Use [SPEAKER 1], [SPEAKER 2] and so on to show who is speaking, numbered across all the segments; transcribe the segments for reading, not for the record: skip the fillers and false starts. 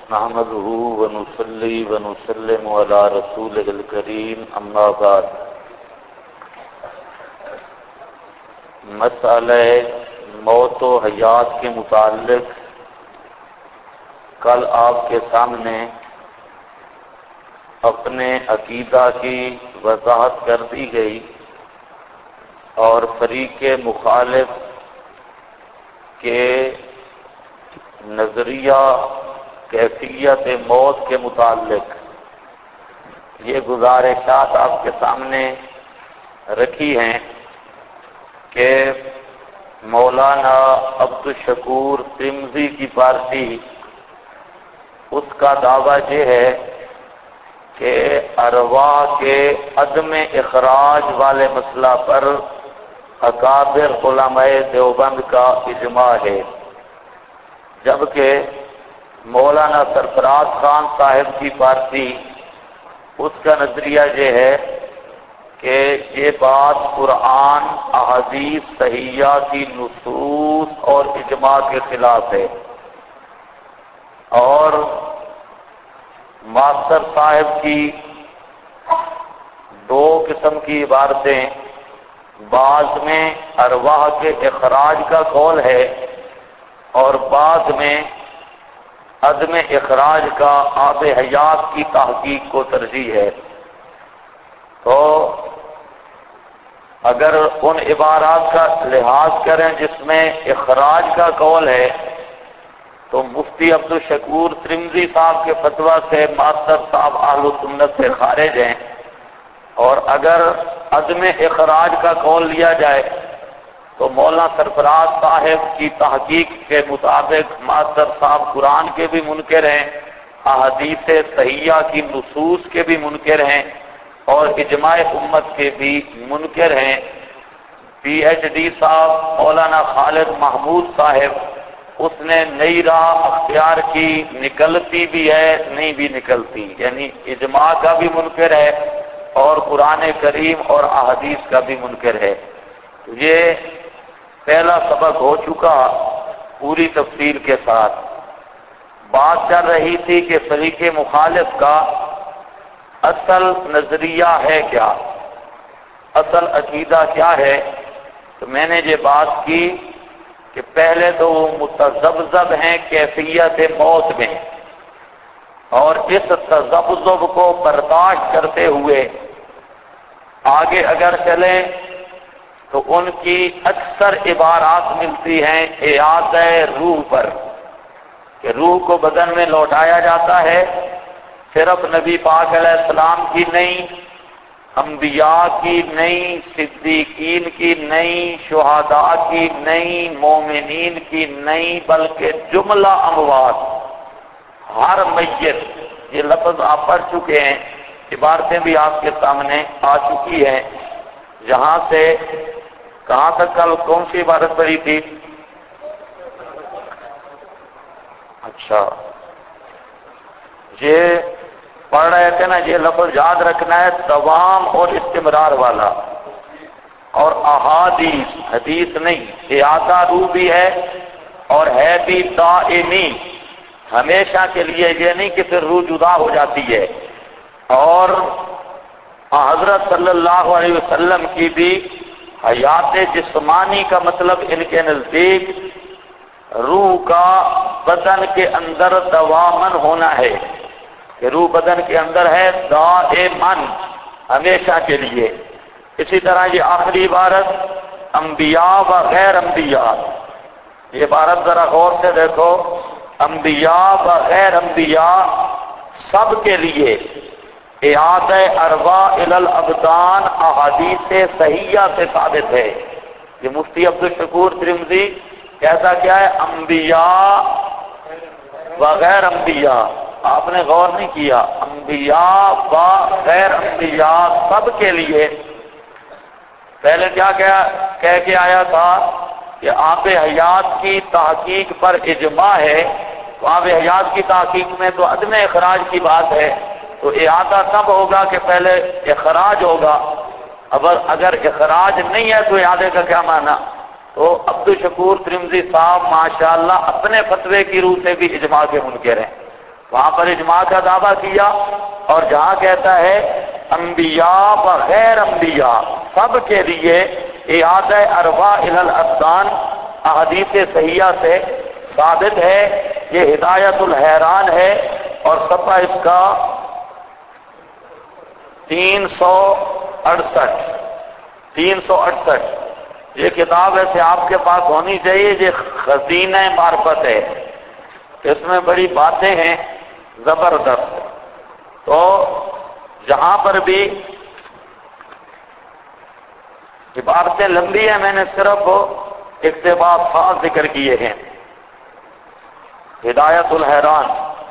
[SPEAKER 1] نحمده ونصلي ونسلم على رسوله الكريم اما بعد مسئلہ موت و حیات کے متعلق کل آپ کے سامنے اپنے عقیدہ کی وضاحت کر دی گئی اور فریق مخالف کے نظریہ کیفیت موت کے متعلق یہ گزارشات آپ کے سامنے رکھی ہیں کہ مولانا عبدالشکور ترمذی کی پارٹی اس کا دعویٰ یہ ہے کہ ارواح کے عدم اخراج والے مسئلہ پر اکابر علماء دیوبند کا اجماع ہے، جبکہ مولانا سرفراز خان صاحب کی پارٹی اس کا نظریہ یہ ہے کہ یہ بات قرآن، احادیث صحیحہ کی نصوص اور اجماع کے خلاف ہے، اور ماسٹر صاحب کی دو قسم کی عبارتیں، بعض میں ارواح کے اخراج کا قول ہے اور بعض میں عدم اخراج کا آب حیات کی تحقیق کو ترجیح ہے۔ تو اگر ان عبارات کا لحاظ کریں جس میں اخراج کا قول ہے تو مفتی عبدالشکور ترمذی صاحب کے فتویٰ سے ماسٹر صاحب اہل سنت سے خارج ہیں، اور اگر عدم اخراج کا قول لیا جائے تو مولانا سرفراز صاحب کی تحقیق کے مطابق ماسٹر صاحب قرآن کے بھی منکر ہیں، احادیث صحیحہ کی نصوص کے بھی منکر ہیں اور اجماع امت کے بھی منکر ہیں۔ پی ایچ ڈی صاحب مولانا خالد محمود صاحب اس نے نئی راہ اختیار کی، نکلتی بھی ہے نہیں بھی نکلتی، یعنی اجماع کا بھی منکر ہے اور قرآن کریم اور احادیث کا بھی منکر ہے۔ یہ پہلا سبق ہو چکا پوری تفصیل کے ساتھ۔ بات چل رہی تھی کہ فریق مخالف کا اصل نظریہ ہے کیا، اصل عقیدہ کیا ہے، تو میں نے یہ بات کی کہ پہلے تو وہ متذبذب ہیں کیفیت موت میں، اور اس تذبذب کو برداشت کرتے ہوئے آگے اگر چلیں تو ان کی اکثر عبارات ملتی ہیں اعادہ روح پر، کہ روح کو بدن میں لوٹایا جاتا ہے، صرف نبی پاک علیہ السلام کی نہیں، انبیاء کی نہیں، صدیقین کی نہیں، شہداء کی نہیں، مومنین کی نہیں، بلکہ جملہ اموات، ہر میت، یہ لفظ آپ پڑھ چکے ہیں، عبارتیں بھی آپ کے سامنے آ چکی ہیں۔ جہاں سے کہاں تک کل کون سی عبارت پڑھی تھی؟ اچھا، یہ پڑھ رہے تھے نا، یہ لفظ یاد رکھنا ہے، دوام اور استمرار والا، اور احادیث، حدیث نہیں، اعادہ روح بھی ہے اور ہے بھی دائمی، ہمیشہ کے لیے، یہ نہیں کہ پھر روح جدا ہو جاتی ہے۔ اور حضرت صلی اللہ علیہ وسلم کی بھی حیات جسمانی کا مطلب ان کے نزدیک روح کا بدن کے اندر دوامن ہونا ہے، کہ روح بدن کے اندر ہے دائمن، ہمیشہ کے لیے۔ اسی طرح یہ آخری عبارت انبیاء و غیر انبیاء، یہ عبارت ذرا غور سے دیکھو، انبیاء و غیر انبیاء سب کے لیے اعادہ ارواح الی الابدان احادیث صحیحہ سے ثابت ہے۔ یہ مفتی عبدالشکور ترمذی کہتا کیا ہے؟ انبیاء و غیر انبیاء، آپ نے غور نہیں کیا، انبیاء و غیر انبیاء سب کے لیے۔ پہلے کیا کہہ کے آیا تھا کہ آب حیات کی تحقیق پر اجماع ہے، تو آب حیات کی تحقیق میں تو عدم اخراج کی بات ہے، تو اعادہ تب ہوگا کہ پہلے اخراج ہوگا، اگر اخراج نہیں ہے تو اعادے کا کیا معنی؟ تو عبدالشکور ترمذی صاحب ماشاءاللہ اپنے فتوے کی روح سے بھی اجماع کے منکر ہیں، وہاں پر اجماع کا دعویٰ کیا، اور جہاں کہتا ہے انبیاء بغیر انبیاء سب کے لیے اعادہ ارواح الی الابدان احادیث صحیحہ سے ثابت ہے۔ یہ ہدایت الحیران ہے، اور صفحہ اس کا 368 یہ کتاب ایسے آپ کے پاس ہونی چاہیے، یہ خزینہ معرفت ہے، اس میں بڑی باتیں ہیں زبردست۔ تو جہاں پر بھی عبارتیں لمبی ہیں، میں نے صرف اقتباسات ذکر کیے ہیں۔ ہدایت الحیران،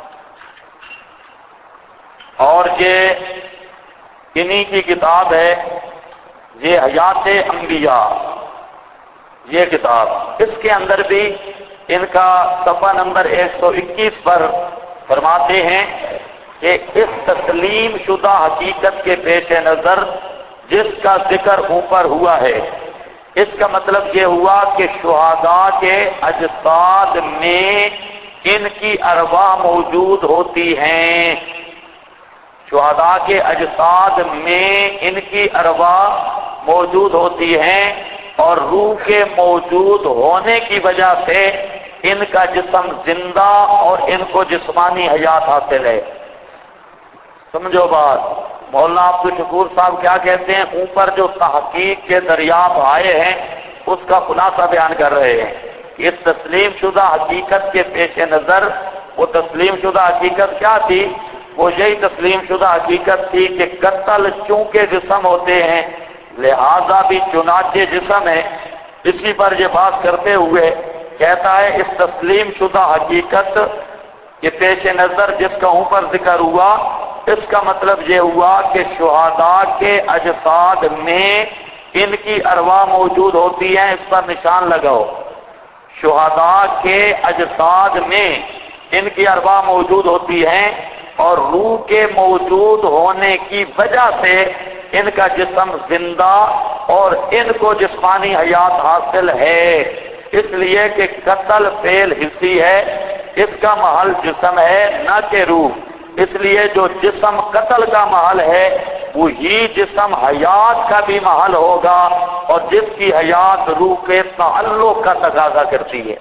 [SPEAKER 1] اور یہ انہی کی کتاب ہے، یہ حیات انبیاء یہ کتاب، اس کے اندر بھی ان کا صفحہ نمبر 121 پر فرماتے ہیں کہ اس تسلیم شدہ حقیقت کے پیش نظر جس کا ذکر اوپر ہوا ہے، اس کا مطلب یہ ہوا کہ شہداء کے اجساد میں ان کی ارواح موجود ہوتی ہیں، شہداء کے اجساد میں ان کی ارواح موجود ہوتی ہیں، اور روح کے موجود ہونے کی وجہ سے ان کا جسم زندہ اور ان کو جسمانی حیات حاصل ہے۔ سمجھو بات، مولانا عبدالشکور صاحب کیا کہتے ہیں؟ اوپر جو تحقیق کے دریافت آئے ہیں اس کا خلاصہ بیان کر رہے ہیں۔ اس تسلیم شدہ حقیقت کے پیش نظر، وہ تسلیم شدہ حقیقت کیا تھی؟ وہ یہی تسلیم شدہ حقیقت تھی کہ قتل چونکہ جسم ہوتے ہیں لہذا بھی چنانچہ جسم ہے۔ اسی پر یہ بات کرتے ہوئے کہتا ہے اس تسلیم شدہ حقیقت کے پیش نظر جس کا اوپر ذکر ہوا، اس کا مطلب یہ ہوا کہ شہداء کے اجساد میں ان کی ارواح موجود ہوتی ہیں، اس پر نشان لگاؤ۔ شہداء کے اجساد میں ان کی ارواح موجود ہوتی ہیں، اور روح کے موجود ہونے کی وجہ سے ان کا جسم زندہ اور ان کو جسمانی حیات حاصل ہے، اس لیے کہ قتل فعل حصی ہے، اس کا محل جسم ہے نہ کہ روح، اس لیے جو جسم قتل کا محل ہے وہی جسم حیات کا بھی محل ہوگا، اور جس کی حیات روح کے تعلق کا تقاضا کرتی ہے۔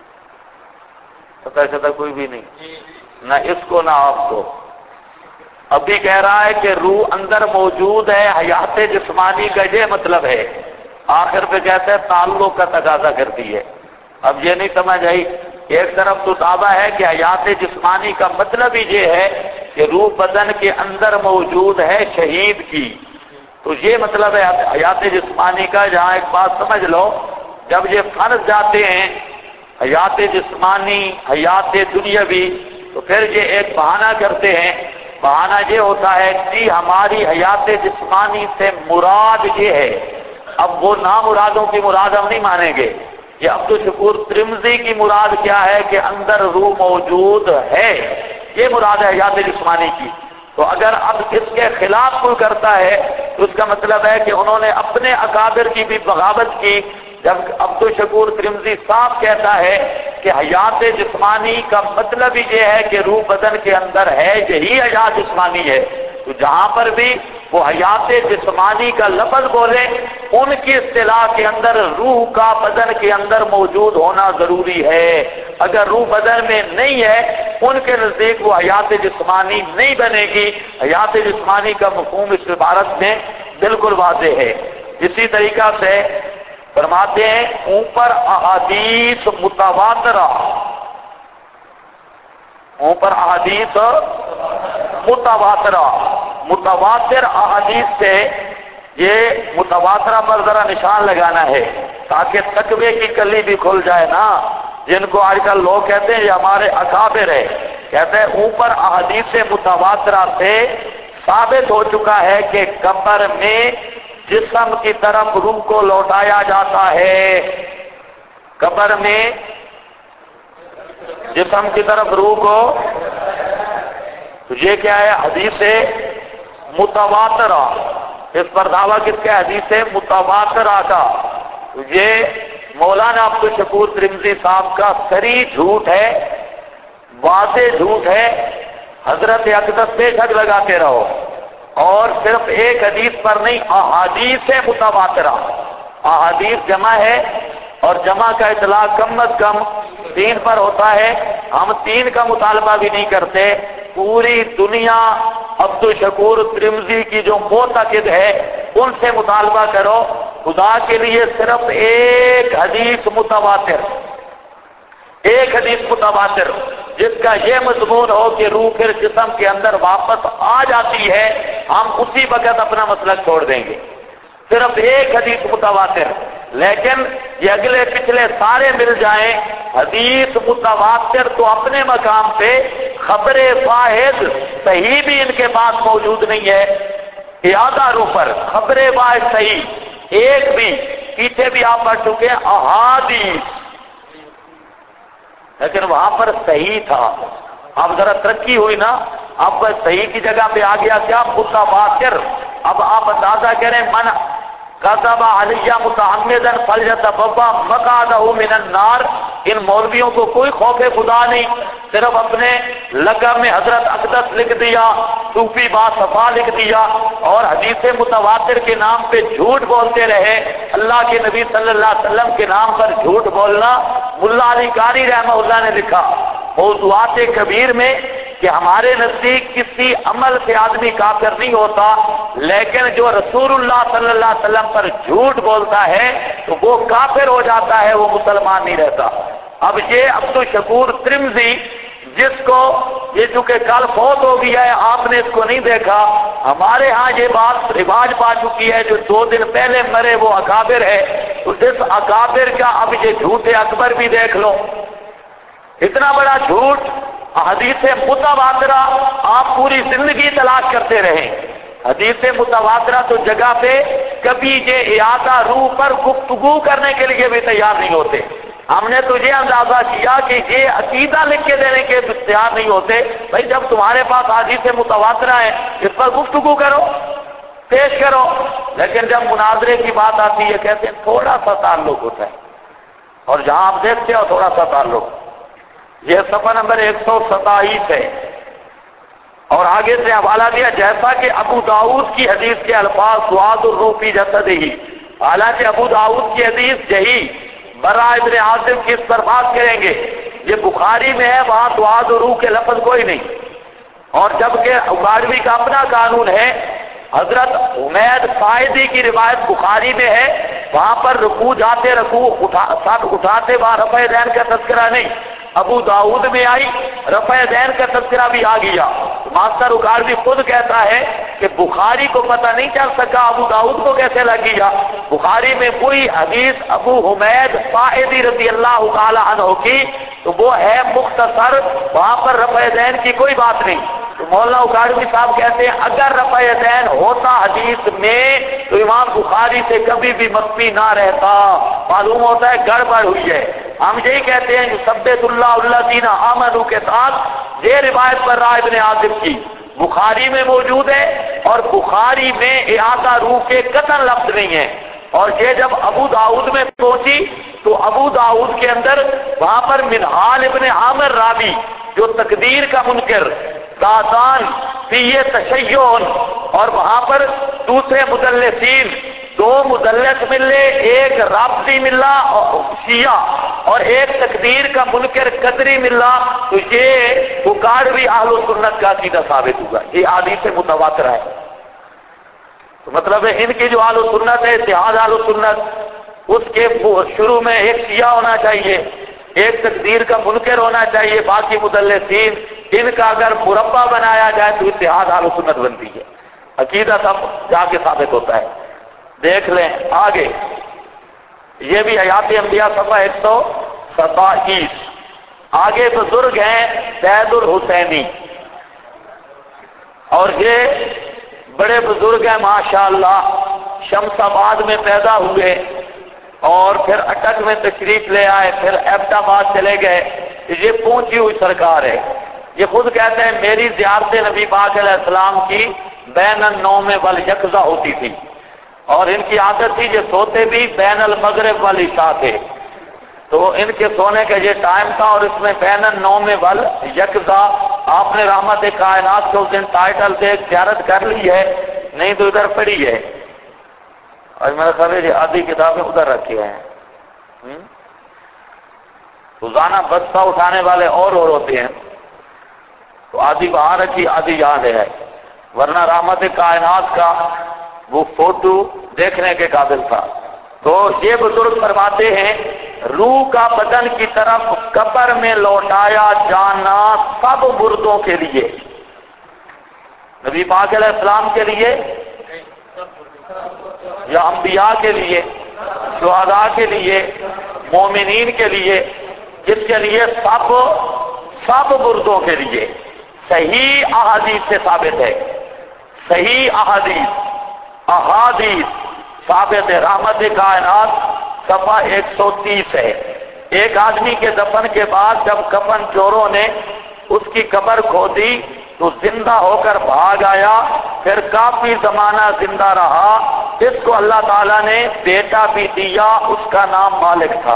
[SPEAKER 1] پتہ چلتا کوئی بھی نہیں، نہ اس کو نہ آپ کو۔ ابھی کہہ رہا ہے کہ روح اندر موجود ہے، حیات جسمانی کا یہ مطلب ہے، آخر پہ کہتا ہے تعلق کا تقاضا کرتی ہے۔ اب یہ نہیں سمجھ آئی، ایک طرف تو دعویٰ ہے کہ حیات جسمانی کا مطلب ہی یہ ہے کہ روح بدن کے اندر موجود ہے شہید کی، تو یہ مطلب ہے حیات جسمانی کا۔ جہاں ایک بات سمجھ لو، جب یہ فرض جاتے ہیں حیات جسمانی حیات دنیاوی، تو پھر یہ ایک بہانہ کرتے ہیں، بہانہ یہ ہوتا ہے کہ ہماری حیات جسمانی سے مراد یہ ہے۔ اب وہ نامرادوں کی مراد ہم نہیں مانیں گے، یہ عبدالشکور ترمذی کی مراد کیا ہے کہ اندر روح موجود ہے، یہ مراد ہے حیات جسمانی کی۔ تو اگر اب اس کے خلاف کوئی کرتا ہے تو اس کا مطلب ہے کہ انہوں نے اپنے اکابر کی بھی بغاوت کی، جب عبدالشکور ترمذی صاحب کہتا ہے کہ حیات جسمانی کا مطلب ہی یہ ہے کہ روح بدن کے اندر ہے، یہی حیات جسمانی ہے۔ تو جہاں پر بھی وہ حیات جسمانی کا لفظ بولے، ان کی اصطلاح کے اندر روح کا بدن کے اندر موجود ہونا ضروری ہے۔ اگر روح بدن میں نہیں ہے، ان کے نزدیک وہ حیات جسمانی نہیں بنے گی۔ حیات جسمانی کا مفہوم اس عبارت میں بالکل واضح ہے۔ اسی طریقہ سے فرماتے ہیں اوپر احادیث متواترہ، اوپر احادیث متواترہ، متواتر احادیث سے یہ متواترہ پر ذرا نشان لگانا ہے تاکہ تقوی کی کلی بھی کھل جائے نا، جن کو آج کل لوگ کہتے ہیں یہ ہمارے اکابر ہے، کہتے ہیں اوپر احادیث متواترہ سے ثابت ہو چکا ہے کہ قبر میں جسم کی طرف روح کو لوٹایا جاتا ہے، قبر میں جسم کی طرف روح کو، تو یہ کیا ہے؟ حدیث متواترہ، اس پر دعویٰ کس کا؟ حدیث متواترہ کا۔ تو یہ مولانا عبدالشکور ترمذی صاحب کا صریح جھوٹ ہے، واضح جھوٹ ہے، حضرت اقدس بے شک لگاتے رہو، اور صرف ایک حدیث پر نہیں، احادیث متواترہ، احادیث جمع ہے اور جمع کا اطلاق کم از کم 3 پر ہوتا ہے، ہم 3 کا مطالبہ بھی نہیں کرتے، پوری دنیا عبد الشکور ترمذی کی جو معتقد ہے ان سے مطالبہ کرو، خدا کے لیے صرف ایک حدیث متواتر، ایک حدیث متواتر جس کا یہ مضمون ہو کہ روح پھر جسم کے اندر واپس آ جاتی ہے، ہم اسی وقت اپنا مسلک چھوڑ دیں گے، صرف ایک حدیث متواتر۔ لیکن یہ اگلے پچھلے سارے مل جائیں، حدیث متواتر تو اپنے مقام پہ، خبر واحد صحیح بھی ان کے پاس موجود نہیں ہے، اعادہ روح پر خبر واحد صحیح ایک بھی، پیچھے بھی آپ پڑھ چکے ہیں احادیث، لیکن وہاں پر صحیح تھا، اب ذرا ترقی ہوئی نا، اب صحیح کی جگہ پہ آ گیا کیا؟ متواتر۔ اب آپ اندازہ کریں، من کذب علی متعمدا فلیتبوأ مقعدہ من النار، ان مولویوں کو کوئی خوف خدا نہیں، صرف اپنے لقب میں حضرت اقدس لکھ دیا، صوفی با صفا لکھ دیا، اور حدیث متواتر کے نام پہ جھوٹ بولتے رہے، اللہ کے نبی صلی اللہ علیہ وسلم کے نام پر جھوٹ بولنا۔ ملا علی قاری رحمہ اللہ نے لکھا موضوعات کبیر میں کہ ہمارے نزدیک کسی عمل سے آدمی کافر نہیں ہوتا، لیکن جو رسول اللہ صلی اللہ علیہ وسلم پر جھوٹ بولتا ہے تو وہ کافر ہو جاتا ہے، وہ مسلمان نہیں رہتا۔ اب یہ عبد الشکور ترمذی جس کو یہ چونکہ کل فوت ہو گیا ہے، آپ نے اس کو نہیں دیکھا، ہمارے ہاں یہ بات رواج پا چکی ہے، جو 2 دن پہلے مرے وہ اکابر ہے، تو اس اکابر کا اب یہ جھوٹ اکبر بھی دیکھ لو، اتنا بڑا جھوٹ، حدیث متواترہ آپ پوری زندگی تلاش کرتے رہیں، حدیث متواترہ تو جگہ پہ کبھی یہ اعادہ روح پر گفتگو کرنے کے لیے بھی تیار نہیں ہوتے۔ ہم نے تو یہ اندازہ کیا کہ یہ عقیدہ لکھ کے دینے کے تیار نہیں ہوتے، بھائی جب تمہارے پاس حدیث متواترہ ہے اس پر گفتگو کرو، پیش کرو، لیکن جب مناظرے کی بات آتی ہے کہتے ہیں تھوڑا سا تعلق ہوتا ہے، اور جہاں آپ دیکھتے ہو تھوڑا سا تعلق، یہ صفحہ نمبر 127 ہے، اور آگے سے حوالہ دیا جیسا کہ ابو داؤد کی حدیث کے الفاظ سعاد الروح فی جسدہ، حالانکہ ابو داؤد کی حدیث یہی برا ابن عازب کی اس پر بات کریں گے، یہ بخاری میں ہے، وہاں سعاد الروح کے لفظ کوئی نہیں، اور جبکہ اکاڑوی کا اپنا قانون ہے، حضرت حمید فائدی کی روایت بخاری میں ہے، وہاں پر رکوع جاتے رکوع ساتھ اٹھاتے وہاں رفع دین کا تذکرہ نہیں، ابو داؤد میں آئی رفع دین کا تذکرہ بھی آ گیا۔ ماسٹر اکاڑوی خود کہتا ہے کہ بخاری کو پتہ نہیں چل سکا ابو داؤد کو کیسے لگ گیا، بخاری میں کوئی حدیث ابو حمید فائدی رضی اللہ تعالی عنہ کی تو وہ ہے مختصر، وہاں پر رفع دین کی کوئی بات نہیں، تو مولانا اکاڑوی صاحب کہتے ہیں اگر رفع دین ہوتا حدیث میں تو امام بخاری سے کبھی بھی مخفی نہ رہتا، معلوم ہوتا ہے گڑبڑ ہوئی ہے۔ ہم یہی کہتے ہیں یثبت اللہ الذین آمنوا کے ساتھ یہ روایت پر رائے ابن عازب کی بخاری میں موجود ہے، اور بخاری میں اعادہ روح کے قطعاً لفظ نہیں ہے، اور یہ جب ابو داؤد میں پہنچی تو ابو داؤد کے اندر وہاں پر منہال ابن عامر راوی جو تقدیر کا منکر دادان فی تشیعن، اور وہاں پر دوسرے مدلسین 2 مدلس ملے، ایک رابطی ملا شیعہ اور ایک تقدیر کا منکر قدری ملا، تو یہ اکاڑوی اہل سنت کا عقیدہ ثابت ہوگا، یہ حدیث متواتر ہے، تو مطلب ہے ان کی جو اہل سنت ہے اتحاد اہل سنت، اس کے شروع میں ایک شیعہ ہونا چاہیے، ایک تقدیر کا منکر ہونا چاہیے، باقی مدلسین، ان کا اگر مربع بنایا جائے تو اتحاد اہل سنت بنتی ہے، عقیدہ سب جا کے ثابت ہوتا ہے۔ دیکھ لیں آگے، یہ بھی حیات انبیاء صفحہ 127، آگے بزرگ ہیں سید الحسینی، اور یہ بڑے بزرگ ہیں ماشاءاللہ، شمس آباد میں پیدا ہوئے اور پھر اٹک میں تشریف لے آئے، پھر ایبٹ آباد چلے گئے، یہ پہنچی ہوئی سرکار ہے، یہ خود کہتے ہیں میری زیارت نبی پاک علیہ السلام کی بین النوم والیقظہ ہوتی تھی، اور ان کی عادت تھی یہ سوتے بھی بین المغرب والعشاء تھے، تو ان کے سونے کا یہ ٹائم تھا، اور اس میں بین النوم والیقظہ آپ نے رحمت کائنات کے اس دن ٹائٹل سے ایک زیارت کر لی ہے؟ نہیں تو ادھر پڑی ہے. آج میرا خیال ہے آدھی کتابیں ادھر رکھے ہیں. روزانہ بستہ اٹھانے والے اور ہوتے ہیں، تو آدھی وہاں رکھی آدھی یاد ہے، ورنہ رحمت کائنات کا وہ فوٹو دیکھنے کے قابل تھا. تو یہ بزرگ فرماتے ہیں روح کا بدن کی طرف قبر میں لوٹایا جانا سب مردوں کے لیے. نبی پاک علیہ السلام کے لیے یا انبیاء کے لیے، شہداء کے لیے، مومنین کے لیے، جس کے لیے سب مردوں کے لیے. صحیح احادیث سے ثابت ہے، صحیح احادیث ثابت ہے. رحمت کائنات صفحہ 130 ہے. ایک آدمی کے دفن کے بعد جب کفن چوروں نے اس کی قبر کھودی تو زندہ ہو کر بھاگ آیا، پھر کافی زمانہ زندہ رہا. اس کو اللہ تعالیٰ نے بیٹا بھی دیا، اس کا نام مالک تھا.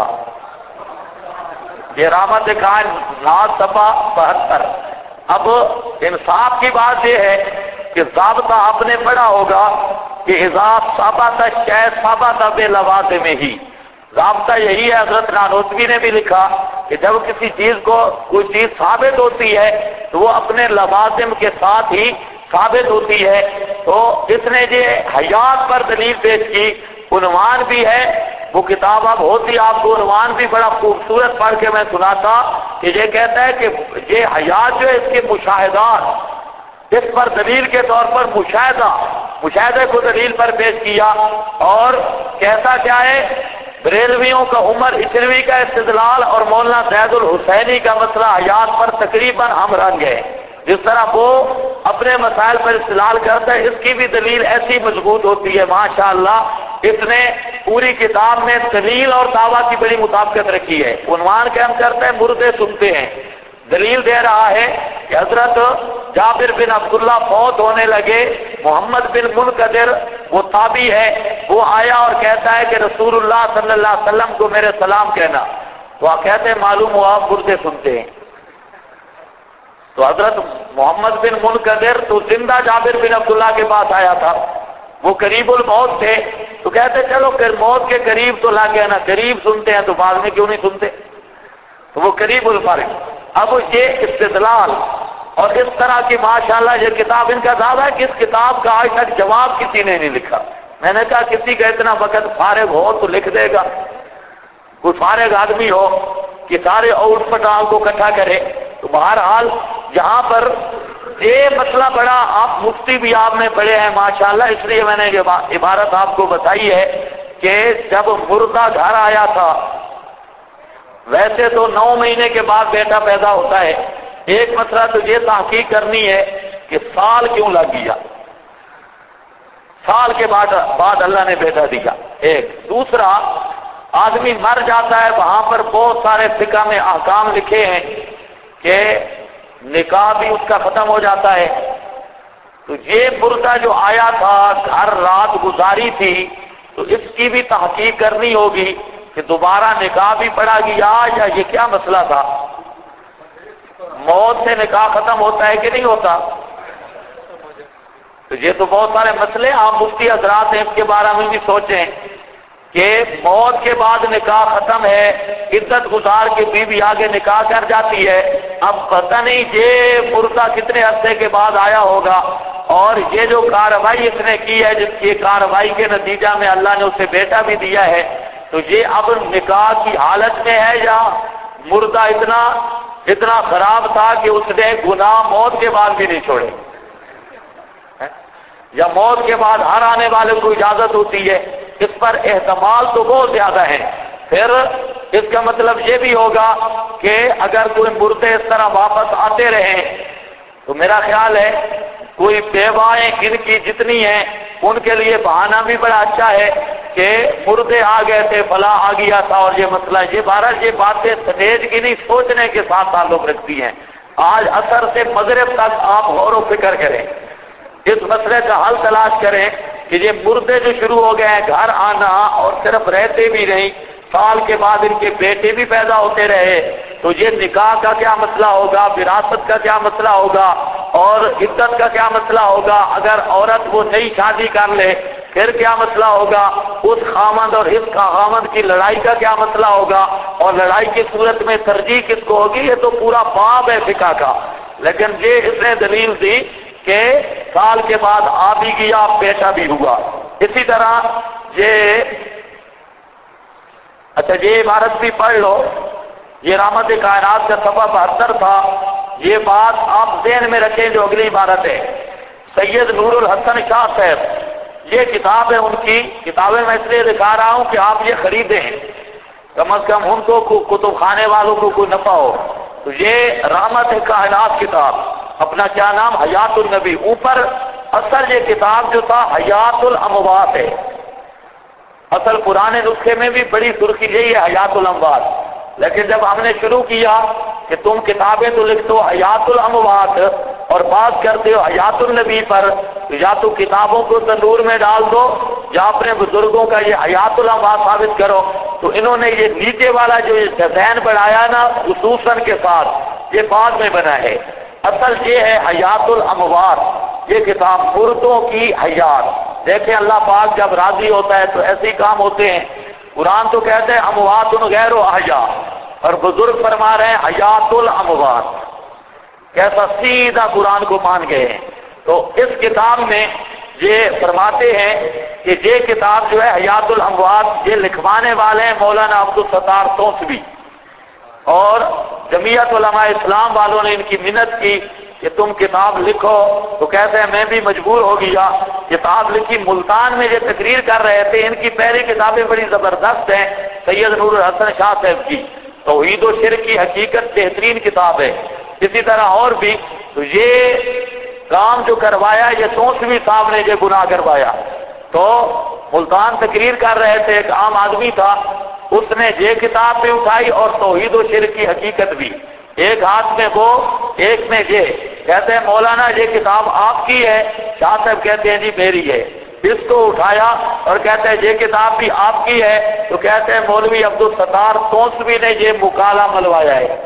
[SPEAKER 1] یہ رحمت کائنات صفحہ 72. اب انصاف کی بات یہ ہے کہ ضابطہ آپ نے پڑھا ہوگا کہ اذا ثبت الشیء ثبت بلوازمہ ہی. ضابطہ یہی ہے. حضرت نانوتوی نے بھی لکھا کہ جب کسی چیز کو کوئی چیز ثابت ہوتی ہے تو وہ اپنے لوازم کے ساتھ ہی ثابت ہوتی ہے. تو اس نے یہ حیات پر دلیل پیش کی. عنوان بھی ہے، وہ کتاب اب ہوتی آپ کو عنوان بھی بڑا خوبصورت پڑھ کے میں سناتا کہ یہ کہتا ہے کہ یہ حیات جو ہے اس کے مشاہدات، اس پر دلیل کے طور پر مشاہدے کو دلیل پر پیش کیا. اور کہتا کیا ہے، بریلویوں کا عمر اشروی کا استدلال اور مولانا زید الحسینی کا مسئلہ حیات پر تقریباً ہم رنگ ہے. جس طرح وہ اپنے مسائل پر استدلال کرتا ہے، اس کی بھی دلیل ایسی مضبوط ہوتی ہے. ماشاءاللہ اس نے پوری کتاب میں دلیل اور دعویٰ کی بڑی مطابقت رکھی ہے. عنوان قائم کرتا ہے مردے سنتے ہیں. دلیل دے رہا ہے کہ حضرت جابر بن عبداللہ فوت ہونے لگے، محمد بن منقدر وہ تابعی ہے، وہ آیا اور کہتا ہے کہ رسول اللہ صلی اللہ علیہ وسلم کو میرے سلام کہنا. تو آپ کہتے ہیں معلوم ہوا مردے سنتے ہیں. تو حضرت محمد بن منقدر تو زندہ جابر بن عبداللہ کے پاس آیا تھا، وہ قریب الموت تھے. تو کہتے چلو پھر موت کے قریب تو لا کے نا، قریب سنتے ہیں تو بعد میں کیوں نہیں سنتے؟ تو وہ قریب الفرق. اب یہ استدلال اور اس طرح کی ماشاءاللہ یہ کتاب ان کا دعویٰ ہے کہ اس کتاب کا آج تک جواب کسی نے نہیں لکھا. میں نے کہا کسی کا اتنا وقت فارغ ہو تو لکھ دے گا. کوئی فارغ آدمی ہو کہ سارے اوٹ پٹاؤ کو اکٹھا کرے. تو بہرحال یہاں پر یہ مسئلہ بڑا، آپ مفتی بھی آپ نے پڑھے ہیں ماشاءاللہ، اس لیے میں نے یہ عبارت آپ کو بتائی ہے کہ جب مردہ گھر آیا تھا، ویسے تو 9 مہینے کے بعد بیٹا پیدا ہوتا ہے. ایک مسئلہ تو یہ تحقیق کرنی ہے کہ سال کیوں لگ گیا، سال کے بعد اللہ نے بیٹا دیا. ایک دوسرا، آدمی مر جاتا ہے، وہاں پر بہت سارے فقہ میں احکام لکھے ہیں کہ نکاح بھی اس کا ختم ہو جاتا ہے. تو یہ مردہ جو آیا تھا، گھر رات گزاری تھی، تو اس کی بھی تحقیق کرنی ہوگی کہ دوبارہ نکاح بھی پڑا گیا یا یہ کیا مسئلہ تھا. موت سے نکاح ختم ہوتا ہے کہ نہیں ہوتا؟ تو یہ تو بہت سارے مسئلے عام مفتی حضرات ہیں، اس کے بارے میں بھی سوچیں کہ موت کے بعد نکاح ختم ہے، عدت گزار کے بیوی آگے نکاح کر جاتی ہے. اب پتہ نہیں یہ مردہ کتنے عرصے کے بعد آیا ہوگا، اور یہ جو کارروائی اس نے کی ہے، جس کی کارروائی کے نتیجہ میں اللہ نے اسے بیٹا بھی دیا ہے، تو یہ اب نکاح کی حالت میں ہے یا مردہ اتنا خراب تھا کہ اس نے گناہ موت کے بعد بھی نہیں چھوڑے، یا موت کے بعد ہر آنے والے کو اجازت ہوتی ہے. اس پر احتمال تو بہت زیادہ ہے. پھر اس کا مطلب یہ بھی ہوگا کہ اگر کوئی مردے اس طرح واپس آتے رہیں تو میرا خیال ہے کوئی بیوائیں ان کی جتنی ہیں ان کے لیے بہانہ بھی بڑا اچھا ہے کہ مردے آ گئے تھے، فلاں آ گیا تھا، اور یہ مسئلہ یہ بہرحال یہ باتیں سٹیج کی نہیں، سوچنے کے ساتھ تعلق رکھتی ہیں. آج اثر سے مغرب تک آپ غور و فکر کریں، اس مسئلے کا حل تلاش کریں کہ یہ مردے جو شروع ہو گئے ہیں گھر آنا اور صرف رہتے بھی نہیں، سال کے بعد ان کے بیٹے بھی پیدا ہوتے رہے تو یہ نکاح کا کیا مسئلہ ہوگا، وراثت کا کیا مسئلہ ہوگا، اور عدت کا کیا مسئلہ ہوگا، اگر عورت وہ نئی شادی کر لے پھر کیا مسئلہ ہوگا، اس خامند اور اس کا خامند کی لڑائی کا کیا مسئلہ ہوگا، اور لڑائی کی صورت میں ترجیح کس کو ہوگی، یہ تو پورا باب ہے فقہ کا۔ لیکن یہ اس نے دلیل دی کہ سال کے بعد آ بھی گیا بیٹا بھی ہوا۔ اسی طرح یہ عبارت بھی پڑھ لو، یہ رحمت کائنات کا صفحہ 72 تھا۔ یہ بات آپ ذہن میں رکھیں جو اگلی عبارت ہے۔ سید نور الحسن شاہ صاحب، یہ کتاب ہے ان کی، کتابیں میں اس لیے دکھا رہا ہوں کہ آپ یہ خریدیں، کم از کم ان کو کتب خانے والوں کو کوئی نفع ہو۔ تو یہ رحمت کائنات کتاب، اپنا کیا نام، حیات النبی، اوپر اصل یہ کتاب جو تھا حیات الاموات ہے، اصل پرانے نسخے میں بھی بڑی سرخی یہی ہے حیات الاموات، لیکن جب ہم نے شروع کیا کہ تم کتابیں تو لکھتے ہو حیات الاموات اور بات کرتے ہو حیات النبی پر، تو یا تو کتابوں کو تندور میں ڈال دو یا اپنے بزرگوں کا یہ حیات الاموات ثابت کرو۔ تو انہوں نے یہ نیچے والا جو ڈیزائن بنایا نا خصوصاً کے ساتھ، یہ بعد میں بنا ہے، اصل یہ ہے حیات الاموات، یہ کتاب مردوں کی حیات۔ دیکھیں اللہ پاک جب راضی ہوتا ہے تو ایسے ہی کام ہوتے ہیں۔ قرآن تو کہتے ہیں اموات غیر احیاء، اور بزرگ فرما رہے ہیں حیات الاموات، کیسا سیدھا قرآن کو مان گئے ہیں۔ تو اس کتاب میں یہ فرماتے ہیں کہ یہ کتاب جو ہے حیات الاموات، یہ لکھوانے والے ہیں مولانا عبدالستار توسوی، اور جمعیت علماء اسلام والوں نے ان کی منت کی کہ تم کتاب لکھو، تو کہتے ہیں میں بھی مجبور ہو گیا، کتاب لکھی۔ ملتان میں یہ تقریر کر رہے تھے، ان کی پہلی کتابیں بڑی زبردست ہیں، سید نور الحسن شاہ صاحب کی توحید و شرک کی حقیقت بہترین کتاب ہے، اسی طرح اور بھی۔ تو یہ کام جو کروایا یہ توسوی صاحب نے یہ گناہ کروایا۔ تو ملتان تقریر کر رہے تھے، ایک عام آدمی تھا، اس نے یہ کتاب بھی اٹھائی اور توحید و شرک کی حقیقت بھی، ایک ہاتھ میں وہ ایک میں یہ، کہتے ہیں مولانا یہ کتاب آپ کی ہے، شاہ صاحب کہتے ہیں جی میری ہے۔ اس کو اٹھایا اور کہتے ہیں یہ کتاب بھی آپ کی ہے، تو کہتے ہیں مولوی عبدالستار توسوی نے یہ مکالہ ملوایا ہے،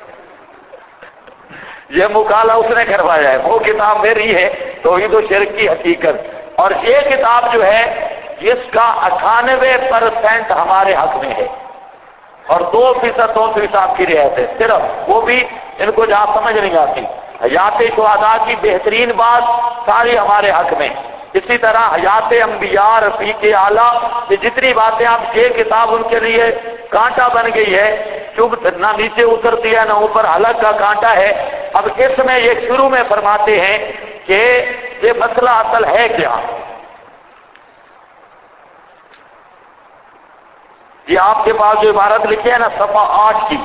[SPEAKER 1] یہ مکالہ اس نے کروایا ہے، وہ کتاب میری ہے توحید و شرک کی حقیقت۔ اور یہ کتاب جو ہے جس کا 98% ہمارے حق میں ہے اور 2% توسوی صاحب کی رعایت ہے صرف، وہ بھی ان کو جہاں سمجھ نہیں آتی۔ حیات شہداء کی بہترین بات ساری ہمارے حق میں، اسی طرح حیات انبیاء، رفیق اعلیٰ، یہ جتنی باتیں آپ، یہ کتاب ان کے لیے کانٹا بن گئی ہے، چوب نہ نیچے اترتی ہے نہ اوپر حلق کا کانٹا ہے۔ اب اس میں یہ شروع میں فرماتے ہیں کہ یہ مسئلہ اصل ہے کیا۔ یہ آپ کے پاس جو عبارت لکھی ہے نا صفحہ 8 کی،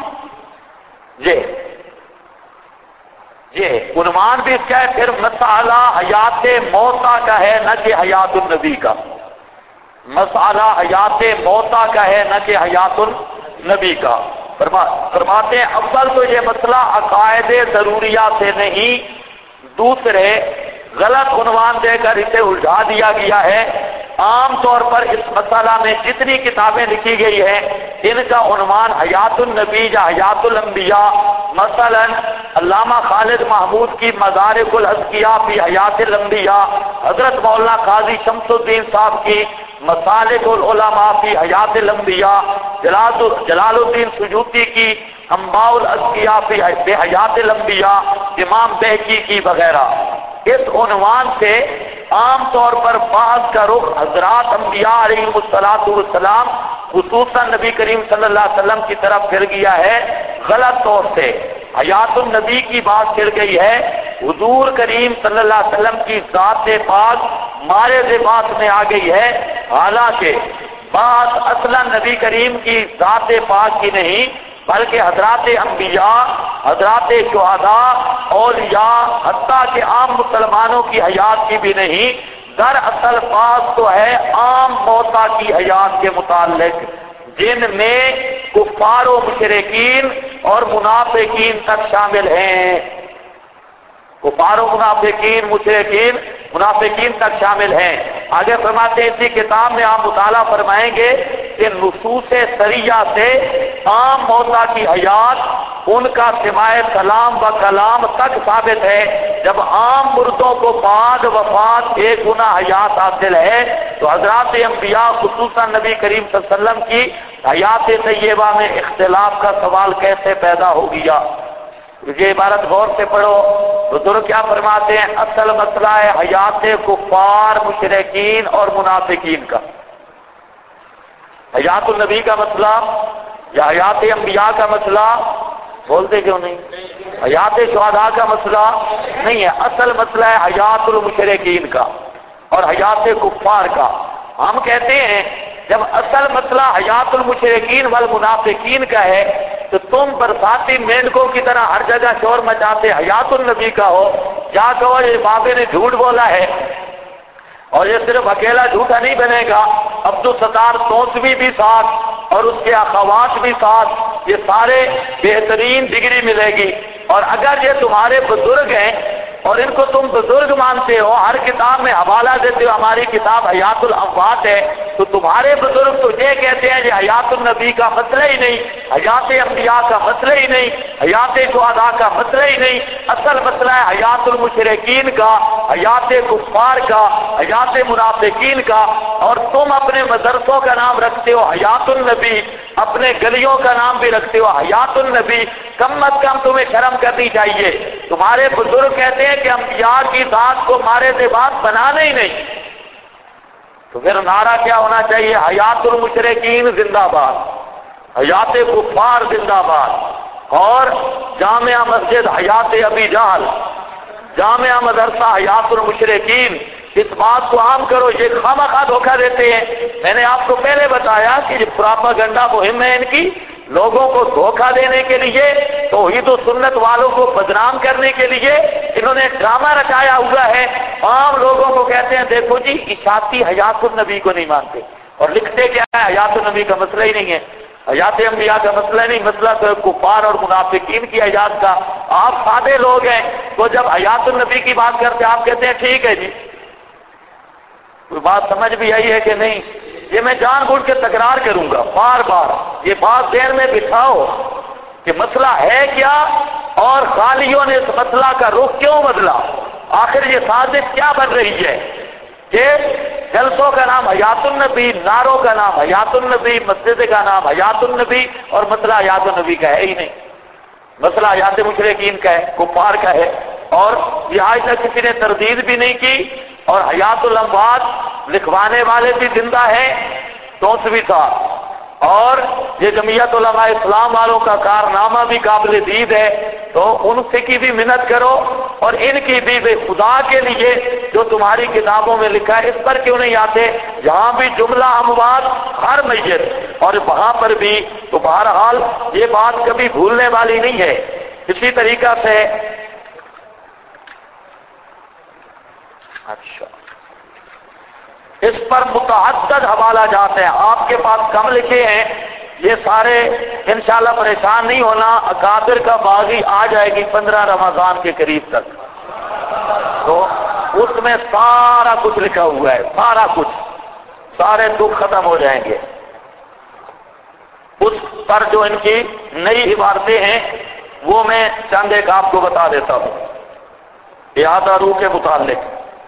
[SPEAKER 1] یہ عنوان بھی اس کا ہے، پھر مسئلہ حیات موتا کا ہے نہ کہ حیات النبی کا، مسئلہ حیات موتا کا ہے نہ کہ حیات النبی کا۔ فرماتے ہیں اول تو یہ مسئلہ عقائد ضروریہ سے نہیں، دوسرے غلط عنوان دے کر اسے الجھا دیا گیا ہے۔ عام طور پر اس مسئلہ میں جتنی کتابیں لکھی گئی ہیں ان کا عنوان حیات النبی یا حیات الانبیاء، مثلا علامہ خالد محمود کی مدارک الاذکیاء فی حیات الانبیاء، حضرت مولانا قاضی شمس الدین صاحب کی مسالک العلماء فی حیات الانبیاء، جلال الدین سجوتی کی انباء الاذکیاء فی حیات الانبیاء، امام بہقی کی وغیرہ۔ اس عنوان سے عام طور پر بحث کا رخ حضرات انبیاء علیہ السلام خصوصاً نبی کریم صلی اللہ علیہ وسلم کی طرف پھر گیا ہے، غلط طور سے حیات النبی کی بات پھر گئی ہے، حضور کریم صلی اللہ علیہ وسلم کی ذات پاک مارد بات میں آ گئی ہے، حالانکہ بات اصلا نبی کریم کی ذات پاک کی نہیں بلکہ حضرات انبیاء، حضرات شہداء، اولیاء، حتیٰ کہ عام مسلمانوں کی حیات کی بھی نہیں، دراصل بات تو ہے عام موتا کی حیات کے متعلق، جن میں کفار و مشرکین اور منافقین تک شامل ہیں، کفار و منافقین، مشرکین، منافقین تک شامل ہیں۔ آگے فرماتے ہیں اسی کتاب میں آپ مطالعہ فرمائیں گے کہ نصوص سریہ سے عام موتا کی حیات ان کا سماع کلام و کلام تک ثابت ہے. جب عام مردوں کو بعد وفات ایک گنا حیات حاصل ہے تو حضرات انبیاء خصوصاً نبی کریم صلی اللہ علیہ وسلم کی حیات طیبہ میں اختلاف کا سوال کیسے پیدا ہو گیا؟ یہ عبارت غور سے پڑھو. بزرگ کیا فرماتے ہیں؟ اصل مسئلہ ہے حیات کفار مشرکین اور منافقین کا. حیات النبی کا مسئلہ یا حیات انبیاء کا مسئلہ بولتے کیوں نہیں؟ حیات شہداء کا مسئلہ نہیں ہے. اصل مسئلہ ہے حیات المشرکین کا اور حیات کفار کا. ہم کہتے ہیں جب اصل مسئلہ حیات المشرکین والمنافقین کا ہے تو تم برساتی مینڈکوں کی طرح ہر جگہ شور مچاتے حیات النبی کا ہو. کیا کہو یہ بابے نے جھوٹ بولا ہے، اور یہ صرف اکیلا جھوٹا نہیں بنے گا، عبدالستار توسوی بھی ساتھ اور اس کے اخوات بھی ساتھ، یہ سارے بہترین ڈگری ملے گی. اور اگر یہ تمہارے بزرگ ہیں اور ان کو تم بزرگ مانتے ہو، ہر کتاب میں حوالہ دیتے ہو ہماری کتاب حیات الاموات ہے، تو تمہارے بزرگ تو یہ کہتے ہیں کہ حیات النبی کا مسئلہ ہی نہیں، حیات انبیاء کا مسئلہ ہی نہیں، حیات شہداء کا مسئلہ ہی نہیں. اصل مسئلہ ہے حیات المشرکین کا، حیات کفار کا، حیات منافقین کا. اور تم اپنے مدرسوں کا نام رکھتے ہو حیات النبی، اپنے گلیوں کا نام بھی رکھتے ہو حیات النبی. کم از کم تمہیں شرم کرنی چاہیے. تمہارے بزرگ کہتے ہیں کہ انبیاء کی ذات کو مارے سے بات بنانا ہی نہیں، تو پھر نعرہ کیا ہونا چاہیے؟ حیات المشرکین زندہ باد، حیات کفار زندہ باد. اور جامعہ مسجد حیات ابی جہل، جامعہ مدرسہ حیات المشرکین، اس بات کو عام کرو. یہ خامخواہ دھوکہ دیتے ہیں. میں نے آپ کو پہلے بتایا کہ یہ پراپاگنڈا مہم ہے ان کی، لوگوں کو دھوکہ دینے کے لیے، توحید و سنت والوں کو بدنام کرنے کے لیے انہوں نے ڈرامہ رچایا ہوا ہے. عام لوگوں کو کہتے ہیں دیکھو جی اشاعتی حیات النبی کو نہیں مانتے، اور لکھتے کیا ہے؟ حیات النبی کا مسئلہ ہی نہیں ہے، حیات انبیاء کا مسئلہ نہیں، مسئلہ تو کفار اور منافقین کی حیات کا. آپ سادے لوگ ہیں، تو جب حیات النبی کی بات کرتے آپ کہتے ہیں ٹھیک ہے جی. کوئی بات سمجھ بھی آئی ہے کہ نہیں؟ یہ میں جان بوجھ کے تکرار کروں گا بار بار. یہ بات ذہن میں بٹھاؤ کہ مسئلہ ہے کیا، اور خالیوں نے اس مسئلہ کا رخ کیوں بدلا. آخر یہ سازش کیا بن رہی ہے کہ جلسوں کا نام حیات النبی، نعروں کا نام حیات النبی، مسجد کا نام حیات النبی، اور مسئلہ حیات النبی کا ہے ہی نہیں. مسئلہ حیات مشرکین کا ہے، کفار کا ہے. اور یہ آج تک کسی نے تردید بھی نہیں کی. اور حیات الاموات لکھوانے والے بھی زندہ ہیں، توسوی صاحب. اور یہ جمعیت علماء اسلام والوں کا کارنامہ بھی قابل دید ہے، تو ان سے کی بھی منت کرو. اور ان کی بھی خدا کے لیے جو تمہاری کتابوں میں لکھا ہے اس پر کیوں نہیں آتے؟ یہاں بھی جملہ اموات ہر میت، اور وہاں پر بھی. تو بہرحال یہ بات کبھی بھولنے والی نہیں ہے. اسی طریقہ سے اچھا اس پر متعدد حوالہ جاتے ہیں، آپ کے پاس کم لکھے ہیں. یہ سارے انشاءاللہ پریشان نہیں ہونا، اکابر کا باغی آ جائے گی 15 رمضان کے قریب تک، تو اس میں سارا کچھ لکھا ہوا ہے، سارا کچھ، سارے دکھ ختم ہو جائیں گے. اس پر جو ان کی نئی عبارتیں ہیں وہ میں چند ایک آپ کو بتا دیتا ہوں. اعادہ روح کے متعلق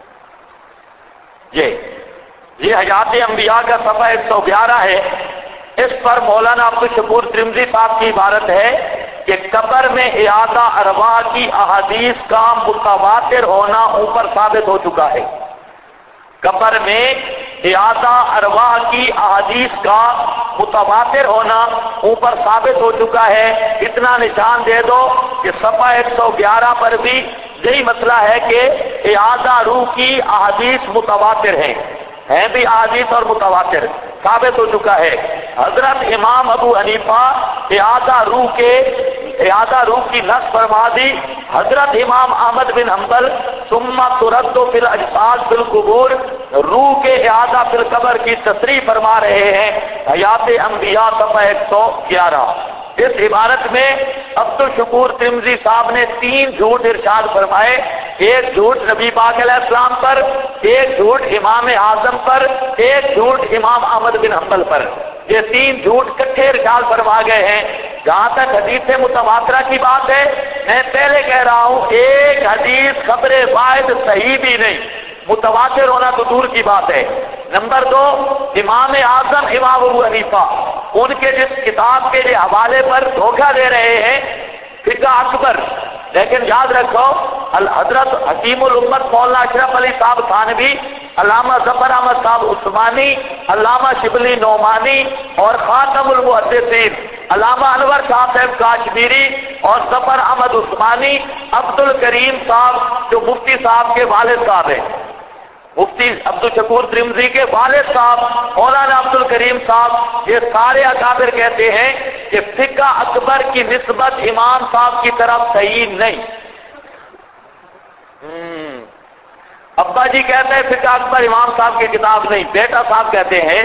[SPEAKER 1] یہ حیات انبیاء کا صفحہ 111 ہے. اس پر مولانا عبدالشکور ترمذی صاحب کی عبارت ہے کہ قبر میں اعادہ ارواح کی احادیث کا متواتر ہونا اوپر ثابت ہو چکا ہے. قبر میں اعادہ ارواح کی احادیث کا متواتر ہونا اوپر ثابت ہو چکا ہے. اتنا نشان دے دو کہ صفحہ 111 پر بھی یہی مسئلہ ہے کہ اعادہ روح کی احادیث متواتر ہیں بھی احادیث اور متواتر ثابت ہو چکا ہے. حضرت امام ابو حنیفہ اعادہ روح کی نص فرما دی. حضرت امام احمد بن حنبل ثم ترد فی الاجساد فی القبور، روح کے اعادہ فی القبر کی تصریح فرما رہے ہیں. حیات انبیاء صفحہ 111. اس عبارت میں عبدالشکور ترمذی صاحب نے 3 جھوٹ ارشاد فرمائے. ایک جھوٹ نبی پاک علیہ السلام پر، ایک جھوٹ امام اعظم پر، ایک جھوٹ امام احمد بن حنبل پر. یہ تین جھوٹ کٹھے ارشاد فرما گئے ہیں. جہاں تک حدیث متواترہ کی بات ہے، میں پہلے کہہ رہا ہوں ایک حدیث خبر واحد صحیح بھی نہیں، متواتر ہونا تو دور کی بات ہے. نمبر دو، امام اعظم امام ابو حنیفہ ان کے جس کتاب کے حوالے پر دھوکہ دے رہے ہیں فقہ اکبر، لیکن یاد رکھو حضرت حکیم الامت مولانا اشرف علی صاحب تھانوی، علامہ ظفر احمد صاحب عثمانی، علامہ شبلی نعمانی اور خاتم المحدثین علامہ انور شاہ صاحب کاشمیری اور ظفر احمد عثمانی، عبد الکریم صاحب جو مفتی صاحب کے والد صاحب ہیں، مفتی عبد الشکور ترمذی کے والد صاحب مولانا عبد الکریم صاحب، یہ سارے اکابر کہتے ہیں کہ فقہ اکبر کی نسبت امام صاحب کی طرف صحیح نہیں. ابا جی کہتے ہیں فقہ اکبر امام صاحب کی کتاب نہیں، بیٹا صاحب کہتے ہیں،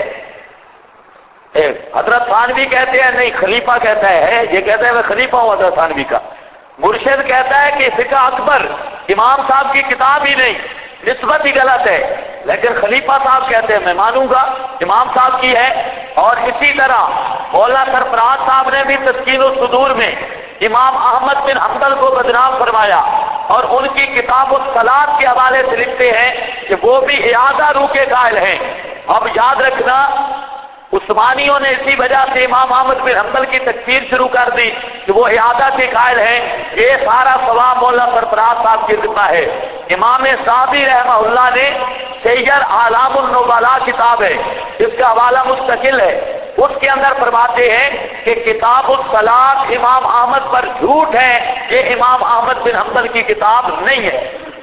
[SPEAKER 1] حضرت تھانوی کہتے ہیں نہیں، خلیفہ کہتا ہے، یہ کہتا ہے میں خلیفہ ہوں حضرت تھانوی کا. مرشد کہتا ہے کہ فقہ اکبر امام صاحب کی کتاب ہی نہیں، نسبت ہی غلط ہے، لیکن خلیفہ صاحب کہتے ہیں میں مانوں گا امام صاحب کی ہے. اور اسی طرح مولانا سرفراز صاحب نے بھی تسکین الصدور میں امام احمد بن حنبل کو بدنام فرمایا اور ان کی کتاب الصلاۃ کے حوالے سے لکھتے ہیں کہ وہ بھی اعادہ روح کے قائل ہیں. اب یاد رکھنا عثمانیوں نے اسی وجہ سے امام احمد بن حنبل کی تکفیر شروع کر دی کہ وہ اعادہ کے قائل ہیں. یہ سارا ثواب مولانا سرفراز صاحب کی ذمہ ہے. امام صابی رحمہ اللہ نے سیر اعلام النبلاء کتاب ہے، اس کا حوالہ مستقل ہے، اس کے اندر فرماتے ہیں کہ کتاب الصلاۃ امام احمد پر جھوٹ ہے، یہ امام احمد بن حنبل کی کتاب نہیں ہے.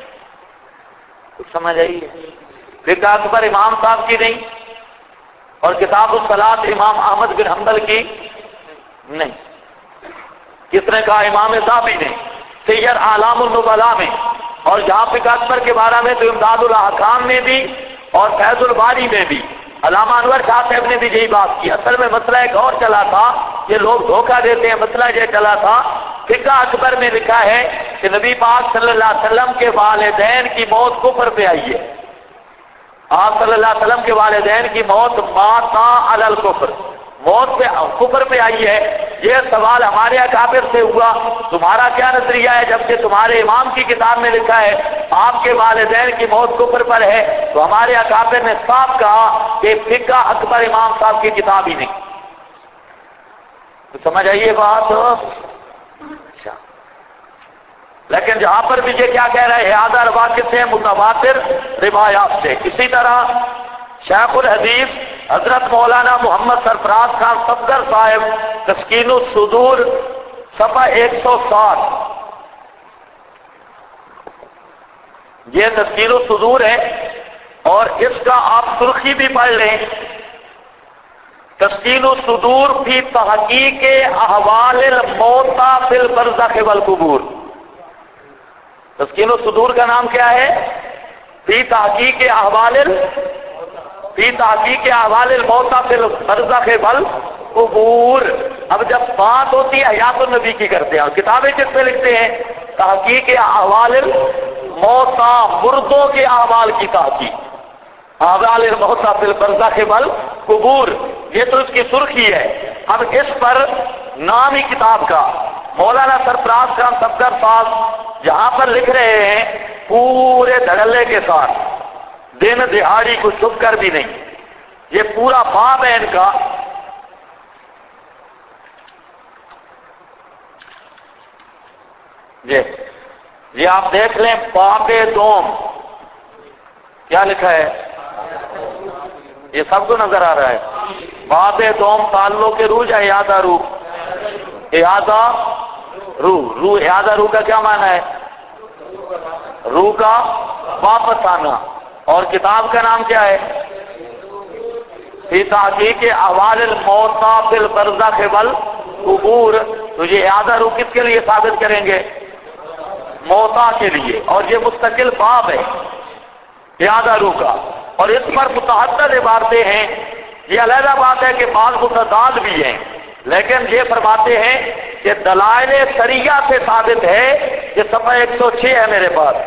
[SPEAKER 1] سمجھ آئیے؟ فقہ اکبر امام صاحب کی نہیں اور کتاب الصلاۃ امام احمد بن حنبل کی نہیں. کس نے کہا؟ امام صابی نے سیر اعلام النبلاء میں. اور جہاں فقہ اکبر کے بارے میں تو امداد الاحکام میں بھی اور فیض الباری میں بھی علامہ انور شاہ صاحب نے بھی یہی بات کی. اصل میں مسئلہ ایک اور چلا تھا، یہ لوگ دھوکہ دیتے ہیں، مسئلہ یہ چلا تھا فقہ اکبر میں لکھا ہے کہ نبی پاک صلی اللہ علیہ وسلم کے والدین کی موت کفر پہ آئی ہے. آپ صلی اللہ علیہ وسلم کے والدین کی موت ماتا علی الکفر، موت پہ کفر پہ آئی ہے. یہ سوال ہمارے اکابر سے ہوا تمہارا کیا نظریہ ہے، جبکہ تمہارے امام کی کتاب میں لکھا ہے آپ کے والدین کی موت کفر پر ہے. تو ہمارے اکابر نے صاف کہا کہ فقہ اکبر امام صاحب کی کتاب ہی نہیں. تو سمجھ آئیے بات. اچھا، لیکن جہاں پر بھی یہ کیا کہہ رہے ہیں اعادہ واقع سے متواتر روایات سے. اسی طرح شیخ الحدیث حضرت مولانا محمد سرفراز خان صفدر صاحب تسکین الصدور صفحہ 160، یہ تسکین الصدور ہے اور اس کا آپ سرخی بھی پڑھ لیں. تسکین الصدور فی تحقیق احوال الموتى فی البرزخ والقبور. تسکین الصدور کا نام کیا ہے؟ فی تحقیق احوال الموتى فی البرزخ والقبور. اب جب بات ہوتی ہے حیات النبی کی کرتے ہیں اور کتابیں جس پہ لکھتے ہیں تحقیق احوال الموتى، مردوں کے احوال کی تحقیق، احوال الموتى فی البرزخ والقبور، یہ تو اس کی سرخی ہے. اب اس پر نام ہی کتاب کا مولانا سرفراز خان صفدر صاحب جہاں پر لکھ رہے ہیں پورے دھڑلے کے ساتھ، دن دہاڑی کو چھپ کر بھی نہیں، یہ پورا باب ہے ان کا. یہ آپ دیکھ لیں باب دوم کیا لکھا ہے، یہ سب کو نظر آ رہا ہے. باب دوم تعلق کے روح یا اعادہ روح؟ اعادہ روح. اعادہ روح کا کیا معنی ہے؟ روح کا واپس آنا. اور کتاب کا نام کیا ہے؟ فی تحقیق احوال الموتى فی البرزخ والقبور. تو یہ اعادہ روح کس کے لیے ثابت کریں گے؟ موتا کے لیے. اور یہ مستقل باب ہے اعادہ روح کا، اور اس پر متعدد عبارتیں ہیں. یہ علیحدہ بات ہے کہ بعض متضاد بھی ہیں، لیکن یہ فرماتے ہیں کہ دلائل شریعہ سے ثابت ہے. یہ صفحہ 106 ہے میرے پاس.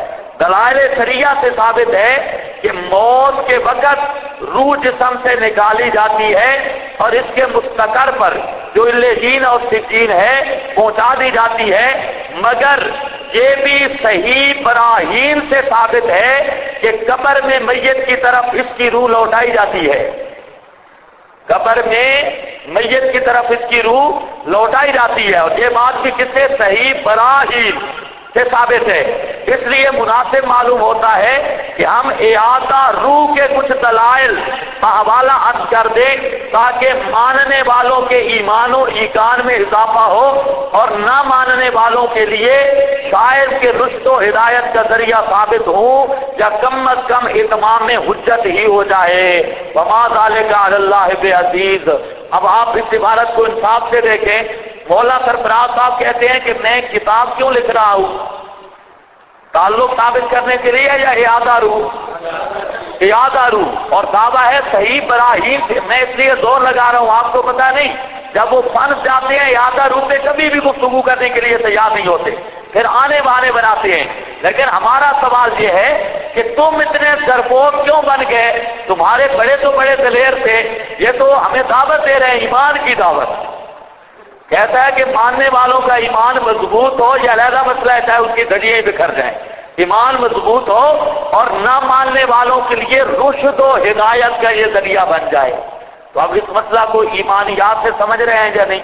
[SPEAKER 1] دلائل شریعہ سے ثابت ہے کہ موت کے وقت روح جسم سے نکالی جاتی ہے اور اس کے مستقر پر جو علیین اور سجین ہے پہنچا دی جاتی ہے، مگر یہ بھی صحیح براہین سے ثابت ہے کہ قبر میں میت کی طرف اس کی روح لوٹائی جاتی ہے، قبر میں میت کی طرف اس کی روح لوٹائی جاتی ہے، اور یہ بات بھی کس سے؟ صحیح براہین سے ثابت ہے۔ اس لیے مناسب معلوم ہوتا ہے کہ ہم اعادہ روح کے کچھ دلائل کا حوالہ عرض کر دیں تاکہ ماننے والوں کے ایمان و ایقان میں اضافہ ہو اور نہ ماننے والوں کے لیے شاید کہ رشد و ہدایت کا ذریعہ ثابت ہو یا کم از کم اتمام میں حجت ہی ہو جائے۔ وما ذالک علی اللہ بعزیز۔ اب آپ اس عبارت کو انصاف سے دیکھیں، مولا سرفراز صاحب کہتے ہیں کہ میں کتاب کیوں لکھ رہا ہوں؟ تعلق ثابت کرنے کے لیے یا اعادہ روح؟ اعادہ روح، اور دعویٰ ہے صحیح براہین سے۔ میں اس لیے زور لگا رہا ہوں، آپ کو پتا نہیں جب وہ پھنس جاتے ہیں اعادہ روح پہ کبھی بھی گفتگو کرنے کے لیے تیار نہیں ہوتے، پھر آنے بہانے بناتے ہیں۔ لیکن ہمارا سوال یہ ہے کہ تم اتنے ڈرپوک کیوں بن گئے؟ تمہارے بڑے تو بڑے دلیر تھے، یہ تو ہمیں دعوت دے رہے ہیں، ایمان کی دعوت۔ کہتا ہے کہ ماننے والوں کا ایمان مضبوط ہو یا علیحدہ مسئلہ ہے، چاہے اس کی دھجیاں بکھر جائیں، ایمان مضبوط ہو اور نہ ماننے والوں کے لیے رشد و ہدایت کا یہ ذریعہ بن جائے۔ تو اب اس مسئلہ کو ایمانیات سے سمجھ رہے ہیں یا نہیں؟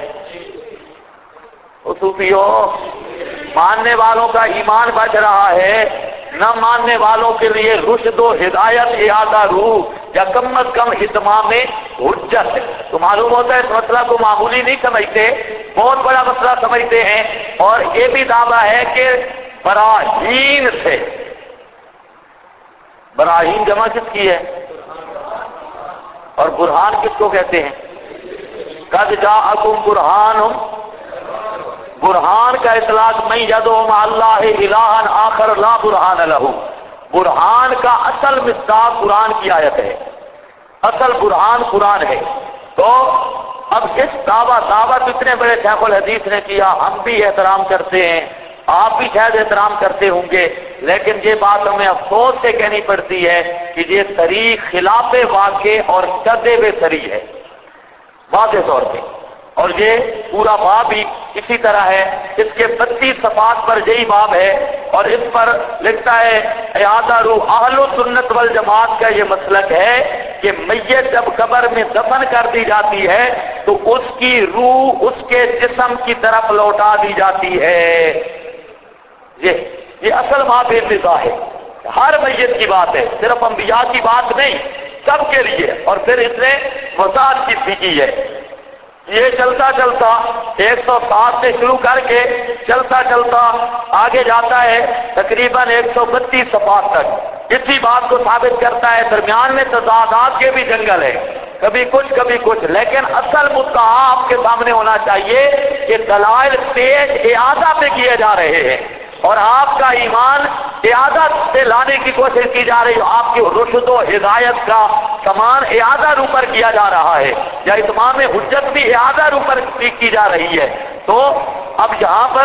[SPEAKER 1] صوفیو، ماننے والوں کا ایمان بچ رہا ہے، نہ ماننے والوں کے لیے رشد و ہدایت اعادہ روح یا کم از کم اتمام میں حجت۔ تو معلوم ہوتا ہے اس مسئلہ کو معمولی نہیں سمجھتے، بہت بڑا مسئلہ سمجھتے ہیں، اور یہ بھی دعویٰ ہے کہ براہین سے۔ براہین جمع کس کی ہے؟ اور برہان کس کو کہتے ہیں؟ قد جاءکم برہان، برہان کا اطلاق من یدعو مع اللہ الہا آخر لا برہان لہ۔ برہان کا اصل مصداق قرآن کی آیت ہے، اصل برہان قرآن ہے۔ تو اب اس دعوت اتنے بڑے شیخ الحدیث نے کیا، ہم بھی احترام کرتے ہیں، آپ بھی شاید احترام کرتے ہوں گے، لیکن یہ بات ہمیں افسوس سے کہنی پڑتی ہے کہ یہ صریح خلاف واقع اور کذب صریح ہے واضح طور پہ، اور یہ پورا باب ہی اسی طرح ہے۔ اس کے 32 صفحات پر یہی باب ہے، اور اس پر لکھتا ہے اعادہ روح اہل سنت والجماعت کا یہ مسلک ہے کہ میت جب قبر میں دفن کر دی جاتی ہے تو اس کی روح اس کے جسم کی طرف لوٹا دی جاتی ہے۔ یہ اصل باب ابتدا ہے، ہر میت کی بات ہے، صرف انبیاء کی بات نہیں، سب کے لیے۔ اور پھر اس نے وضاحت کی ہے۔ یہ چلتا چلتا 107 سے شروع کر کے چلتا چلتا آگے جاتا ہے تقریباً 132 صفحات تک، اسی بات کو ثابت کرتا ہے۔ درمیان میں تضادات کے بھی جنگل ہے، کبھی کچھ، لیکن اصل مدعا آپ کے سامنے ہونا چاہیے کہ دلائل تیز اعادہ پہ کیے جا رہے ہیں، اور آپ کا ایمان اعادہ سے لانے کی کوشش کی جا رہی ہے، آپ کی رشد و ہدایت کا سامان اعادہ روح پر کیا جا رہا ہے، یا اتمام حجت بھی اعادہ روح پر کی جا رہی ہے۔ تو اب یہاں پر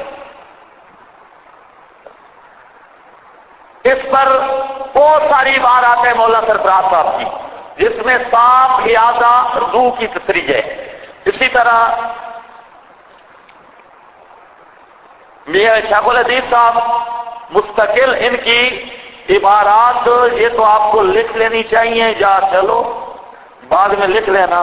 [SPEAKER 1] اس پر بہت ساری عبارات ہے مولا سرفراز صاحب کی، جس میں صاف اعادہ روح کی تصریح ہے۔ اسی طرح شیخ الحدیث صاحب مستقل ان کی عبارات، یہ تو آپ کو لکھ لینی چاہیے، یا چلو بعد میں لکھ لینا۔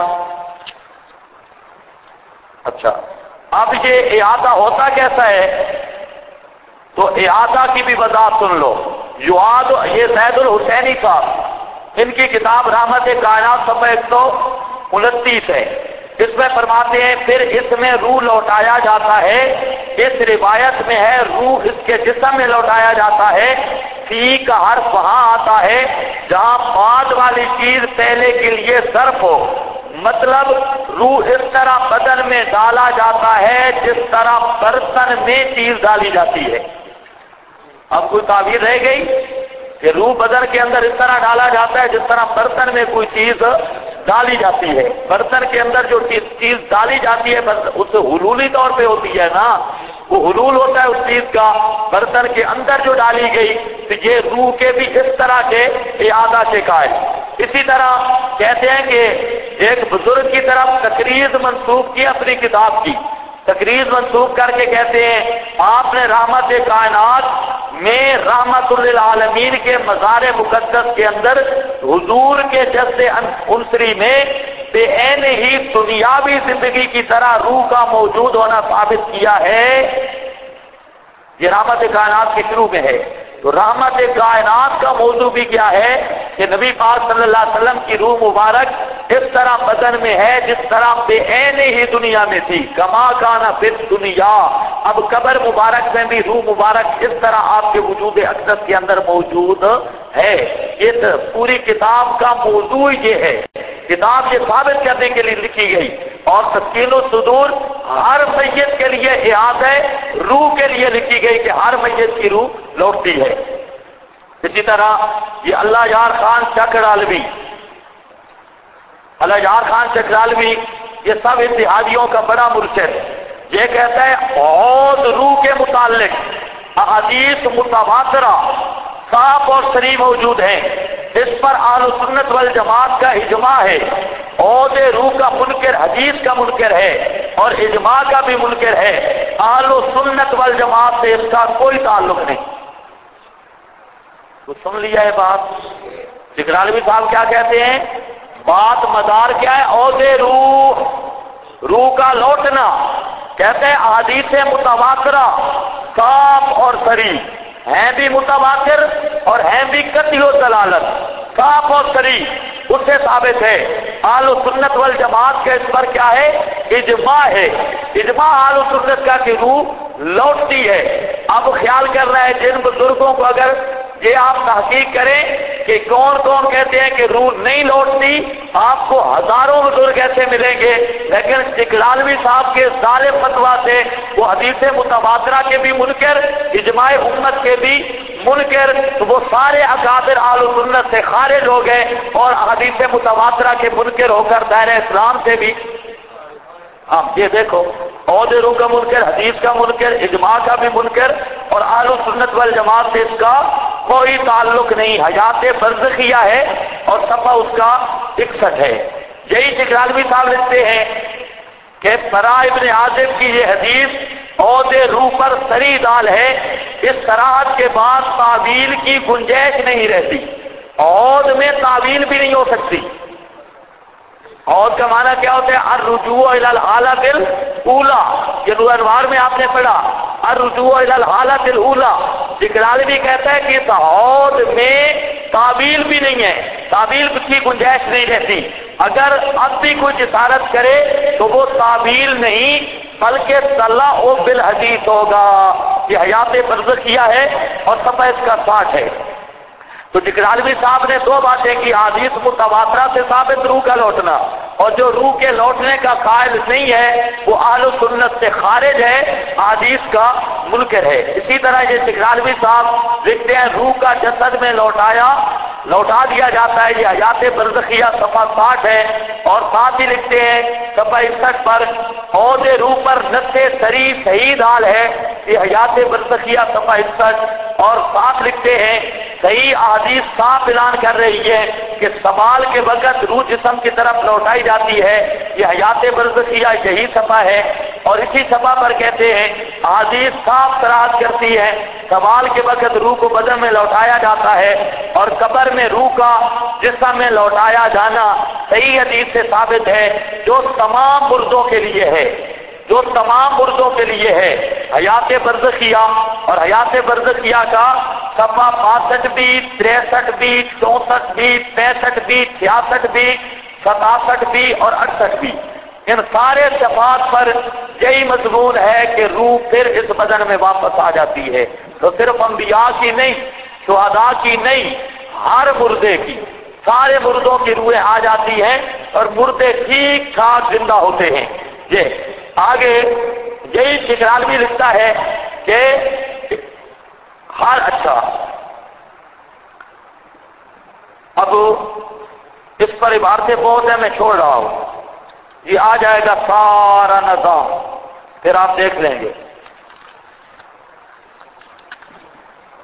[SPEAKER 1] اچھا، اب یہ اعادہ ہوتا کیسا ہے؟ تو اعادہ کی بھی وضاحت سن لو۔ یہ زید الحسینی صاحب، ان کی کتاب رحمت کائنات صفحہ 129 ہے، اس میں فرماتے ہیں پھر اس میں روح لوٹایا جاتا ہے۔ اس روایت میں ہے روح اس کے جسم میں لوٹایا جاتا ہے۔ فی کا حرف وہاں آتا ہے جہاں بعد والی چیز پہلے کے لیے ظرف ہو، مطلب روح اس طرح بدن میں ڈالا جاتا ہے جس طرح برتن میں چیز ڈالی جاتی ہے۔ اب کوئی تعبیر رہ گئی کہ روح بدن کے اندر اس طرح ڈالا جاتا ہے جس طرح برتن میں کوئی چیز ڈالی جاتی ہے۔ برتن کے اندر جو چیز ڈالی جاتی ہے بس اس سے حلولی طور پہ ہوتی ہے نا، وہ حلول ہوتا ہے اس چیز کا برتن کے اندر جو ڈالی گئی، تو یہ روح کے بھی اس طرح کے اعادہ کے قائل۔ اسی طرح کہتے ہیں کہ ایک بزرگ کی طرف تقریر منسوب کی اپنی کتاب کی، تقریر منسوب کر کے کہتے ہیں آپ نے رحمت کائنات میں رحمت للعالمین کے مزار مقدس کے اندر حضور کے جسد عنصری میں بے عین ہی دنیاوی زندگی کی طرح روح کا موجود ہونا ثابت کیا ہے۔ یہ رحمت کائنات کے شروع میں ہے۔ تو رحمت کائنات کا موضوع بھی کیا ہے کہ نبی پاک صلی اللہ علیہ وسلم کی روح مبارک اس طرح بدن میں ہے جس طرح بے عین ہی دنیا میں تھی، کما کانا فی الدنیا۔ اب قبر مبارک میں بھی روح مبارک اس طرح آپ کے وجود اقدس کے اندر موجود ہے۔ یہ پوری کتاب کا موضوع یہ ہے، کتاب یہ ثابت کرنے کے لیے لکھی گئی، اور تسکین الصدور ہر میت کے لیے اعادہ روح کے لیے لکھی گئی کہ ہر میت کی روح لوٹتی ہے۔ اسی طرح یہ اللہ یار خان چکرالوی، اللہ یار خان چکرالوی یہ سب اتحادیوں کا بڑا مرشد، یہ کہتا ہے عود روح کے متعلق احادیث متواترہ صاف اور صریح موجود ہیں، اس پر اہل سنت والجماعت کا اجماع ہے۔ عود روح کا منکر حدیث کا منکر ہے اور اجماع کا بھی منکر ہے، اہل سنت والجماعت سے اس کا کوئی تعلق نہیں۔ تو سن لیا ہے بات۔ چکرالوی صاحب کیا کہتے ہیں؟ بات مدار کیا ہے؟ عود روح، روح کا لوٹنا، کہتے ہیں احادیث متواترہ صاف اور صریح ہیں، بھی متواتر اور ہیں بھی قطعی و دلالت، صاف اور صریح اس سے ثابت ہے۔ اہل سنت والجماعت کا اس پر کیا ہے؟ اجماع ہے، اجماع اہل سنت کا کہ روح لوٹتی ہے۔ اب خیال کر رہا ہے جن بزرگوں کو اگر یہ آپ تحقیق کریں کہ کون کون کہتے ہیں کہ روح نہیں لوٹتی، آپ کو ہزاروں بزرگ ایسے ملیں گے، لیکن چکرالوی صاحب کے ظالم فتویٰ سے وہ حدیث متواترہ کے بھی منکر، اجماع امت کے بھی منکر، تو وہ سارے اکابر اہل سنت سے خارج ہو گئے اور حدیث متواترہ کے منکر ہو کر دائرہ اسلام سے بھی۔ آپ یہ دیکھو، عود روح کا منکر، حدیث کا منکر، اجماع کا بھی منکر، اور اہل سنت والجماعت سے اس کا کوئی تعلق نہیں۔ حیات برزخیہ ہے اور صفحہ اس کا 61 ہے۔ یہی چکرالوی صاحب لکھتے ہیں کہ براء ابن عازب کی یہ حدیث عود روح پر صریح دال ہے، اس صراحت کے بعد تعویل کی گنجائش نہیں رہتی، عود میں تعویل بھی نہیں ہو سکتی۔ عود کا معنی کیا ہوتا ہے؟ الرجوع الی الحالۃ الاولی، یہ نور انوار میں آپ نے پڑھا، الرجوع الی الحالۃ الاولی۔ چکرالوی کہتا ہے کہ اس عود میں تعویل بھی نہیں ہے، تعویل کی گنجائش نہیں رہتی، اگر اب بھی کوئی جسارت کرے تو وہ تعویل نہیں بلکہ صلاح بالحدیث ہوگا۔ یہ حیات برزخیہ ہے اور صفحہ اس کا 60 ہے۔ تو چکرالوی صاحب نے دو باتیں کی، حدیث متواترہ سے ثابت روح کا لوٹنا، اور جو روح کے لوٹنے کا قائل نہیں ہے وہ اہل سنت سے خارج ہے، حدیث کا منکر ہے۔ اسی طرح یہ چکرالوی صاحب لکھتے ہیں روح کا جسد میں لوٹا دیا جاتا ہے، یہ حیات برزخیہ صفحہ 60 ہے، اور ساتھ ہی لکھتے ہیں صفحہ 61 پر عود روح پر نص صریح صحیح دال ہے، یہ حیات برزخیہ صفحہ 61، اور ساتھ لکھتے ہیں صحیح احادیث صاف اعلان کر رہی ہے کہ سوال کے وقت روح جسم کی طرف لوٹائی جاتی ہے، یہ حیات برزخیہ یہی صفحہ ہے۔ اور اسی صفحہ پر کہتے ہیں احادیث صاف صراحت کرتی ہے سوال کے وقت روح کو بدن میں لوٹایا جاتا ہے، اور قبر میں روح کا جسم میں لوٹایا جانا صحیح حدیث سے ثابت ہے، جو تمام مردوں کے لیے ہے، جو تمام مردوں کے لیے ہے۔ حیات برزخیہ اور حیات برزخیہ کا صفحہ 62 بھی، 63 بھی، 64 بھی، 65 بھی، 66 بھی، 67 بھی اور 68 بھی، ان سارے صفحات پر یہی مضمون ہے کہ روح پھر اس بدن میں واپس آ جاتی ہے۔ تو صرف انبیاء کی نہیں، شہداء کی نہیں، ہر مردے کی، سارے مردوں کی روحیں آ جاتی ہیں اور مردے ٹھیک ٹھاک زندہ ہوتے ہیں۔ یہ آگے یہی چکرالوی لکھتا ہے کہ اچھا اب اس پر عبارتیں بہت ہیں، میں چھوڑ رہا ہوں، یہ آ جائے گا سارا نظام، پھر آپ دیکھ لیں گے۔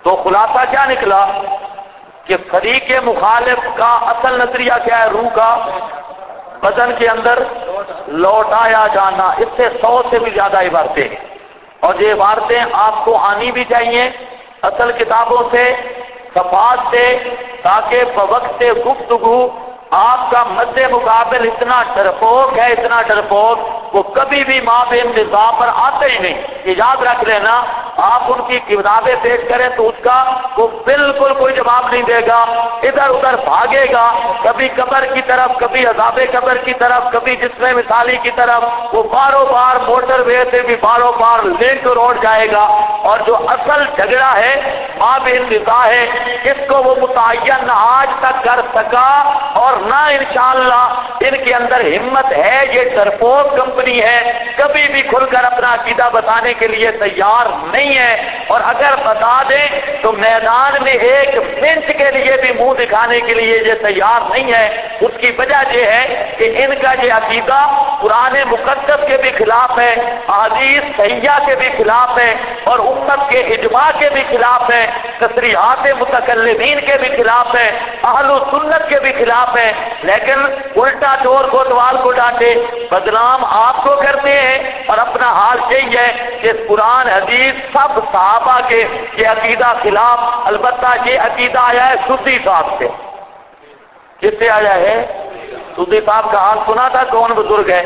[SPEAKER 1] تو خلاصہ کیا نکلا کہ فریق مخالف کا اصل نظریہ کیا ہے؟ روح کا بدن کے اندر لوٹایا جانا. اس سے 100 سے بھی زیادہ عبارتیں ہیں، اور یہ عبارتیں آپ کو آنی بھی چاہیے اصل کتابوں سے، صفحات سے، تاکہ بوقت گفتگو آپ کا مد مقابل اتنا ڈرپوک ہے، اتنا ڈرپوک، وہ کبھی بھی ماں بے نظام پر آتے ہی نہیں. یہ یاد رکھ لینا، آپ ان کی کتابیں پیش کریں تو اس کا وہ بالکل کوئی جواب نہیں دے گا، ادھر ادھر بھاگے گا، کبھی قبر کی طرف، کبھی عذاب قبر کی طرف، کبھی جسم مثالی کی طرف. وہ باروں بار موٹر وے سے بھی باروں بار لنک روڈ جائے گا. اور جو اصل جھگڑا ہے ماں بے نظام ہے، اس کو وہ متعین آج تک کر سکا، اور نہ انشاءاللہ ان کے اندر ہمت ہے. یہ ڈرپوک کمپنی ہے، کبھی بھی کھل کر اپنا عقیدہ بتانے کے لیے تیار نہیں ہے. اور اگر بتا دیں تو میدان میں ایک بنچ کے لیے بھی منہ دکھانے کے لیے یہ تیار نہیں ہے. اس کی وجہ یہ ہے کہ ان کا یہ عقیدہ قرآن مقدس کے بھی خلاف ہے، احادیث صحیحہ کے بھی خلاف ہے، اور امت کے اجماع کے بھی خلاف ہے، تصریحات متکلمین کے بھی خلاف ہے، اہل سنت کے بھی خلاف ہے. لیکن الٹا چور کوتوال کو ڈانٹے، بدنام آپ کو کرتے ہیں، اور اپنا حال یہی ہے کہ قرآن حدیث سب صحابہ کے یہ عقیدہ خلاف. البتہ یہ عقیدہ آیا ہے سدی صاحب سے. کس سے آیا ہے؟ سدی صاحب کا حال سنا تھا؟ کون بزرگ ہے؟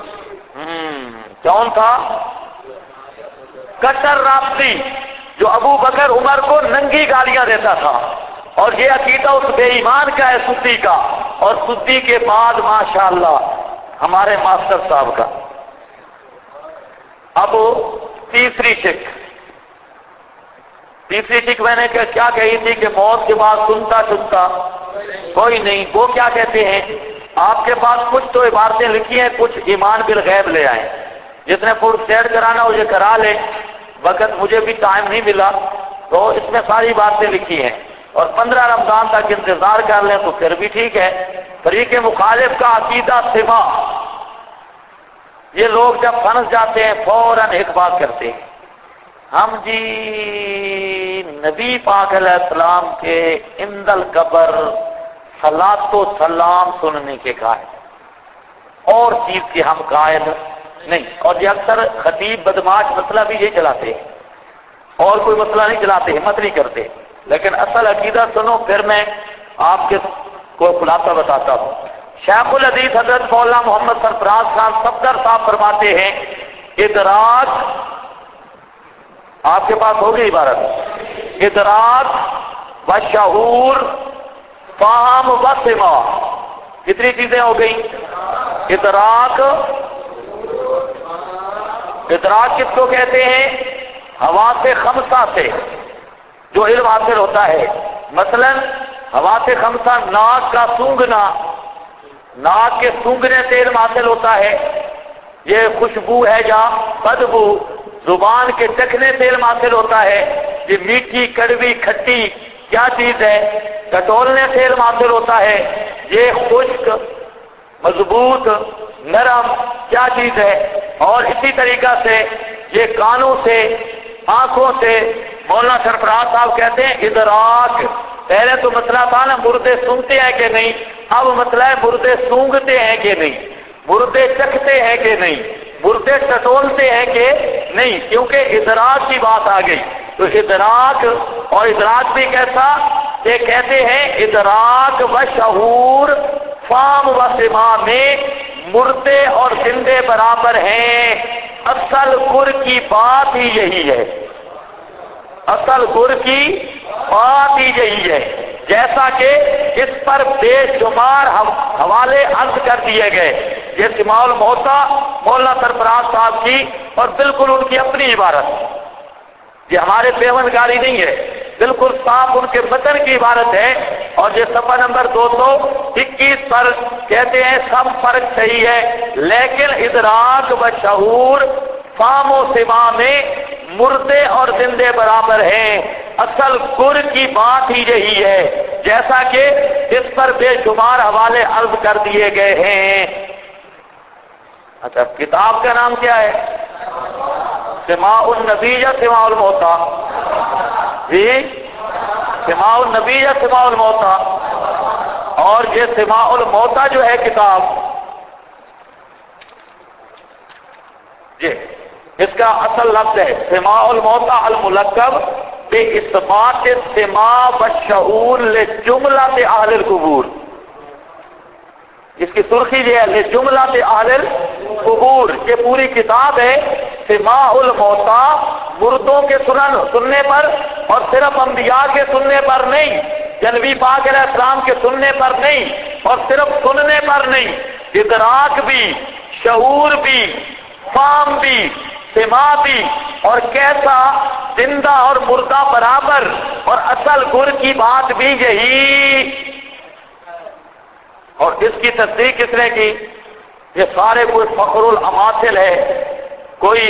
[SPEAKER 1] کون تھا؟ کٹر رابطی، جو ابو بکر عمر کو ننگی گالیاں دیتا تھا. اور یہ عقیدہ اس بے ایمان کا ہے، سدی کا. اور سدی کے بعد ماشاءاللہ ہمارے ماسٹر صاحب کا. اب تیسری شک میں نے کیا کہی تھی کہ موت کے بعد سنتا چنتا کوئی نہیں. وہ کیا کہتے ہیں؟ آپ کے پاس کچھ تو عبارتیں لکھی ہیں، کچھ ایمان بالغیب لے آئیں. جس نے فوڈ سیٹ کرانا وہ یہ کرا لے. وقت مجھے بھی ٹائم نہیں ملا، تو اس میں ساری باتیں لکھی ہیں. اور 15 رمضان تک انتظار کر لیں تو پھر بھی ٹھیک ہے. فریق مخالف کا عقیدہ سوا، یہ لوگ جب پھنس جاتے ہیں فوراً ایک بات کرتے ہیں، ہم جی نبی پاک علیہ السلام کے عند القبر صلاۃ و سلام سننے کے قائل، اور چیز کے ہم قائل نہیں. اور یہ اکثر خطیب بدماش مسئلہ بھی یہ چلاتے ہیں، اور کوئی مسئلہ نہیں چلاتے، ہمت نہیں کرتے. لیکن اصل عقیدہ سنو، پھر میں آپ کے کو خلاصہ بتاتا ہوں. شیخ الحدیث حضرت مولانا محمد سرفراز خان صفدر صاحب فرماتے ہیں، ادراک، آپ کے پاس ہوگی عبارت، ادراک و شعور، فہم و سماع. کتنی چیزیں ہو گئی؟ ادراک کس کو کہتے ہیں؟ حواس خمسہ سے جو علم حاصل ہوتا ہے. مثلا حواس خمسہ، ناک کا سونگھنا، ناک کے سونگھنے سے علم حاصل ہوتا ہے، یہ خوشبو ہے یا بدبو. زبان کے چکھنے سے علم حاصل ہوتا ہے، یہ میٹھی، کڑوی، کھٹی کیا چیز ہے. ٹٹولنے سے علم حاصل ہوتا ہے، یہ خشک، مضبوط، نرم کیا چیز ہے. اور اسی طریقہ سے یہ کانوں سے، آنکھوں سے. مولانا سرفراز صاحب کہتے ہیں ادراک. پہلے تو مسئلہ تھا نا مردے سنتے ہیں کہ نہیں، اب مسئلہ ہے مردے سونگتے ہیں کہ نہیں، مردے چکھتے ہیں کہ نہیں، مردے ٹٹولتے ہیں کہ نہیں. کیونکہ ادراک کی بات آ گئی. تو ادراک، اور ادراک بھی کیسا؟ یہ کہتے ہیں ادراک و شعور، فام و سماع میں مردے اور زندے برابر ہیں. اصل گر کی بات ہی یہی ہے، اصل گر کی بات ہی یہی ہے. جیسا کہ اس پر بے شمار حوالے عرض کر دیے گئے. یہ سماع الموتا مولانا سرفراز صاحب کی، اور بالکل ان کی اپنی عبارت، یہ ہمارے پیوندگاری نہیں ہے، بالکل صاف ان کے متن کی عبارت ہے. اور یہ صفحہ نمبر 221 پر کہتے ہیں سب فرق صحیح ہے، لیکن ادراک و شعور، فام و سماع میں مردے اور زندے برابر ہیں. اصل گر کی بات ہی یہی ہے، جیسا کہ اس پر بے شمار حوالے عرض کر دیے گئے ہیں. اچھا، کتاب کا نام کیا ہے؟ سماع النبی یا سماع الموتا؟ جی سماع النبی یا سماع الموتا؟ اور یہ سماع الموتا جو ہے کتاب، یہ اس کا اصل لفظ ہے سماع الموتا الملقب باثبات السماع والشعور لجملۃ اہل القبور. اس کی سرخی یہ ہے لجملۃ اہل القبور. یہ پوری کتاب ہے سماع الموتا، مردوں کے سننے پر، اور صرف انبیاء کے سننے پر نہیں، نبی پاک علیہ السلام کے سننے پر نہیں، اور صرف سننے پر نہیں، ادراک بھی، شعور بھی، فہم بھی، سماع بھی، اور کیسا زندہ اور مردہ برابر، اور اصل گر کی بات بھی یہی. اور اس کی تصدیق کس نے کی؟ یہ سارے کوئی فخر الاماثل ہے، کوئی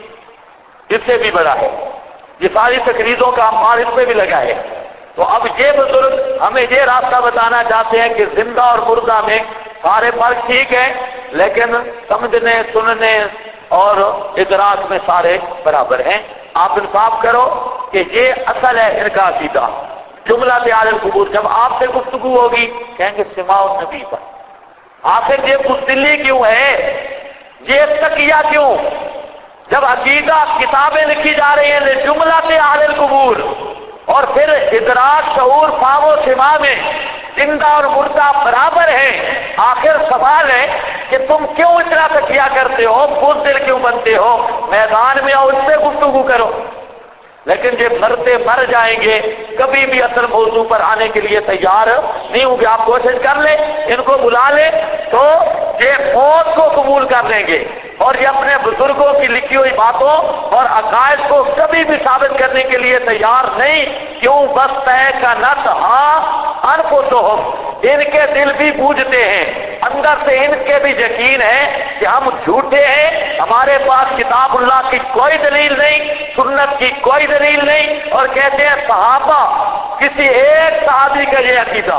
[SPEAKER 1] اس سے بھی بڑا ہے. یہ ساری تقریروں کا امبار اس پہ بھی لگا ہے. تو اب یہ بزرگ ہمیں یہ راستہ بتانا چاہتے ہیں کہ زندہ اور مردہ میں سارے فرق ٹھیک ہے، لیکن سمجھنے، سننے اور ادراک میں سارے برابر ہیں. آپ انصاف کرو کہ یہ اصل ہے ان کا عقیدہ. جملہ اہل القبور جب آپ سے گفتگو ہوگی کہیں گے سماع النبی پر. آخر یہ بزدلی کیوں ہے؟ یہ تقیہ کیوں؟ جب عقیدہ کتابیں لکھی جا رہی ہیں جملہ اہل القبور، اور پھر ادراک، شعور، فہم و سماع میں زندہ اور مردہ برابر ہیں، آخر سوال ہے کہ تم کیوں اتنا تقیہ کرتے ہو؟ بزدل کیوں بنتے ہو؟ میدان میں آؤ، اس سے گفتگو کرو. لیکن یہ مرتے مر جائیں گے، کبھی بھی اصل موضوع پر آنے کے لیے تیار نہیں ہوں گے. آپ کوشش کر لیں، ان کو بلا لیں تو یہ موت کو قبول کر لیں گے، اور یہ اپنے بزرگوں کی لکھی ہوئی باتوں اور عقائد کو کبھی بھی ثابت کرنے کے لیے تیار نہیں. کیوں؟ بس طے کا نت ہاں انفسہم، ان کے دل بھی بوجھتے ہیں، اندر سے ان کے بھی یقین ہے کہ ہم جھوٹے ہیں، ہمارے پاس کتاب اللہ کی کوئی دلیل نہیں، سنت کی کوئی دلیل نہیں. اور کہتے ہیں صحابہ، کسی ایک صحابی کا یہ عقیدہ،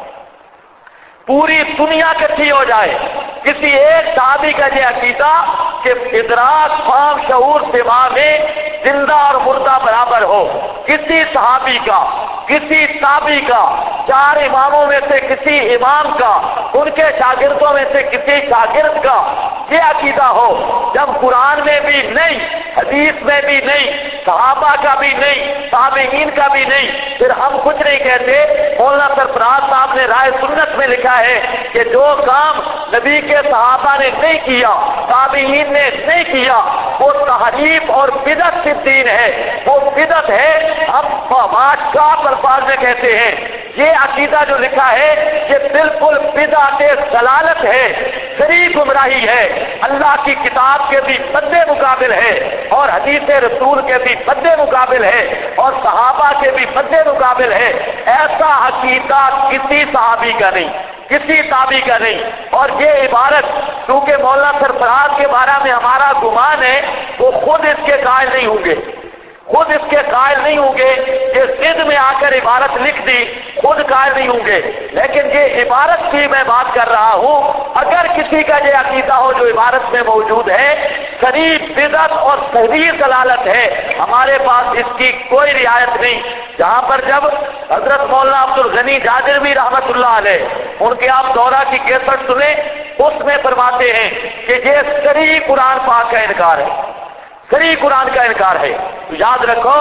[SPEAKER 1] پوری دنیا اکٹھی ہو جائے، کسی ایک صحابی کا یہ عقیدہ کہ ادراک، فہم، شعور، سماع میں زندہ اور مردہ برابر ہو، کسی صحابی کا، کسی تابعی کا، چار اماموں میں سے کسی امام کا، ان کے شاگردوں میں سے کسی شاگرد کا یہ عقیدہ ہو، جب قرآن میں بھی نہیں، حدیث میں بھی نہیں، صحابہ کا بھی نہیں، تابعین کا بھی نہیں، پھر ہم کچھ نہیں کہتے. مولانا سرفراز صاحب نے رائے سنت میں لکھا ہے کہ جو کام نبی کے صحابہ نے نہیں کیا، تابعین نے نہیں کیا، وہ تحریف اور بدعت فی الدین ہے، وہ بدعت ہے. ہم باشکاف الفاظ میں کہتے ہیں یہ عقیدہ جو لکھا ہے یہ بالکل بدعت ضلالت ہے، صریح گمراہی ہے، اللہ کی کتاب کے بھی مد مقابل ہے، اور حدیث رسول کے بھی مد مقابل ہے، اور صحابہ کے بھی مد مقابل ہے. ایسا عقیدہ کسی صحابی کا نہیں، کسی تابعی کا نہیں. اور یہ عبارت کیونکہ مولانا سرفراز کے بارے میں ہمارا گمان ہے وہ خود اس کے قائل نہیں ہوں گے، خود اس کے قائل نہیں ہوں گے. یہ ضد میں آ کر عبارت لکھ دی، خود قائل نہیں ہوں گے. لیکن یہ عبارت کی میں بات کر رہا ہوں، اگر کسی کا یہ عقیدہ ہو جو عبارت میں موجود ہے، صریح بدعت اور صحیح ضلالت ہے، ہمارے پاس اس کی کوئی رعایت نہیں. جہاں پر جب حضرت مولانا عبد الغنی جاجروی رحمت اللہ علیہ، ان کے آپ دورہ کی کیسٹ سنیں، اس میں فرماتے ہیں کہ یہ صریح قرآن پاک کا انکار ہے، صریح قرآن کا انکار ہے. تو یاد رکھو،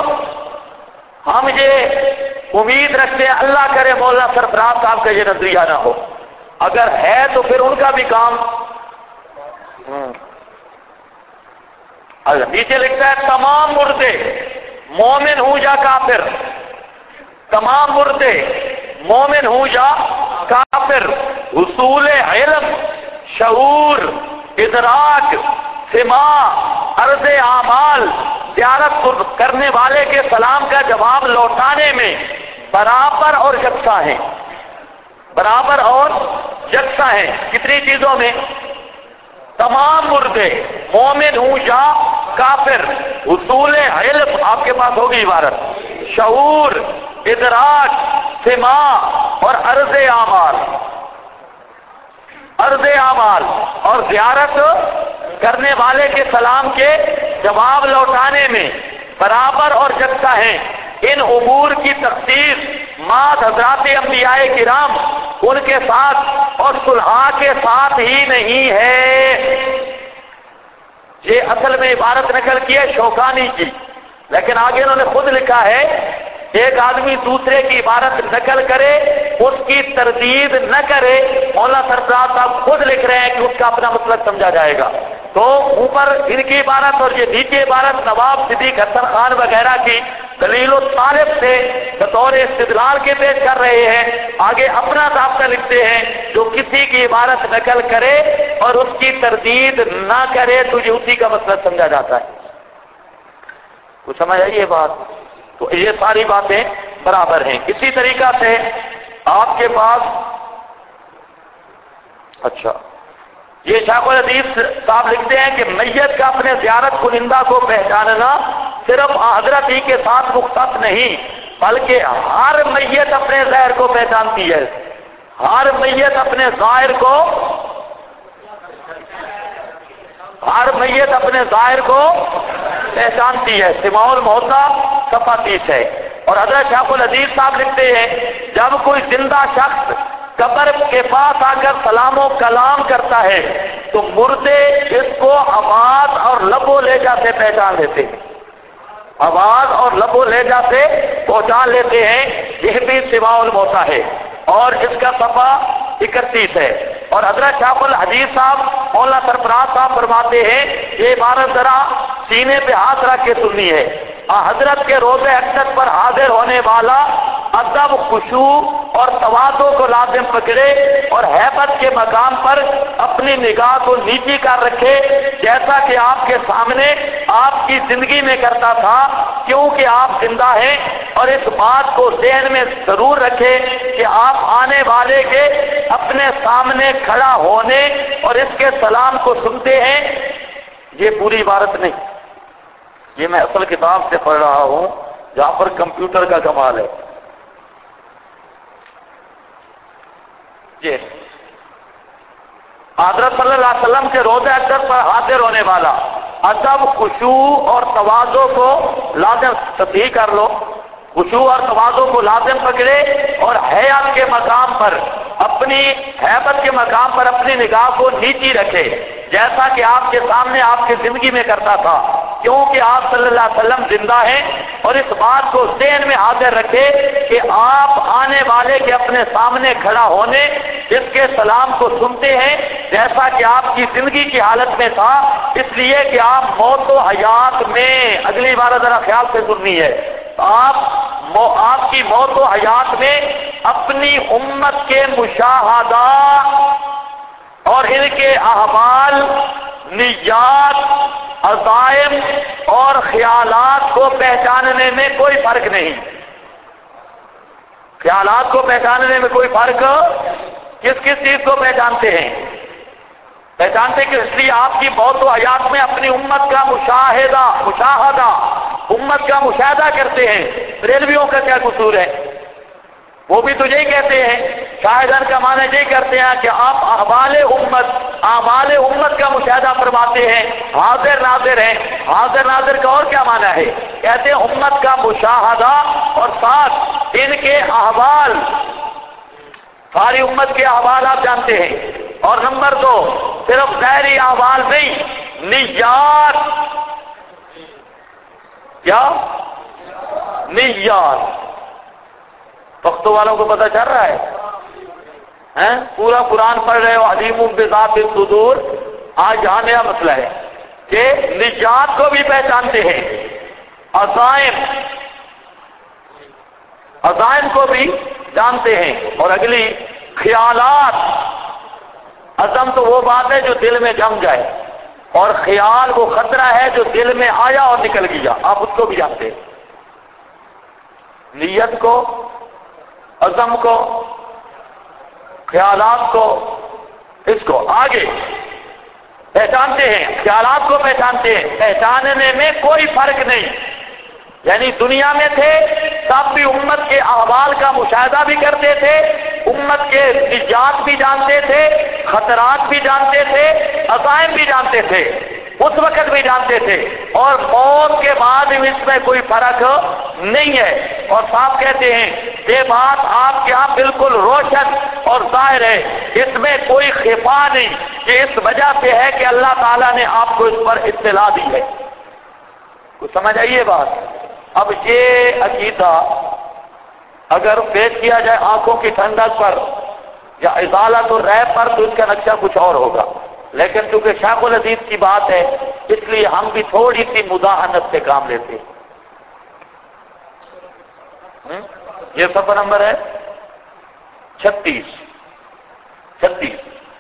[SPEAKER 1] ہم یہ امید رکھتے ہیں، اللہ کرے مولانا سرفراز صاحب کا یہ نظریہ نہ ہو، اگر ہے تو پھر ان کا بھی کام. نیچے لکھتا ہے تمام مردے مومن ہوں یا کافر، تمام مردے مومن ہوں یا کافر، حصول علم، شعور، ادراک، سماع، عرض اعمال، زیارت کرنے والے کے سلام کا جواب لوٹانے میں برابر اور یکساں ہیں، برابر اور یکساں ہیں. کتنی چیزوں میں؟ تمام مردے مومن ہوں یا کافر، حصول علم، آپ کے پاس ہوگی عبارت، شعور، ادراک، سماع اور عرض اعمال، عرض اعمال اور زیارت کرنے والے کے سلام کے جواب لوٹانے میں برابر اور یکساں ہیں. ان امور کی تخصیص مات حضرات انبیاء کرام ان کے ساتھ اور صلحاء کے ساتھ ہی نہیں ہے۔ یہ اصل میں عبارت نقل کی ہے شوکانی کی، لیکن آگے انہوں نے خود لکھا ہے ایک آدمی دوسرے کی عبارت نقل کرے اس کی تردید نہ کرے، مولانا سرفراز صاحب خود لکھ رہے ہیں کہ اس کا اپنا مطلب سمجھا جائے گا۔ تو اوپر ان کی عبارت اور یہ نیچے عبارت نواب صدیق حسن خان وغیرہ کی دلیل الطالب سے بطور استدلال کے پیش کر رہے ہیں، آگے اپنا ضابطہ لکھتے ہیں جو کسی کی عبارت نقل کرے اور اس کی تردید نہ کرے تو یہ اسی کا مطلب سمجھا جاتا ہے۔ کچھ سمجھ آئی یہ بات؟ تو یہ ساری باتیں برابر ہیں۔ اسی طریقہ سے آپ کے پاس اچھا یہ شیخ الحدیث صاحب لکھتے ہیں کہ میت کا اپنے زیارت کنندہ کو پہچاننا صرف حضرت ہی کے ساتھ مختص نہیں بلکہ ہر میت اپنے ظاہر کو پہچانتی ہے، ہر میت اپنے ظاہر کو پہچانتی ہے۔ سماع الموتیٰ صفحہ 30 ہے۔ اور حضرت شیخ الحدیث صاحب لکھتے ہیں جب کوئی زندہ شخص قبر کے پاس آ کر سلام و کلام کرتا ہے تو مردے اس کو آواز اور لب و لہجہ سے پہچان لیتے ہیں، آواز اور لب و لہجہ سے پہچان لیتے ہیں۔ یہ بھی سماع الموتیٰ ہے اور اس کا صفحہ 31 ہے۔ اور حضرت شیخ الحدیث صاحب مولانا سرفراز صاحب فرماتے ہیں یہ عبارت ذرا سینے پہ ہاتھ رکھ کے سننی ہے۔ حضرت کے روز اقدس پر حاضر ہونے والا ادب، خشوع اور تواضع کو لازم پکڑے اور ہیبت کے مقام پر اپنی نگاہ کو نیچی کر رکھے جیسا کہ آپ کے سامنے آپ کی زندگی میں کرتا تھا، کیونکہ آپ زندہ ہیں۔ اور اس بات کو ذہن میں ضرور رکھے کہ آپ آنے والے کے اپنے سامنے کھڑا ہونے اور اس کے سلام کو سنتے ہیں۔ یہ پوری عبارت نہیں، یہ میں اصل کتاب سے پڑھ رہا ہوں جہاں پر کمپیوٹر کا کمال ہے۔ حضرت صلی اللہ علیہ وسلم کے روضہ اقدس پر حاضر ہونے والا ادب، خشوع اور تواضع کو لازم، تصحیح کر لو، خشوع اور تواضع کو لازم پکڑے اور حیات کے مقام پر اپنی ہیبت کے مقام پر اپنی نگاہ کو نیچی رکھے جیسا کہ آپ کے سامنے آپ کی زندگی میں کرتا تھا، کیونکہ آپ صلی اللہ علیہ وسلم زندہ ہیں۔ اور اس بات کو ذہن میں حاضر رکھے کہ آپ آنے والے کے اپنے سامنے کھڑا ہونے اس کے سلام کو سنتے ہیں جیسا کہ آپ کی زندگی کی حالت میں تھا، اس لیے کہ آپ موت و حیات میں، اگلی بار ذرا خیال سے سننی ہے، آپ کی موت و حیات میں اپنی امت کے مشاہدات اور ان کے احوال، نیات، عزائم اور خیالات کو پہچاننے میں کوئی فرق نہیں۔ خیالات کو پہچاننے میں کوئی فرق، کس کس چیز کو پہچانتے ہیں؟ پہچانتے کہ اس لیے آپ کی موت و حیات میں اپنی امت کا مشاہدہ امت کا مشاہدہ کرتے ہیں۔ ریلویوں کا کیا قصور ہے؟ وہ بھی تو یہی کہتے ہیں، شاہدان کا معنی یہی کرتے ہیں کہ آپ اعمال امت کا مشاہدہ فرماتے ہیں، حاضر ناظر ہیں۔ حاضر ناظر کا اور کیا معنی ہے؟ کہتے ہیں امت کا مشاہدہ اور ساتھ ان کے احوال، ساری امت کے احوال آپ جانتے ہیں۔ اور نمبر 2، صرف ظاہری احوال نہیں، نیات، کیا نیات، پختو والوں کو پتہ چل رہا ہے؟ پورا قرآن پڑھ رہے ہو، علیم بذات الصدور، آج یہاں نیا مسئلہ ہے کہ نیات کو بھی پہچانتے ہیں، عزائم کو بھی جانتے ہیں۔ اور اگلی خیالات، عزم تو وہ بات ہے جو دل میں جم جائے، اور خیال وہ خطرہ ہے جو دل میں آیا اور نکل گیا، آپ اس کو بھی جانتے ہیں۔ نیت کو، عزم کو، خیالات کو، اس کو آگے پہچانتے ہیں، خیالات کو پہچانتے ہیں، پہچاننے میں کوئی فرق نہیں۔ یعنی دنیا میں تھے تب بھی امت کے احوال کا مشاہدہ بھی کرتے تھے، امت کے نجات بھی جانتے تھے، خطرات بھی جانتے تھے، عزائم بھی جانتے تھے۔ اس وقت بھی جانتے تھے اور موت کے بعد بھی اس میں کوئی فرق نہیں ہے، اور صاحب کہتے ہیں یہ بات آپ کے یہاں بالکل روشن اور ظاہر ہے، اس میں کوئی خفا نہیں، کہ اس وجہ سے ہے کہ اللہ تعالیٰ نے آپ کو اس پر اطلاع دی ہے۔ کچھ سمجھ آئیے بات؟ اب یہ عقیدہ اگر پیش کیا جائے آنکھوں کی ٹھنڈک پر یا ازالۃ الریب پر تو اس کا نقشہ کچھ اور ہوگا، لیکن چونکہ شیخ الحدیث کی بات ہے اس لیے ہم بھی تھوڑی سی مداحنت سے کام لیتے ہیں۔ یہ صفحہ نمبر ہے 36۔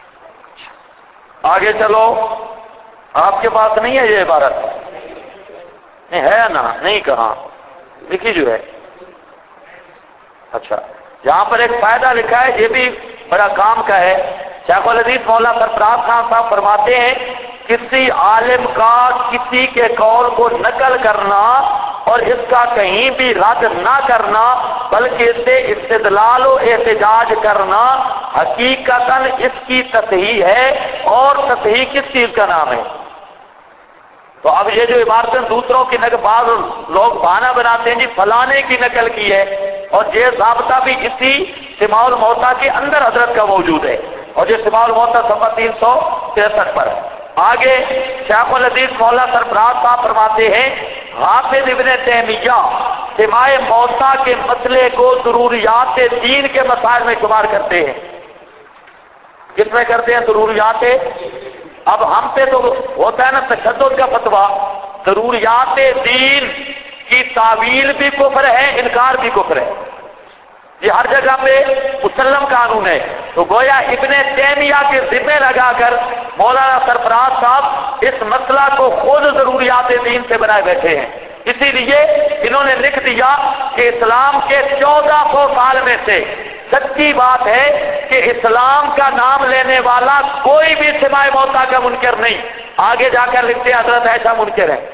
[SPEAKER 1] آگے چلو، آپ کے پاس نہیں ہے یہ عبارت؟ نہیں ہے نا؟ نہیں کہاں لکھی جو ہے؟ اچھا، یہاں پر ایک فائدہ لکھا ہے، یہ بھی بڑا کام کا ہے۔ شیخ الحدیث مولا سرفراز خان صاحب فرماتے ہیں کسی عالم کا کسی کے قول کو نقل کرنا اور اس کا کہیں بھی رد نہ کرنا بلکہ اسے استدلال و احتجاج کرنا حقیقتاً اس کی تصحیح ہے، اور تصحیح کس چیز کا نام ہے؟ تو اب یہ جو عبارتیں دوسروں کی نقل، بعض لوگ بہانہ بناتے ہیں جی فلانے کی نقل کی ہے، اور یہ ضابطہ بھی اسی سماع الموتیٰ کے اندر حضرت کا موجود ہے، اور یہ سماع الموتیٰ صفحہ 363 پر ہے۔ آگے شیخ الحدیث مولا سرفراز صاحب فرماتے ہیں حافظ ابن تیمیہ سماع موتیٰ کے مسئلے کو ضروریات دین کے مسائل میں شمار کرتے ہیں۔ کس میں کرتے ہیں؟ ضروریات۔ اب ہم پہ تو ہوتا ہے نا تشدد کا فتویٰ، ضروریات دین کی تعویل بھی کفر ہے، انکار بھی کفر ہے، یہ ہر جگہ پہ مسلم قانون ہے۔ تو گویا ابن تیمیہ کے ذمہ لگا کر مولانا سرفراز صاحب اس مسئلہ کو خود ضروریات دین سے بنائے بیٹھے ہیں، اسی لیے انہوں نے لکھ دیا کہ اسلام کے 1400 سال میں سے سچی بات ہے کہ اسلام کا نام لینے والا کوئی بھی سماع موتیٰ کا منکر نہیں۔ آگے جا کر لکھتے ہیں حضرت عائشہ منکر ہے۔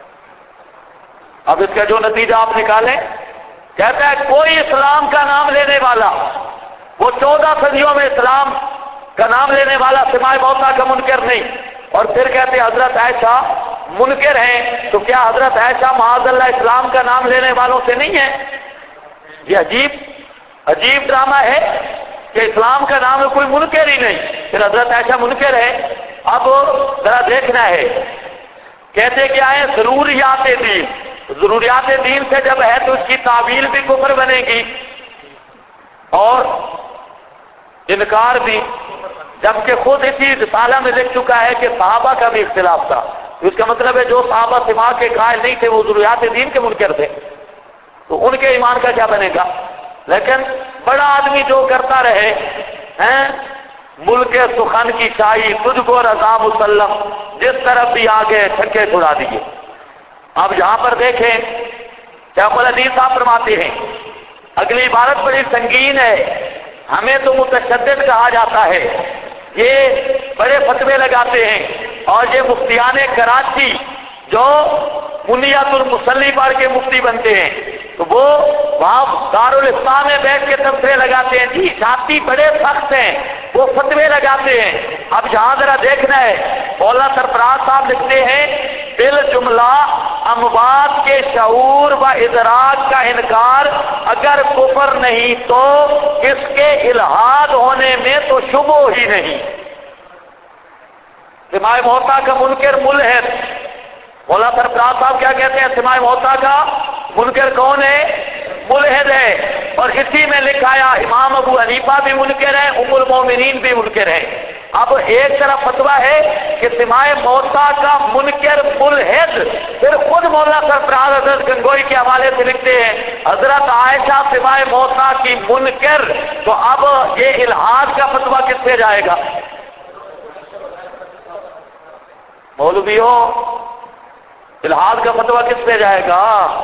[SPEAKER 1] اب اس کا جو نتیجہ آپ نکالیں، کہتا ہے کوئی اسلام کا نام لینے والا، وہ 14 صدیوں میں اسلام کا نام لینے والا سماع موتیٰ کا منکر نہیں، اور پھر کہتے ہیں حضرت عائشہ منکر ہیں، تو کیا حضرت عائشہ معاذ اللہ اسلام کا نام لینے والوں سے نہیں ہے؟ یہ عجیب ڈرامہ ہے کہ اسلام کا نام کوئی منکر ہی نہیں، پھر حضرت عائشہ منکر ہے۔ اب ذرا دیکھنا ہے، کہتے کیا ہے؟ ضروریات دین۔ ضروریات دین سے جب ہے تو اس کی تعویل بھی کفر بنے گی اور انکار بھی، جبکہ خود اسی رسالہ میں لکھ چکا ہے کہ صحابہ کا بھی اختلاف تھا، تو اس کا مطلب ہے جو صحابہ سماع کے قائل نہیں تھے وہ ضروریات دین کے منکر تھے، تو ان کے ایمان کا کیا بنے گا؟ لیکن بڑا آدمی جو کرتا رہے ہیں، ملک سخن کی شاہی تجھ کو رضا مسلم، جس طرف بھی آگے چھکے چھڑا دیے۔ اب یہاں پر دیکھیں شیخ الحدیث صاحب فرماتے ہیں اگلی عبارت بڑی سنگین ہے، ہمیں تو متشدد کہا جاتا ہے، یہ بڑے فتوے لگاتے ہیں، اور یہ مفتیان کراچی جو منیت المصلی پڑھ کے مفتی بنتے ہیں تو وہ وہاں دارالاسلام میں بیٹھ کے تبصرے لگاتے ہیں، جی شاطی بڑے سخت ہیں، وہ فتوے لگاتے ہیں۔ اب جہاں ذرا دیکھنا ہے، مولانا سرفراز صاحب لکھتے ہیں بالجملہ اموات کے شعور و ادراک کا انکار اگر کفر نہیں تو اس کے الحاد ہونے میں تو شبہ ہی نہیں۔ سماع موتیٰ کا منکر ملحد، مولانا سرفراز صاحب کیا کہتے ہیں؟ سماع موتیٰ کا منکر کون ہے؟ ملحد ہے، اور اسی میں لکھایا امام ابو حنیفہ بھی منکر ہے، ام المومنین بھی منکر ہے۔ اب ایک طرف فتویٰ ہے کہ سماع موتیٰ کا منکر ملحد، پھر خود مولانا سرفراز حضرت گنگوئی کے حوالے سے لکھتے ہیں حضرت عائشہ سماع موتیٰ کی منکر، تو اب یہ الحاد کا فتویٰ کس پہ جائے گا؟ مولویوں، الحاد کا فتویٰ کس پہ جائے گا؟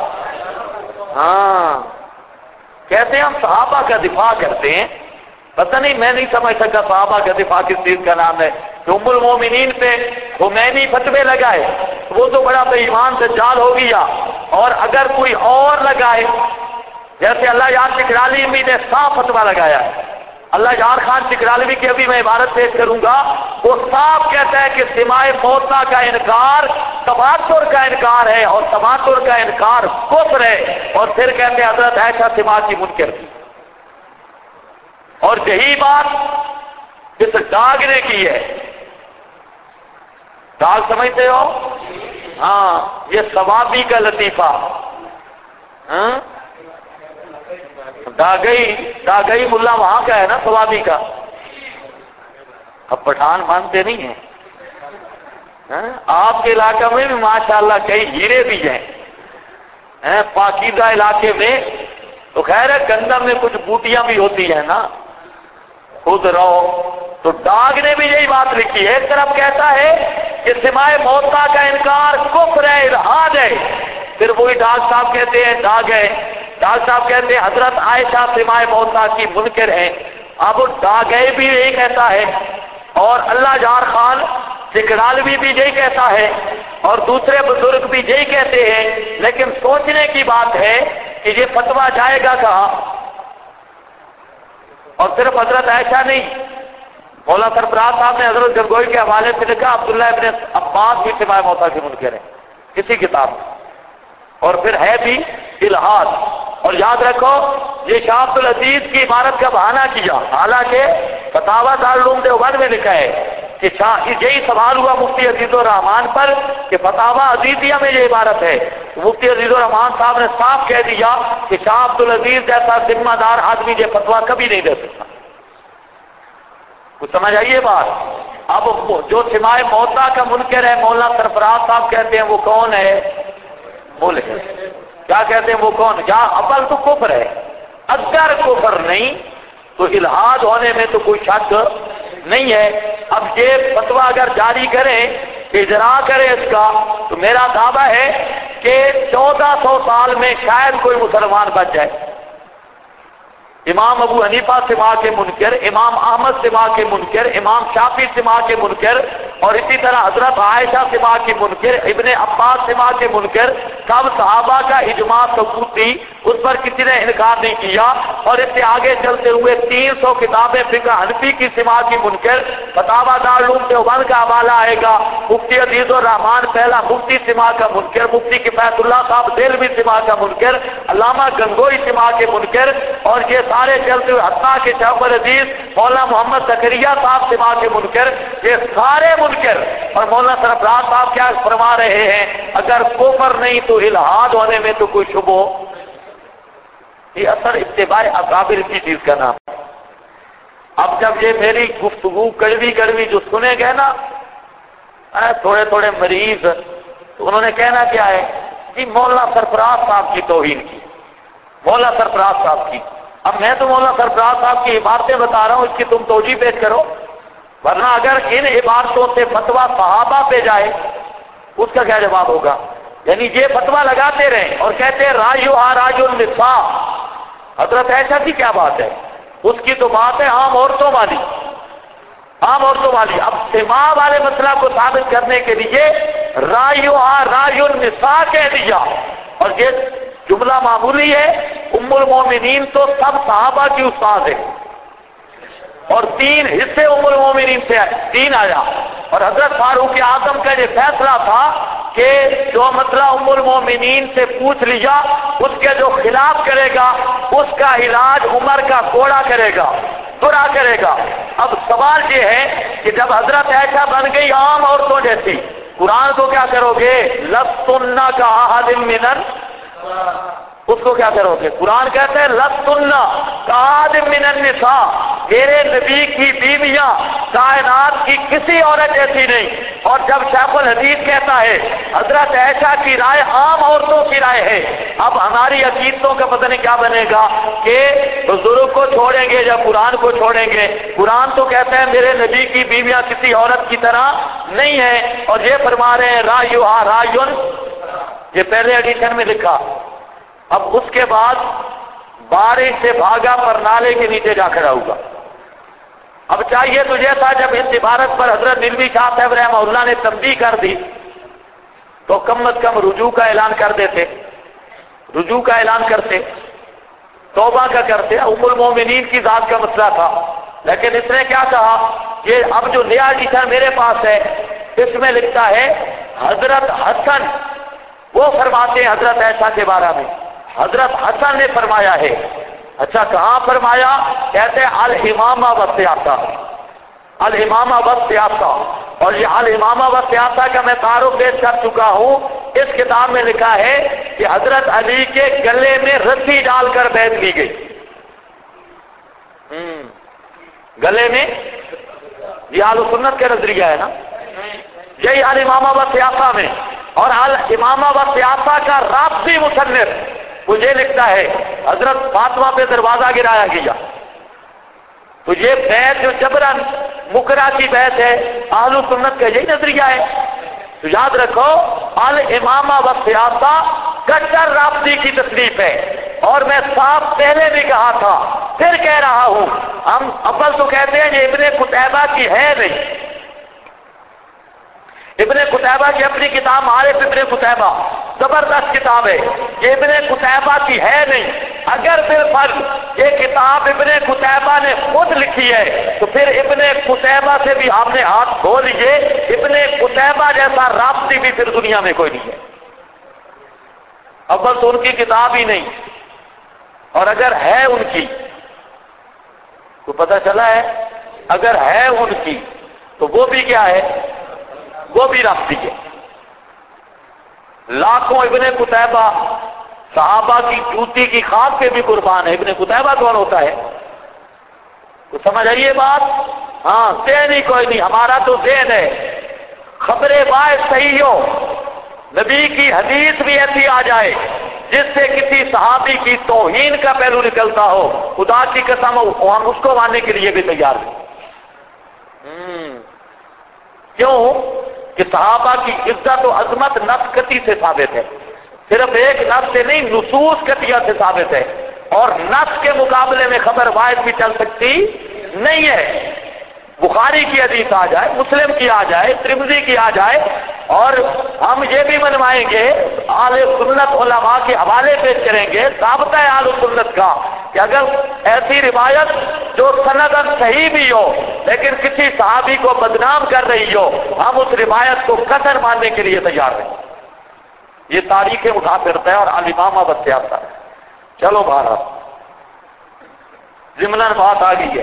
[SPEAKER 1] ہاں، کہتے ہیں ہم صحابہ کا دفاع کرتے ہیں، پتہ نہیں میں نہیں سمجھ سکا صحابہ کا دفاع کس چیز کا نام ہے۔ کہ ام المومنین پہ خمینی فتوے لگائے وہ تو بڑا بے ایمان دجال ہو گیا، اور اگر کوئی اور لگائے، جیسے اللہ یار نگرالی امی نے صاف فتویٰ لگایا ہے، اللہ جار خان چکرالوی کی ابھی میں عبارت پیش کروں گا، وہ صاف کہتا ہے کہ سماع موتا کا انکار تواتر کا انکار ہے، اور تواتر کا انکار کفر ہے، اور پھر کہتے ہیں حضرت عائشہ سماع کی منکر تھی۔ اور یہی بات اس ڈاگ نے کی ہے۔ ڈاگ سمجھتے ہو؟ ہاں، یہ ثوابی کا لطیفہ، ڈاگئی ملا وہاں کا ہے نا، ثوابی کا۔ اب پٹھان مانتے نہیں ہیں، آپ کے علاقہ میں بھی ماشاءاللہ کئی ہیرے بھی ہیں، پاکیزہ علاقے میں تو خیر ہے، گندم میں کچھ بوٹیاں بھی ہوتی ہیں نا، خود رہو۔ تو ڈاگ نے بھی یہی بات لکھی ہے، ایک طرف کہتا ہے کہ سماع موتا کا انکار کفر ہے، الحاد ہے، پھر وہی ڈاگ صاحب کہتے ہیں، ڈاگ صاحب کہتے ہیں حضرت عائشہ سماع موتا کی منکر ہیں۔ اب ڈاگئی بھی یہی کہتا ہے، اور اللہ جار خان چکڑالوی بھی یہی کہتا ہے، اور دوسرے بزرگ بھی یہی کہتے ہیں، لیکن سوچنے کی بات ہے کہ یہ فتویٰ جائے گا کہاں؟ اور صرف حضرت عائشہ نہیں، مولا سرفراز صاحب نے حضرت گنگوئی کے حوالے سے لکھا عبداللہ ابن عباس بھی سماع موتا کی منکر ہے اسی کتاب میں، اور پھر ہے بھی الحاد۔ اور یاد رکھو یہ شاہ عبد العزیز کی عبارت کا بہانہ کیا، حالانکہ فتاوی دارالعلوم دیوبند میں لکھا ہے کہ یہی سوال ہوا مفتی عزیز الرحمان پر کہ فتاوی عزیزیہ میں یہ عبارت ہے، مفتی عزیز الرحمان صاحب نے صاف کہہ دیا کہ شاہ عبد العزیز جیسا ذمہ دار آدمی یہ فتویٰ کبھی نہیں دے سکتا۔ کچھ سمجھ آئیے بات؟ اب جو سماع موتا کا منکر ہے مولانا سرفراز صاحب کہتے ہیں وہ کون ہے؟ ملحد۔ کیا کہتے ہیں وہ کون؟ کیا اول تو کفر ہے، اگر کفر نہیں تو الحاد ہونے میں تو کوئی شک نہیں ہے۔ اب یہ فتویٰ اگر جاری کریں، اجرا کریں اس کا، تو میرا دعویٰ ہے کہ 1400 سال میں شاید کوئی مسلمان بچ جائے۔ امام ابو حنیفہ سماع کے منکر، امام احمد سماع کے منکر، امام شافعی سماع کے منکر، اور اسی طرح حضرت عائشہ سماع کے منکر، ابن عباس سماع کے منکر، سب صحابہ کا اجماع ثبوتی، اس پر کسی نے انکار نہیں کیا۔ اور اس سے آگے چلتے ہوئے 300 کتابیں فقہ حنفی کی سماع کی منکر، فتاوی دارالعلوم دیوبند کا حوالہ آئے گا، مفتی عزیز الرحمان پہلا مفتی سماع کا منکر، مفتی کفایت اللہ صاحب دہلوی سماع کا منکر، علامہ گنگوئی سماع کے منکر، اور یہ سارے چلتے ہوئے حتیٰ کہ شیخ العزیز مولانا محمد زکریا صاحب سماع کے منکر، یہ سارے منکر۔ اور مولانا سرفراز صاحب کیا فرما رہے ہیں؟ اگر کفر نہیں تو الحاد ہونے میں تو کوئی شبہ۔ یہ اثر اتباع اکابر کی چیز کا نام ہے۔ اب جب یہ میری گفتگو کڑوی جو سنے گئے نا تھوڑے تھوڑے مریض، تو انہوں نے کہنا کیا ہے جی مولانا سرفراز صاحب کی توہین کی، مولانا سرفراز صاحب کی۔ اب میں تو مولانا سرفراز صاحب کی عبارتیں بتا رہا ہوں، اس کی تم توجیہ پیش کرو، ورنہ اگر ان عبارتوں سے فتویٰ صحابہ پہ جائے اس کا کیا جواب ہوگا؟ یعنی یہ فتویٰ لگاتے رہیں اور کہتے ہیں رایوہا راج النساء، حضرت عائشہ کی کیا بات ہے؟ اس کی تو بات ہے عام عورتوں والی، عام عورتوں والی۔ اب سماع والے مسئلہ کو ثابت کرنے کے لیے رایوہا راج النساء کہہ دیا، اور یہ جملہ معمولی ہے، ام المومنین تو سب صحابہ کی استاد ہے، اور 3 حصے ام المومنین سے 3 آیا، اور حضرت فاروق اعظم کا یہ فیصلہ تھا کہ جو مسئلہ ام المومنین سے پوچھ لیا اس کے جو خلاف کرے گا اس کا علاج عمر کا کوڑا کرے گا، برا کرے گا۔ اب سوال یہ ہے کہ جب حضرت عائشہ بن گئی عام عورتوں جیسی، قرآن کو کیا کرو گے؟ لستن کا احد من، اس کو کیا کرو گے؟ قرآن کہتے ہیں لستن کاحد من النساء، میرے نبی کی بیویاں کائنات کی کسی عورت جیسی نہیں۔ اور جب شیخ الحدیث کہتا ہے حضرت عائشہ کی رائے عام عورتوں کی رائے ہے، اب ہماری عقیدتوں کا پتہ نہیں کیا بنے گا کہ بزرگ کو چھوڑیں گے یا قرآن کو چھوڑیں گے۔ قرآن تو کہتا ہے میرے نبی کی بیویاں کسی عورت کی طرح نہیں ہیں، اور یہ فرما رہے ہیں رایوہا رایون، یہ پہلے ایڈیشن میں لکھا۔ اب اس کے بعد بارش سے بھاگا پر نالے کے نیچے جا کھڑا ہوگا۔ اب چاہیے تجھے تھا جب اس عبارت پر حضرت دلوی شاہ صاحب رحمہ اللہ نے تنبیہ کر دی تو کم از کم رجوع کا اعلان کر دیتے، رجوع کا اعلان کرتے، توبہ کا کرتے۔ ام المومنین کی ذات کا مسئلہ تھا، لیکن اس نے کیا کہا کہ اب جو نیا ایڈیشن میرے پاس ہے اس میں لکھتا ہے حضرت حسن وہ فرماتے ہیں حضرت عائشہ کے بارے میں، حضرت حسن نے فرمایا ہے۔ اچھا کہاں فرمایا؟ کہتے ہیں الامامہ والسیاسہ، الامامہ والسیاسہ، اور یہ الامامہ والسیاسہ کا میں تعارف پیش کر چکا ہوں۔ اس کتاب میں لکھا ہے کہ حضرت علی کے گلے میں رسی ڈال کر بیعت لی گئی، گلے میں، یہ اہل سنت کا نظریہ ہے نا، یہی الامامہ والسیاسہ میں، اور الامامہ والسیاسہ کا رافضی مصنف مجھے لکھتا ہے حضرت فاطمہ پہ دروازہ گرایا گیا۔ تو یہ بیعت جو جبرن مکرہ کی بیعت ہے اہل سنت کا یہی نظریہ ہے۔ تو یاد رکھو الامامہ والسیاسہ کٹر رافضی کی تصنیف ہے، اور میں صاف پہلے بھی کہا تھا پھر کہہ رہا ہوں، ہم اول تو کہتے ہیں یہ ابن قتیبہ کی ہے نہیں، ابن قتیبہ کی اپنی کتاب معارف ابن قتیبہ زبردست کتاب ہے، یہ ابن قتیبہ کی ہے نہیں۔ اگر بالفرض یہ کتاب ابن قتیبہ نے خود لکھی ہے تو پھر ابن قتیبہ سے بھی آپ نے ہاتھ دھو لیجئے، ابن قتیبہ جیسا رافضی بھی پھر دنیا میں کوئی نہیں ہے۔ اول تو ان کی کتاب ہی نہیں، اور اگر ہے ان کی تو پتہ چلا ہے اگر ہے ان کی تو وہ بھی کیا ہے، وہ بھی رافضی ہے۔ لاکھوں ابن قتیبہ صحابہ کی جوتی کی خاک پہ بھی قربان ہے، ابن قتیبہ کون ہوتا ہے؟ تو سمجھ آئیے بات؟ ہاں ذہن ہی کوئی نہیں، ہمارا تو ذہن ہے خبر باعث صحیح ہو، نبی کی حدیث بھی ایسی آ جائے جس سے کسی صحابی کی توہین کا پہلو نکلتا ہو، خدا کی قسم ہم اس کو ماننے کے لیے بھی تیار ہیں۔ کیوں کہ صحابہ کی عزت و عظمت نفس قطعی سے ثابت ہے، صرف ایک نفس سے نہیں، نصوص قطعیہ سے ثابت ہے، اور نفس کے مقابلے میں خبر واحد بھی چل سکتی نہیں ہے۔ بخاری کی حدیث آ جائے، مسلم کی آ جائے، ترمذی کی آ جائے، اور ہم یہ بھی منوائیں گے، اہل سنت علماء کے حوالے پیش کریں گے، ضابطہ ہے اہل سنت کا کہ اگر ایسی روایت جو سنداً صحیح بھی ہو لیکن کسی صحابی کو بدنام کر رہی ہو، ہم اس روایت کو قطعاً ماننے کے لیے تیار ہیں۔ یہ تاریخ اٹھا پھرتا ہے اور الامامہ والسیاسہ ہے۔ چلو بہرحال ضمناً بات آ گئی ہے،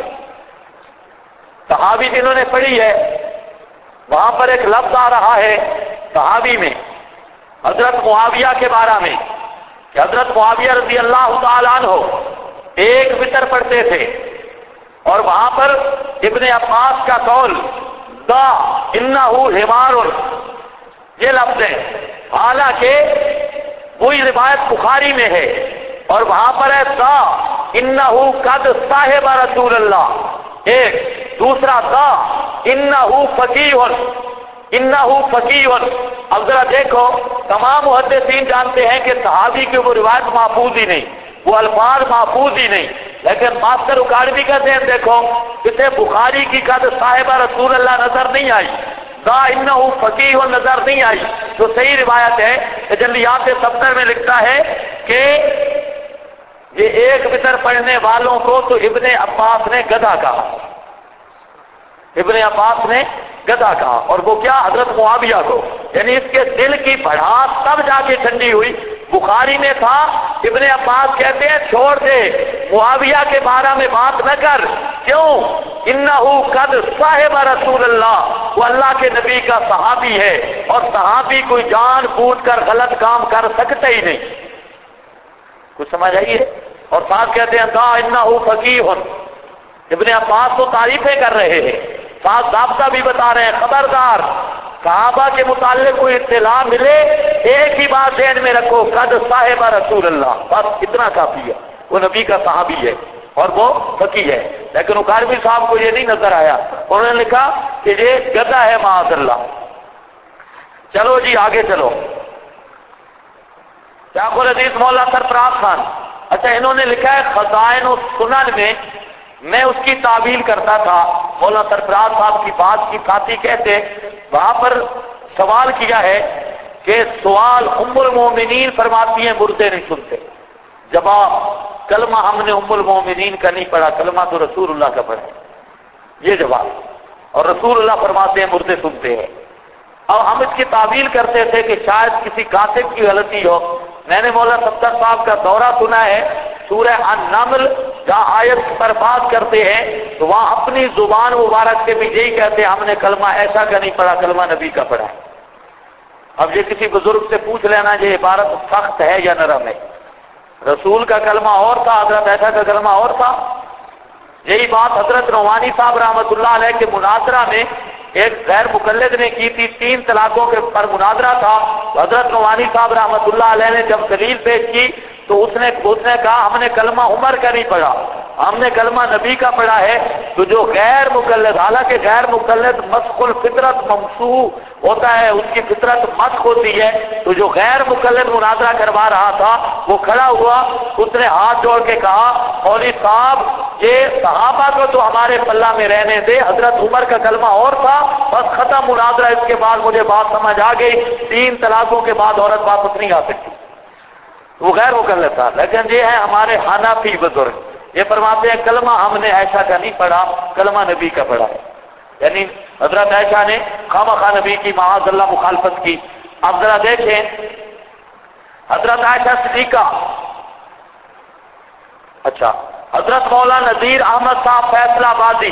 [SPEAKER 1] صحابی جنہوں نے پڑھی ہے وہاں پر ایک لفظ آ رہا ہے صحابی میں حضرت معاویہ کے بارے میں کہ حضرت معاویہ رضی اللہ تعالیٰ عنہ ایک وتر پڑھتے تھے، اور وہاں پر ابن عباس کا قول دا انہ حمار یہ لفظ ہے، حالانکہ وہی روایت بخاری میں ہے، اور وہاں پر ہے دا انہ قد صاحب رسول اللہ، ایک دوسرا دا انہ فقیہ، انہ فقیہ۔ اب ذرا دیکھو تمام محدثین جانتے ہیں کہ صحابی کی وہ روایت محفوظ ہی نہیں، وہ الفاظ محفوظ ہی نہیں، لیکن ماسٹر اکاڑوی کا ذہن دیکھو، اسے بخاری کی قد صاحب رسول اللہ نظر نہیں آئی، دا انہ فقیہ نظر نہیں آئی، تو صحیح روایت ہے تجلیات صفدر میں لکھتا ہے کہ یہ ایک وتر پڑھنے والوں کو تو ابن عباس نے گدھا کہا، ابن عباس نے گدھا کہا، اور وہ کیا؟ حضرت معاویہ کو، یعنی اس کے دل کی بڑھاس تب جا کے ٹھنڈی ہوئی۔ بخاری میں تھا، ابن عباس کہتے ہیں چھوڑ دے معاویہ کے بارے میں بات نہ کر، کیوں؟ انہ قد صاحب رسول اللہ، وہ اللہ کے نبی کا صحابی ہے، اور صحابی کوئی جان بوجھ کر غلط کام کر سکتا ہی نہیں۔ کچھ سمجھ آئیے؟ اور ساتھ کہتے ہیں دا انہ فقیہ، ابن عباس تو تعریفیں کر رہے ہیں، ساتھ ضابطہ بھی بتا رہے ہیں، خبردار صحابہ کے متعلق کوئی اطلاع ملے ایک ہی بات ذہن میں رکھو، قد صاحب رسول اللہ، بس اتنا کافی ہے، وہ نبی کا صحابی ہے اور وہ فقیہ ہے۔ لیکن اکاڑوی صاحب کو یہ نہیں نظر آیا، انہوں نے لکھا کہ یہ گدھا ہے معاذ اللہ۔ چلو جی آگے چلو، شیخ الحدیث مولانا سرفراز خان، اچھا انہوں نے لکھا ہے خزائن السنن میں اس کی تعویل کرتا تھا، مولانا سرفراز صاحب کی بات کی ساتھی کہتے، وہاں پر سوال کیا ہے کہ سوال ام المومنین فرماتی ہیں مردے نہیں سنتے، جواب کلمہ ہم نے ام المومنین کا نہیں پڑھا، کلمہ تو رسول اللہ کا پڑھا۔ یہ جواب. اور رسول اللہ فرماتے ہیں مردے سنتے ہیں. اب ہم اس کی تعویل کرتے تھے کہ شاید کسی کاتب کی غلطی ہو. میں نے مولانا ستر صاحب کا دورہ سنا ہے سورہ النمل جہاں آیت پر بات کرتے ہیں تو وہاں اپنی زبان مبارک سے بھی یہی کہتے ہیں ہم نے کلمہ ایسا کا نہیں پڑھا، کلمہ نبی کا پڑھا ہے. اب یہ کسی بزرگ سے پوچھ لینا یہ عبارت سخت ہے یا نرم ہے. رسول کا کلمہ اور تھا، حضرت عائشہ کا کلمہ اور تھا. یہی بات حضرت نعمانی صاحب رحمۃ اللہ علیہ کے مناظرہ میں ایک غیر مقلد نے کی تھی. 3 طلاقوں کے پر مناظرہ تھا. حضرت نعمانی صاحب رحمۃ اللہ علیہ نے جب دلیل پیش کی تو اس نے کہا ہم نے کلمہ عمر کا نہیں پڑھا، ہم نے کلمہ نبی کا پڑھا ہے. تو جو غیر مقلد، حالانکہ غیر مقلد مسخ الفطرت ممسوح ہوتا ہے، اس کی فطرت مسخ ہوتی ہے. تو جو غیر مقلد مناظرہ کروا رہا تھا وہ کھڑا ہوا، اس نے ہاتھ جوڑ کے کہا مولوی صاحب یہ صحابہ کو تو ہمارے پلہ میں رہنے دے، حضرت عمر کا کلمہ اور تھا، بس ختم مناظرہ. اس کے بعد مجھے بات سمجھ آ گئی 3 طلاقوں کے بعد عورت واپس نہیں آ سکتی. وہ غیر مقلد تھا. لیکن یہ ہے ہمارے حنفی بزرگ، یہ فرماتے ہیں کلمہ ہم نے عائشہ کا نہیں پڑھا، کلمہ نبی کا پڑھا ہے. یعنی حضرت عائشہ نے خامخواہ نبی کی معاذ اللہ مخالفت کی. اب ذرا دیکھیں حضرت عائشہ صدیقہ، اچھا حضرت مولانا نذیر احمد صاحب فیصلہ آبادی،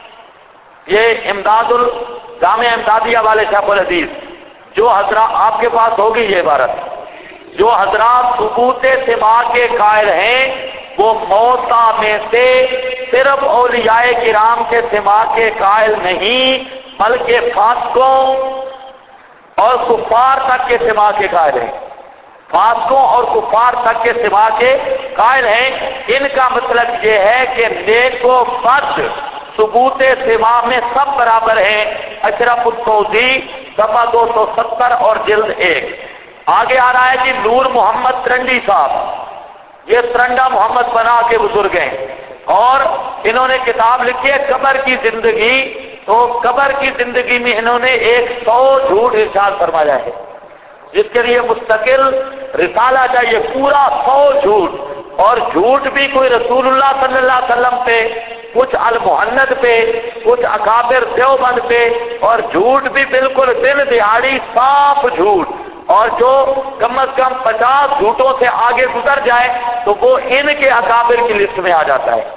[SPEAKER 1] یہ امداد جامع امدادیہ والے شیخ الحدیث، جو حضرات آپ کے پاس ہوگی یہ عبارت، جو حضرات ثبوت سماع کے قائل ہیں وہ موتا میں سے صرف اولیاء کرام کے سماع کے قائل نہیں بلکہ فاسقوں اور کفار تک کے سماع کے قائل ہیں. فاسقوں اور کفار تک کے سماع کے قائل ہیں. ان کا مطلب یہ ہے کہ نیک و بد ثبوت سماع میں سب برابر ہیں. اشرف التوزی صفحہ 270 اور جلد 1. آگے آ رہا ہے جی نور محمد ترنڈی صاحب، یہ ترنڈا محمد بنا کے بزرگ ہیں اور انہوں نے کتاب لکھی ہے قبر کی زندگی. تو قبر کی زندگی میں انہوں نے 100 جھوٹ ارشاد فرمایا ہے جس کے لیے مستقل رسالہ چاہیے، پورا 100 جھوٹ. اور جھوٹ بھی کوئی رسول اللہ صلی اللہ علیہ وسلم پہ، کچھ المحند پہ، کچھ اکابر دیوبند پہ، اور جھوٹ بھی بالکل دن دہاڑی صاف جھوٹ. اور جو کم از کم 50 جھوٹوں سے آگے گزر جائے تو وہ ان کے اکابر کی لسٹ میں آ جاتا ہے.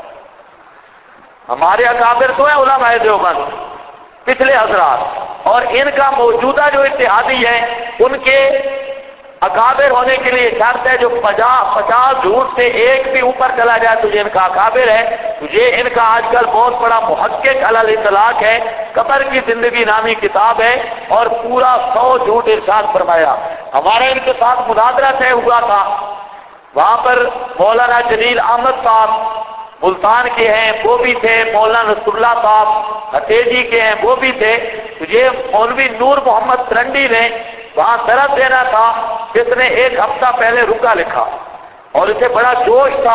[SPEAKER 1] ہمارے اکابر تو ہیں علماء دیوبند پچھلے حضرات، اور ان کا موجودہ جو اتحادی ہے ان کے اکابر ہونے کے لیے شرط ہے جو 50 جھوٹ سے ایک بھی اوپر چلا جائے تو یہ ان کا اکابر ہے. یہ ان کا آج کل بہت بڑا محقق علی الاطلاق ہے. قبر کی زندگی نامی کتاب ہے اور پورا 100 جھوٹ ارشاد فرمایا. ہمارا ان کے ساتھ مناظرہ طے ہوا تھا، وہاں پر مولانا جلیل احمد صاحب ملتان کے ہیں وہ بھی تھے، مولانا رسول اللہ صاحب حتیجی کے ہیں وہ بھی تھے. تو یہ مولوی نور محمد ترنڈی نے وہاں درس دینا تھا، جس نے 1 ہفتہ پہلے رکا لکھا اور اسے بڑا جوش تھا.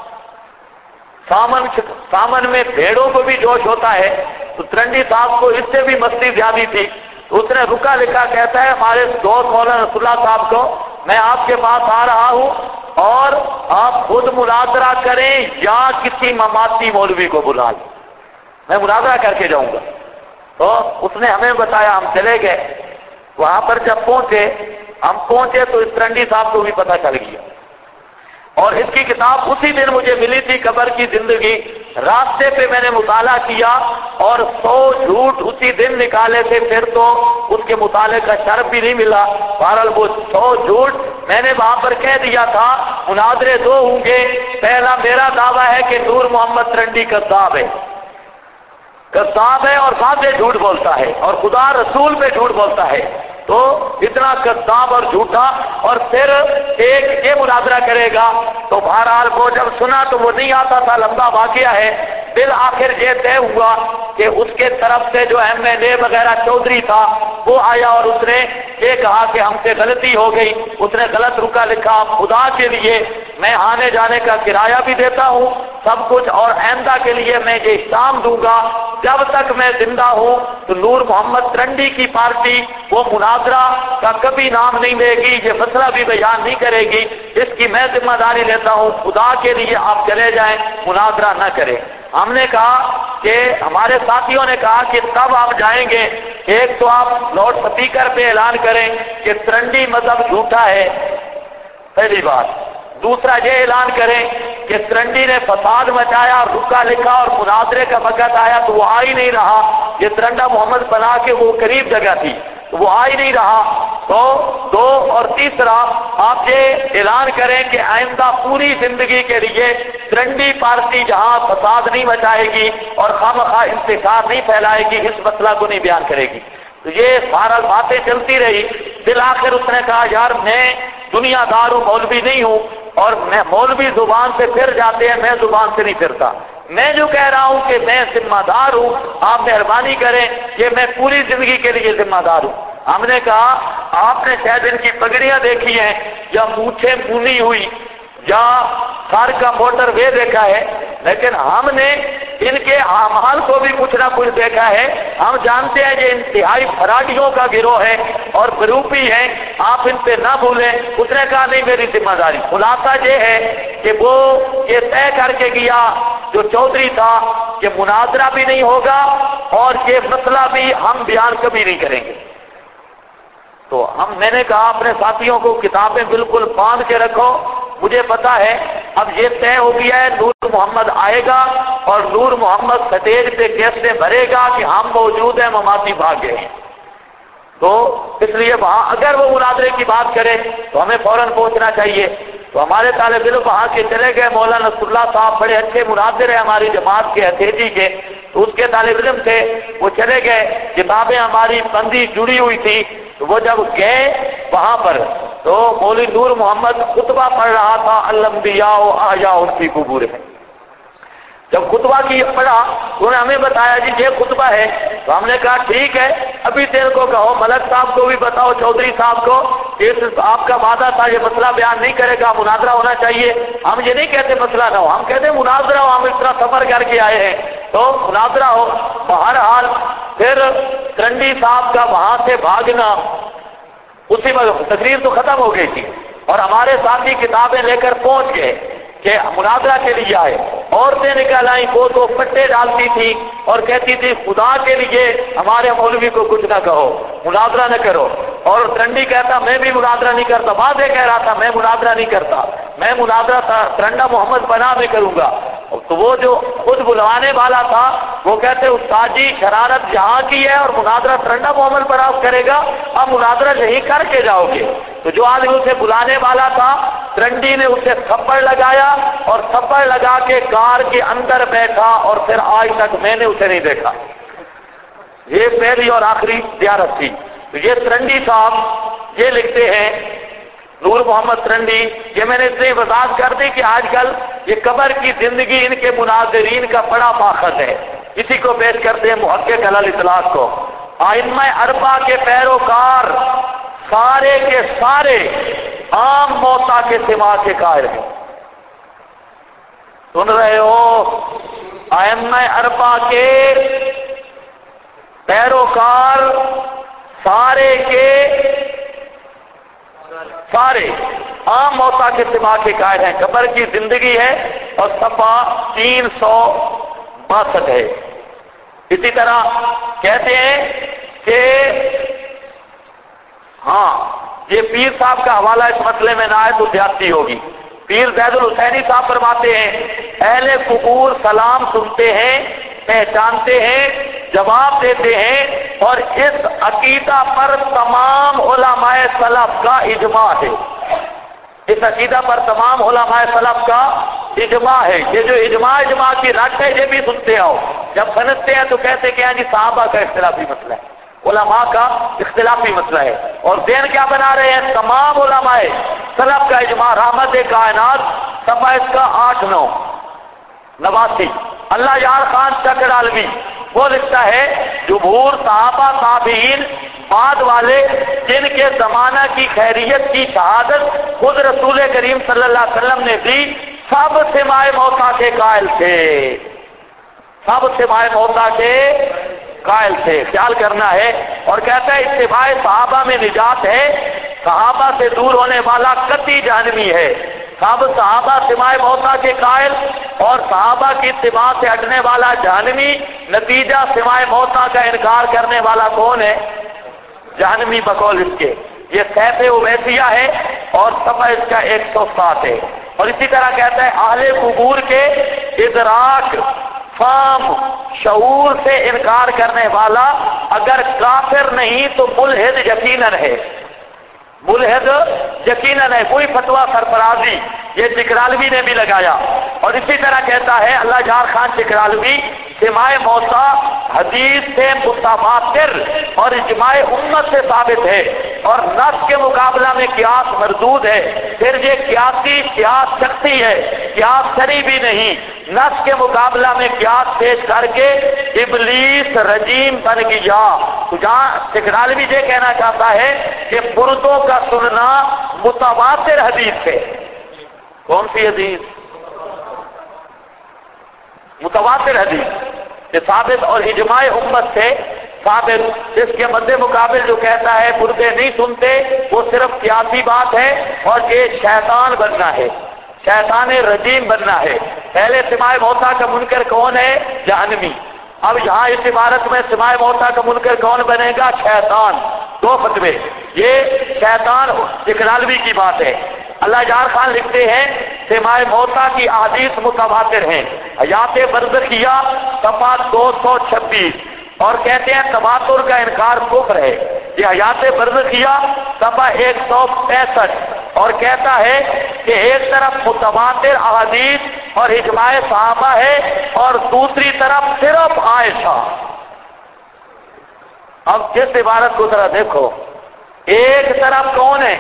[SPEAKER 1] سامن میں بھیڑوں کو بھی جوش ہوتا ہے تو ترنڈی صاحب کو اس سے بھی مستی زیادہ تھی. تو اس نے رکا لکھا، کہتا ہے ہمارے دوست مولانا رسول اللہ صاحب کو میں آپ کے پاس آ رہا ہوں اور آپ خود مناظرہ کریں یا کسی مماتی مولوی کو بلا لیں، میں مناظرہ کر کے جاؤں گا. تو اس نے ہمیں بتایا، ہم چلے گئے. وہاں پر جب ہم پہنچے تو اس ترنڈی صاحب کو بھی پتہ چل گیا اور اس کی کتاب اسی دن مجھے ملی تھی قبر کی زندگی. راستے پہ میں نے مطالعہ کیا اور 100 جھوٹ اسی دن نکالے تھے، پھر تو اس کے مطالعے کا شرف بھی نہیں ملا. بہرحال وہ 100 جھوٹ میں نے وہاں پر کہہ دیا تھا. مناظرے 2 ہوں گے. پہلا میرا دعویٰ ہے کہ نور محمد ترنڈی کذاب ہے اور واضح جھوٹ بولتا ہے اور خدا رسول پہ جھوٹ بولتا ہے. تو اتنا کذاب اور جھوٹا، اور پھر ایک یہ مناظرہ کرے گا. تو بہرحال وہ جب سنا تو وہ نہیں آتا تھا، لمبا واقعہ ہے. بالآخر یہ طے ہوا کہ اس کے طرف سے جو MLA وغیرہ چودھری تھا وہ آیا اور اس نے یہ کہا کہ ہم سے غلطی ہو گئی، اس نے غلط رکا لکھا. خدا کے لیے میں آنے جانے کا کرایہ بھی دیتا ہوں سب کچھ، اور آئندہ کے لیے میں یہ احترام دوں گا جب تک میں زندہ ہوں تو نور محمد ترنڈی کی پارٹی وہ مناظرہ کا کبھی نام نہیں لے گی، یہ مسئلہ بھی بیان نہیں کرے گی. اس کی میں ذمہ داری لیتا ہوں. خدا کے لیے آپ چلے جائیں، مناظرہ نہ کریں. ہم نے کہا کہ ہمارے ساتھیوں نے کہا کہ تب آپ جائیں گے، ایک تو آپ لاؤڈ سپیکر پہ اعلان کریں کہ ترنڈی مذہب جھوٹا ہے، پہلی بات۔ دوسرا یہ اعلان کریں کہ ترنڈی نے فساد مچایا اور رکا لکھا اور مناظرے کا وقت آیا تو وہ آ ہی نہیں رہا، یہ ترنڈا محمد بنا کے وہ قریب جگہ تھی تو وہ آ ہی نہیں رہا۔ تو دو، اور تیسرا آپ یہ اعلان کریں کہ آئندہ پوری زندگی کے لیے ترنڈی پارٹی جہاں فساد نہیں مچائے گی اور خواہ انتشار نہیں پھیلائے گی، اس مسئلہ کو نہیں بیان کرے گی۔ تو یہ سارا باتیں چلتی رہی، بالآخر اس نے کہا یار میں دنیا دار ہوں، مولوی نہیں ہوں، اور میں مولوی زبان سے پھر جاتے ہیں، میں زبان سے نہیں پھرتا، میں جو کہہ رہا ہوں کہ میں ذمہ دار ہوں، آپ مہربانی کریں کہ میں پوری زندگی کے لیے ذمہ دار ہوں۔ ہم نے کہا آپ نے شاید ان کی پگڑیاں دیکھی ہیں یا مونچھیں بونی ہوئی یا سر کا موٹر وے دیکھا ہے، لیکن ہم نے ان کے اعمال کو بھی کچھ نہ کچھ دیکھا ہے، ہم جانتے ہیں یہ انتہائی فراڈیوں کا گروہ ہے اور بروپی ہیں، آپ ان پہ نہ بھولیں۔ اس نے کہا نہیں میری ذمہ داری۔ خلاصہ یہ ہے کہ وہ یہ طے کر کے گیا جو چودھری تھا کہ مناظرہ بھی نہیں ہوگا اور یہ مسئلہ بھی ہم بیان کبھی نہیں کریں گے۔ تو میں نے کہا اپنے ساتھیوں کو کتابیں بالکل باندھ کے رکھو، مجھے پتا ہے اب یہ طے ہو گیا ہے نور محمد آئے گا اور نور محمد سٹیج پہ کیسے بھرے گا کہ ہم موجود ہیں، مماتی بھاگ گئے ہیں۔ تو اس لیے وہاں اگر وہ مناظرے کی بات کرے تو ہمیں فوراً پہنچنا چاہیے۔ تو ہمارے طالب علم وہاں کے چلے گئے، مولانا نصر اللہ صاحب بڑے اچھے مناظر ہیں ہماری جماعت کے اتھیجی کے، تو اس کے طالب علم تھے، وہ چلے گئے، کتابیں ہماری بندی جڑی ہوئی تھی۔ تو وہ جب گئے وہاں پر تو مولوی نور محمد خطبہ پڑھ رہا تھا، الانبیاء احیاء فی قبورہم۔ جب خطبہ کی پڑھا انہوں نے ہمیں بتایا جی یہ خطبہ ہے، تو ہم نے کہا ٹھیک ہے ابھی تیرے کو کہو ملک صاحب کو بھی بتاؤ، چودھری صاحب کو، آپ کا وعدہ تھا یہ مسئلہ بیان نہیں کرے گا، مناظرہ ہونا چاہیے۔ ہم یہ نہیں کہتے مسئلہ نہ ہو، ہم کہتے مناظرہ ہو، ہم اس طرح سفر کر کے آئے ہیں تو مناظرہ ہو۔ بہرحال پھر ترنڈی صاحب کا وہاں سے بھاگنا، اسی وقت تقریر تو ختم ہو گئی تھی اور ہمارے ساتھی کتابیں لے کر پہنچ گئے کہ مناظرہ کے لیے آئے۔ عورتیں نکل آئیں، وہ تو پٹے ڈالتی تھی اور کہتی تھی خدا کے لیے ہمارے مولوی کو کچھ نہ کہو، مناظرہ نہ کرو۔ اور ترنڈی کہتا میں بھی مناظرہ نہیں کرتا، واضح کہہ رہا تھا میں مناظرہ نہیں کرتا، میں مناظرہ ترنڈا محمد بنا میں کروں گا۔ تو وہ جو خود بلوانے والا تھا وہ کہتے استاد جی شرارت یہاں کی ہے اور مناظرہ ترنڈا محمد بنا کرے گا، آپ مناظرہ یہی کر کے جاؤ گے۔ تو جو آدمی اسے بلانے والا تھا ترنڈی نے اسے تھپڑ لگایا اور تھپڑ لگا کے کار کے اندر بیٹھا اور پھر آج تک میں نے اسے نہیں دیکھا۔ یہ پہلی اور آخری زیارت تھی۔ تو یہ ترنڈی صاحب یہ لکھتے ہیں، نور محمد ترنڈی، یہ میں نے اس لیے وضاحت کر دی کہ آج کل یہ قبر کی زندگی ان کے مناظرین کا بڑا ماخذ ہے۔ اسی کو پیش کرتے ہیں محقق علی الاطلاق کو۔ ائمہ اربعہ کے پیروکار سارے کے سارے عام موتا کے سما کے قائل ہیں۔ سن رہے ہو؟ ائمہ اربعہ کے پیروکار سارے کے سارے عام موتا کے سما کے قائل ہیں۔ قبر کی زندگی ہے اور صفحہ 362 ہے۔ اسی طرح کہتے ہیں کہ ہاں یہ پیر صاحب کا حوالہ اس مسئلے میں نہ آئے تو زیادتی ہوگی۔ پیر زید الحسینی صاحب فرماتے ہیں اہل قبور سلام سنتے ہیں، پہچانتے ہیں، جواب دیتے ہیں، اور اس عقیدہ پر تمام علماء سلف کا اجماع ہے۔ اس عقیدہ پر تمام علماء سلف کا اجماع ہے۔ یہ جو اجماع کی رٹ ہے یہ بھی سنتے ہو، جب سمجھتے ہیں تو کہتے کہ جی صحابہ کا اختلافی مسئلہ ہے، علماء کا اختلافی مسئلہ ہے، اور ذہن کیا بنا رہے ہیں تمام علماء سلف کا اجماع۔ رحمت کائنات صفحہ اس کا 889 اللہ یار خان چکرالوی وہ لکھتا ہے جمہور صحابہ تابعین بعد والے جن کے زمانہ کی خیریت کی شہادت خود رسول کریم صلی اللہ علیہ وسلم نے دی، سب سماع موتا کے قائل تھے، سب سماع موتا کے قائل تھے۔ خیال کرنا ہے، اور کہتا ہے اتباع صحابہ میں نجات ہے، صحابہ سے دور ہونے والا قطعی جہنمی ہے۔ سب صحابہ سماع موتا کے قائل اور صحابہ کی اتباع سے ہٹنے والا جہنمی، نتیجہ سماع موتا کا انکار کرنے والا کون ہے؟ جہنمی بقول اس کے۔ یہ سیف اویسیہ ہے اور صفحہ اس کا 107 ہے۔ اور اسی طرح کہتا ہے اہل قبور کے ادراک، فہم، شعور سے انکار کرنے والا اگر کافر نہیں تو ملحد یقیناً ہے، ملحد یقیناً ہے۔ کوئی فتویٰ سرفرازی یہ چکرالوی نے بھی لگایا۔ اور اسی طرح کہتا ہے اللہ جار خان چکرالوی، سماع موتا حدیث سے متواتر اور اجماع امت سے ثابت ہے اور نص کے مقابلہ میں قیاس مردود ہے۔ پھر یہ قیاس شخصی ہے، قیاس شرعی بھی نہیں۔ نص کے مقابلہ میں قیاس پیش کر کے ابلیس رجیم بن گیا۔ تو جہاں چکرالوی یہ کہنا چاہتا ہے کہ مردوں کا سننا متواتر حدیث ہے۔ کون سی حدیث؟ متواتر حدیث یہ ثابت اور اجماع امت سے ثابت۔ اس کے مد مقابل جو کہتا ہے مردے نہیں سنتے، وہ صرف قیاسی بات ہے اور یہ شیطان بننا ہے، شیطان رجیم بننا ہے۔ پہلے سماع موتا کا منکر کون ہے؟ جہنمی۔ اب یہاں اس عبارت میں سماع موتا کا منکر کون بنے گا؟ شیطان۔ دو فتوے، یہ شیطان چکرالوی کی بات ہے۔ اللہ جار خان لکھتے ہیں سماع موتا کی احادیث متواتر ہیں، حیات برزخیہ صفحہ 226، اور کہتے ہیں تواتر کا انکار کفر ہے۔ یہ حیات برزخیہ صفحہ 165، اور کہتا ہے کہ ایک طرف متواتر احادیث اور اجماع صحابہ ہے اور دوسری طرف صرف عائشہ۔ اب جس عبارت کو ذرا دیکھو، ایک طرف کون ہے؟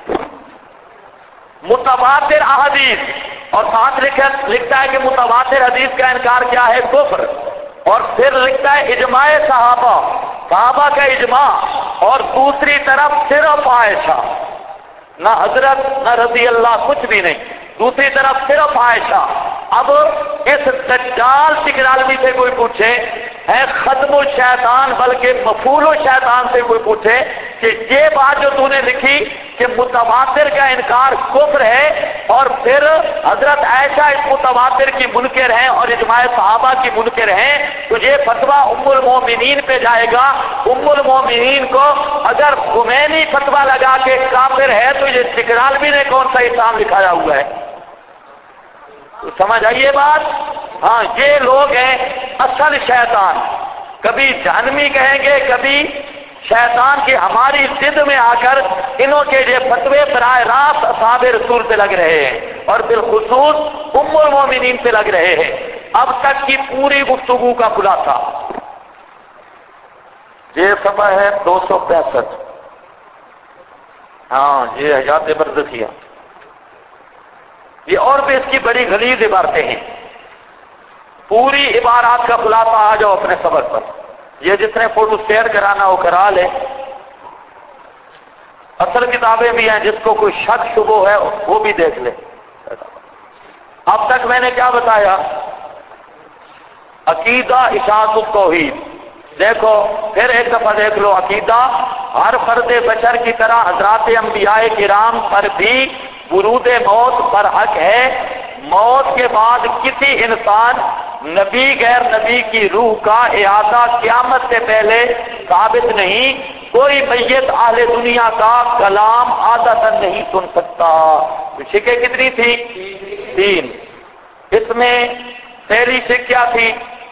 [SPEAKER 1] متواتر احادیث، اور ساتھ لکھتا ہے کہ متواتر حدیث کا انکار کیا ہے؟ کفر۔ اور پھر لکھتا ہے اجماع صحابہ، صحابہ کا اجماع، اور دوسری طرف صرف عائشہ، نہ حضرت نہ رضی اللہ، کچھ بھی نہیں، دوسری طرف صرف عائشہ۔ اب اس دجال چکرالوی سے کوئی پوچھے، ہے ختم الشیطان بلکہ مفعول الشیطان سے کوئی پوچھے کہ یہ بات جو تو نے لکھی کہ متواتر کا انکار کفر ہے اور پھر حضرت عائشہ اس متواتر کی منکر ہیں اور اجماع صحابہ کی منکر ہیں، تو یہ فتویٰ ام المومنین پہ جائے گا۔ ام المومنین کو اگر خمینی فتویٰ لگا کے کافر ہے تو یہ چکرالوی نے کون سا اسلام لکھایا ہوا ہے؟ تو سمجھ آئیے بات؟ ہاں، یہ لوگ ہیں اصل شیطان، کبھی جہنمی کہیں گے، کبھی شیطان کی ہماری ضد میں آ کر انہوں کے یہ فتوے براہ راست اصحاب رسول پہ لگ رہے ہیں اور بالخصوص ام المومنین پہ لگ رہے ہیں۔ اب تک کی پوری گفتگو کا خلاصہ یہ صفحہ ہے 265۔ ہاں، یہ حیات برزخیہ۔ یہ اور بھی اس کی بڑی غلیظ عبارتیں ہیں۔ پوری عبارات کا خلاصہ آ جاؤ اپنے صبر پر، یہ جس نے فوٹو شیئر کرانا ہو کرا لے۔ اصل کتابیں بھی ہیں، جس کو کوئی شک شبہ ہے وہ بھی دیکھ لے۔ اب تک میں نے کیا بتایا؟ عقیدہ اشاعت التوحید دیکھو، پھر ایک دفعہ دیکھ لو۔ عقیدہ ہر فرد بشر کی طرح حضرات انبیاء کرام پر بھی ورود موت پر حق ہے۔ موت کے بعد کسی انسان، نبی غیر نبی کی روح کا اعادہ قیامت سے پہلے ثابت نہیں۔ کوئی میت اہل دنیا کا کلام عادتاً نہیں سن سکتا۔ شکیں کتنی تھی؟ 3۔ اس میں پہلی شک کیا تھی؟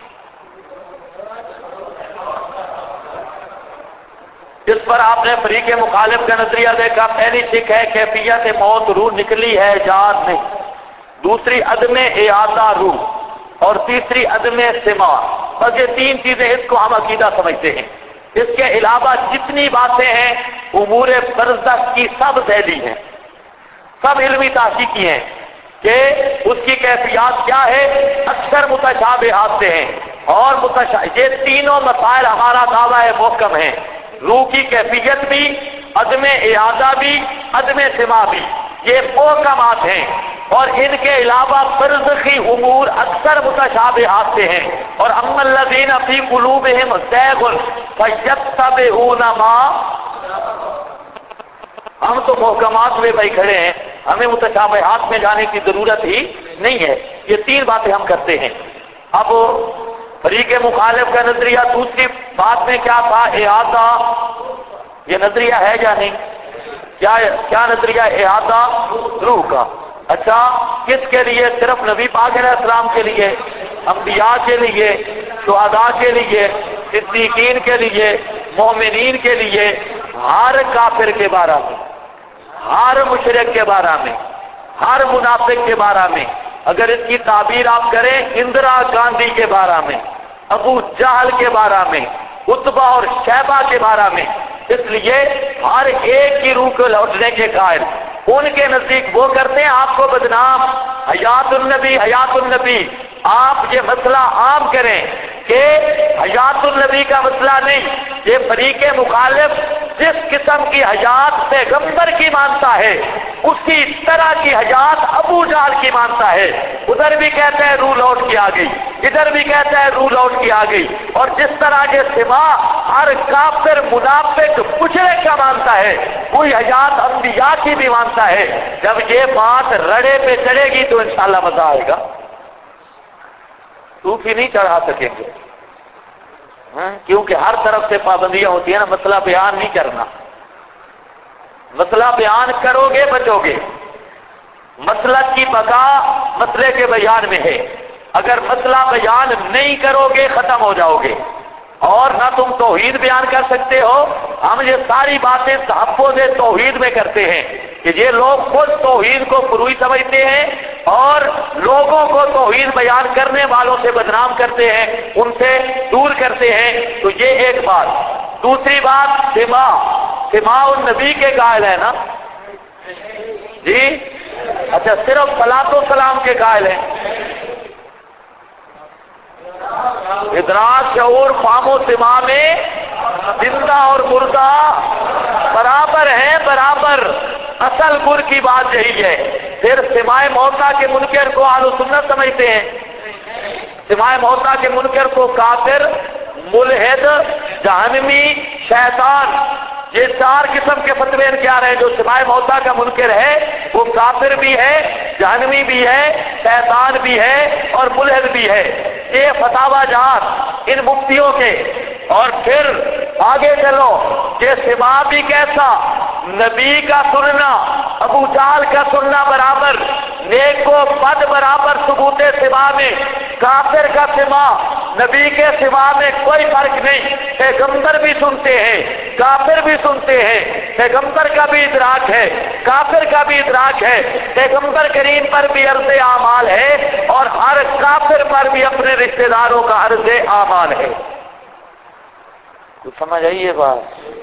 [SPEAKER 1] جس پر آپ نے فریق مخالف کا نظریہ دیکھا۔ پہلی شک ہے کیفیت موت، روح نکلی ہے جان نہیں۔ دوسری عدم اعادہ روح، اور تیسری عدم سماع۔ بس یہ 3 چیزیں اس کو ہم عقیدہ سمجھتے ہیں۔ اس کے علاوہ جتنی باتیں ہیں امور برزخ کی سب ذیلی ہیں، سب علمی تحقیقی ہیں کہ اس کی کیفیات کیا ہے، اکثر متشابہات سے ہیں اور یہ تینوں مسائل ہمارا دعویٰ محکم ہیں۔ روح کی کیفیت بھی، عدم اعادہ بھی، عدم سماع بھی، یہ محکمات ہیں، اور ان کے علاوہ برزخی امور اکثر متشابہات سے ہیں۔ اور اما الذین فی قلوبہم زیغ فیتبعون ما، ہم تو محکمات میں بھائی کھڑے ہیں، ہمیں متشابہات میں جانے کی ضرورت ہی نہیں ہے. یہ 3 باتیں ہم کرتے ہیں. اب فریق مخالف کا نظریہ دوسری بات میں کیا تھا؟ احاطہ. یہ نظریہ ہے یا نہیں؟ کیا نظریہ؟ احاطہ روح کا. اچھا، کس کے لیے؟ صرف نبی پاک علیہ السلام کے لیے، انبیاء کے لیے، شہداء کے لیے، صدیقین کے لیے، مومنین کے لیے، ہر کافر کے بارے میں، ہر مشرک کے بارے میں، ہر منافق کے بارے میں. اگر اس کی تعبیر آپ کریں اندرا گاندھی کے بارے میں، ابو جہل کے بارے میں، عتبہ اور شیبہ کے بارے میں، اس لیے ہر ایک کی روح کو لوٹنے کے قائل. ان کے نزدیک وہ کرتے ہیں آپ کو بدنام. حیات النبی، حیات النبی. آپ یہ مسئلہ عام کریں کہ حیات النبی کا مسئلہ نہیں. یہ فریق مخالف جس قسم کی حیات پیغمبر کی مانتا ہے اسی طرح کی حیات ابو جہل کی مانتا ہے. ادھر بھی کہتا ہے روح لوٹ کے آ گئی، ادھر بھی کہتا ہے روح لوٹ کے آ گئی. اور جس طرح یہ سوا ہر کافر منافق مشرک کا مانتا ہے وہی حیات انبیاء کی بھی مانتا ہے. جب یہ بات رڑے پہ چڑھے گی تو انشاءاللہ مزہ آئے گا. صوفی نہیں چڑھا سکیں گے، کیونکہ ہر طرف سے پابندیاں ہوتی ہیں نا. مسئلہ بیان نہیں کرنا، مسئلہ بیان کرو گے بچو گے. مسئلہ کی بقا مسئلے کے بیان میں ہے. اگر مسئلہ بیان نہیں کرو گے ختم ہو جاؤ گے. اور نہ تم توحید بیان کر سکتے ہو. ہم یہ ساری باتیں تحفظ توحید میں کرتے ہیں کہ یہ لوگ خود توحید کو فروعی سمجھتے ہیں اور لوگوں کو توحید بیان کرنے والوں سے بدنام کرتے ہیں، ان سے دور کرتے ہیں. تو یہ ایک بات. دوسری بات سماع النبی کے قائل ہے نا جی. اچھا، صرف صلاۃ و سلام کے قائل ہیں. ادراک، شعور، فہم و سماع میں زندہ اور مردہ برابر ہیں، برابر. اصل گر کی بات یہی ہے. پھر سماع موتا کے منکر کو اہل سنت سمجھتے ہیں، سماع موتا کے منکر کو کافر، ملحد، جہنمی، شیطان. یہ 4 قسم کے فتوے ان کے آ رہے ہیں. جو سماع موتا کا منکر ہے وہ کافر بھی ہے، جہنمی بھی ہے، شیطان بھی ہے اور ملحد بھی ہے. یہ فتاوی جات ان مفتیوں کے. اور پھر آگے چلو کہ سماع بھی کیسا؟ نبی کا سننا، ابو جہل کا سننا برابر، نیک و بد برابر ثبوت سماع میں. کافر کا سماع نبی کے سماع میں کوئی فرق نہیں. پیغمبر بھی سنتے ہیں، کافر بھی سنتے ہیں. پیغمبر کا بھی ادراک ہے، کافر کا بھی ادراک ہے. پیغمبر کریم پر بھی عرض اعمال ہے اور ہر کافر پر بھی اپنے رشتہ داروں کا عرض اعمال ہے. کچھ سمجھ آئیے بات؟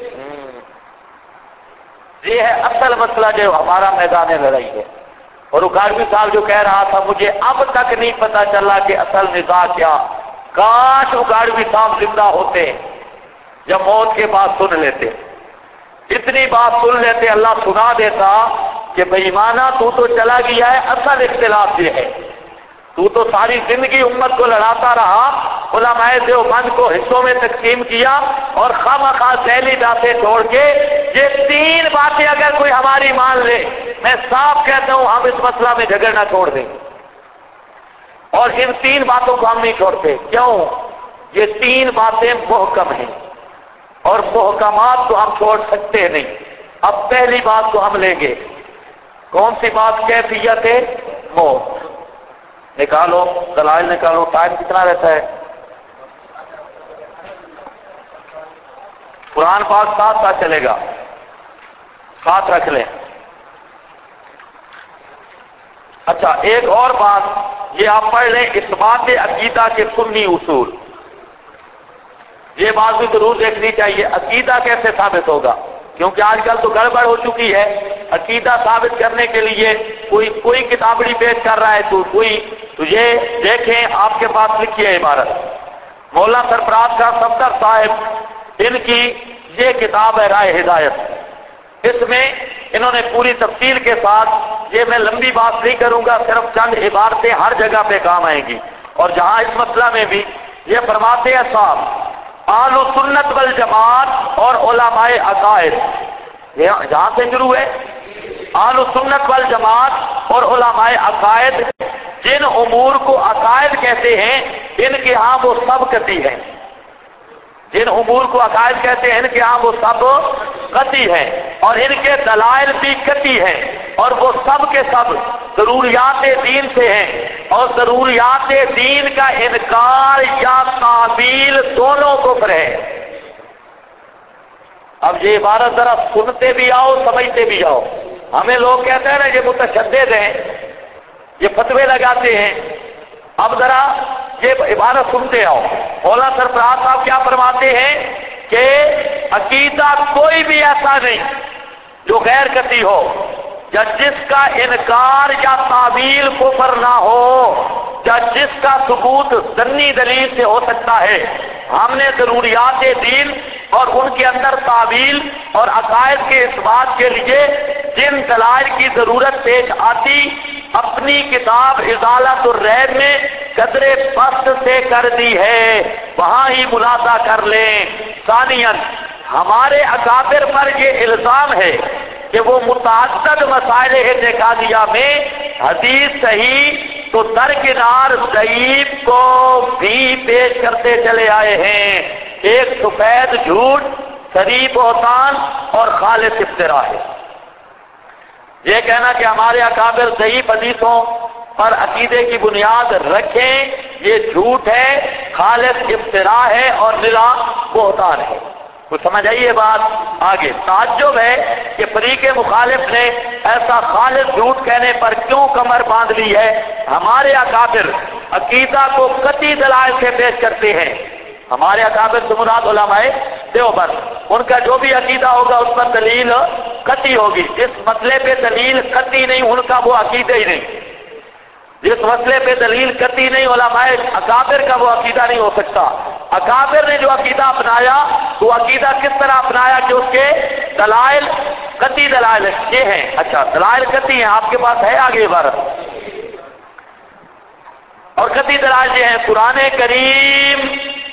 [SPEAKER 1] یہ ہے اصل مسئلہ جو ہمارا میدان لڑائی ہے. اور اکاڑوی صاحب جو کہہ رہا تھا مجھے اب تک نہیں پتا چلا کہ اصل نزاع کیا. کاش اکاڑوی صاحب زندہ ہوتے جب موت کے بعد سن لیتے، اتنی بات سن لیتے، اللہ سنا دیتا کہ بے ایمانہ تو چلا گیا ہے. اصل اختلاف یہ ہے تو ساری زندگی امت کو لڑاتا رہا، علماء دیوبند کو حصوں میں تقسیم کیا اور خواہ ذیلی باتیں چھوڑ کے یہ 3 باتیں اگر کوئی ہماری مان لے، میں صاف کہتا ہوں ہم اس مسئلہ میں جھگڑنا چھوڑ دیں گے. اور ان 3 باتوں کو ہم نہیں چھوڑتے. کیوں؟ یہ 3 باتیں محکم ہیں اور محکمات تو ہم چھوڑ سکتے نہیں. اب پہلی بات تو ہم لیں گے. کون سی بات؟ کیفیت موت. نکالو دلائل نکالو. ٹائم کتنا رہتا ہے؟ قرآن پاک 7 ساتھ چلے گا، 7 رکھ لیں. اچھا، ایک اور بات یہ آپ پڑھ لیں، اس بات عقیدہ کے سنی اصول. یہ بات بھی ضرور دیکھنی چاہیے. عقیدہ کیسے ثابت ہوگا؟ کیونکہ آج کل تو گڑبڑ ہو چکی ہے. عقیدہ ثابت کرنے کے لیے کوئی کتابڑی پیش کر رہا ہے تو یہ دیکھیں آپ کے پاس لکھی ہے عبارت. مولانا سرفراز کا صفدر صاحب، ان کی یہ کتاب ہے رائے ہدایت. اس میں انہوں نے پوری تفصیل کے ساتھ، یہ میں لمبی بات نہیں کروں گا، صرف چند عبارتیں ہر جگہ پہ کام آئیں گی. اور جہاں اس مسئلہ میں بھی یہ فرماتے ہیں صاحب، اہل سنت والجماعت اور علماء عقائد، جہاں سے شروع ہے اہل سنت والجماعت اور علماء عقائد جن امور کو عقائد کہتے ہیں ان کے ہاں وہ سب قطعی ہیں. جن امور کو عقائد کہتے ہیں ان کے ہاں وہ سب قطعی ہیں اور ان کے دلائل بھی قطعی ہیں اور وہ سب کے سب ضروریات دین سے ہیں اور ضروریات دین کا انکار یا تعویل دونوں کفر ہے. اب یہ عبارت ذرا سنتے بھی آؤ سمجھتے بھی آؤ. ہمیں لوگ کہتے ہیں نا یہ متشدد ہیں, یہ فتوے لگاتے ہیں. اب ذرا یہ عبارت سنتے آؤ. مولانا سرفراز صاحب کیا فرماتے ہیں کہ عقیدہ کوئی بھی ایسا نہیں جو غیر قطعی ہو یا جس کا انکار یا تعویل کفر نہ ہو یا جس کا ثبوت ظنی دلیل سے ہو سکتا ہے. ہم نے ضروریات دین اور ان کے اندر تعویل اور عقائد کے اثبات کے لیے جن دلائل کی ضرورت پیش آتی اپنی کتاب ازالۃ الریب میں قدر بست سے کر دی ہے, وہاں ہی ملاحظہ کر لیں. ثانیاً ہمارے اکابر پر یہ الزام ہے کہ وہ متعدد مسائل اعتقادیہ میں حدیث صحیح تو درکنار ضعیف کو بھی پیش کرتے چلے آئے ہیں. ایک سفید جھوٹ, صریح بہتان اور خالص افترا ہے. یہ کہنا کہ ہمارے اکابر ضعیف حدیثوں پر عقیدے کی بنیاد رکھیں یہ جھوٹ ہے, خالص افترا ہے اور نرا بہتان ہے. کچھ سمجھ آئیے بات. آگے تعجب ہے کہ فریق مخالف نے ایسا خالص جھوٹ کہنے پر کیوں کمر باندھ لی ہے. ہمارے اکابر عقیدہ کو قطعی دلائل سے پیش کرتے ہیں. ہمارے اکابر سے مراد علماء دیوبند, ان کا جو بھی عقیدہ ہوگا اس پر دلیل قطعی ہوگی. جس مسئلے پہ دلیل قطعی نہیں ان کا وہ عقیدہ ہی نہیں. جس مسئلے پہ دلیل قطعی نہیں علماء اکابر کا وہ عقیدہ نہیں ہو سکتا. اکابر نے جو عقیدہ اپنایا تو عقیدہ کس طرح اپنایا کہ اس کے دلائل قطعی دلائل یہ ہیں. اچھا دلائل قطعی ہیں, آپ کے پاس ہے آگے عبارت. اور قطعی دلائل یہ ہیں قرآن کریم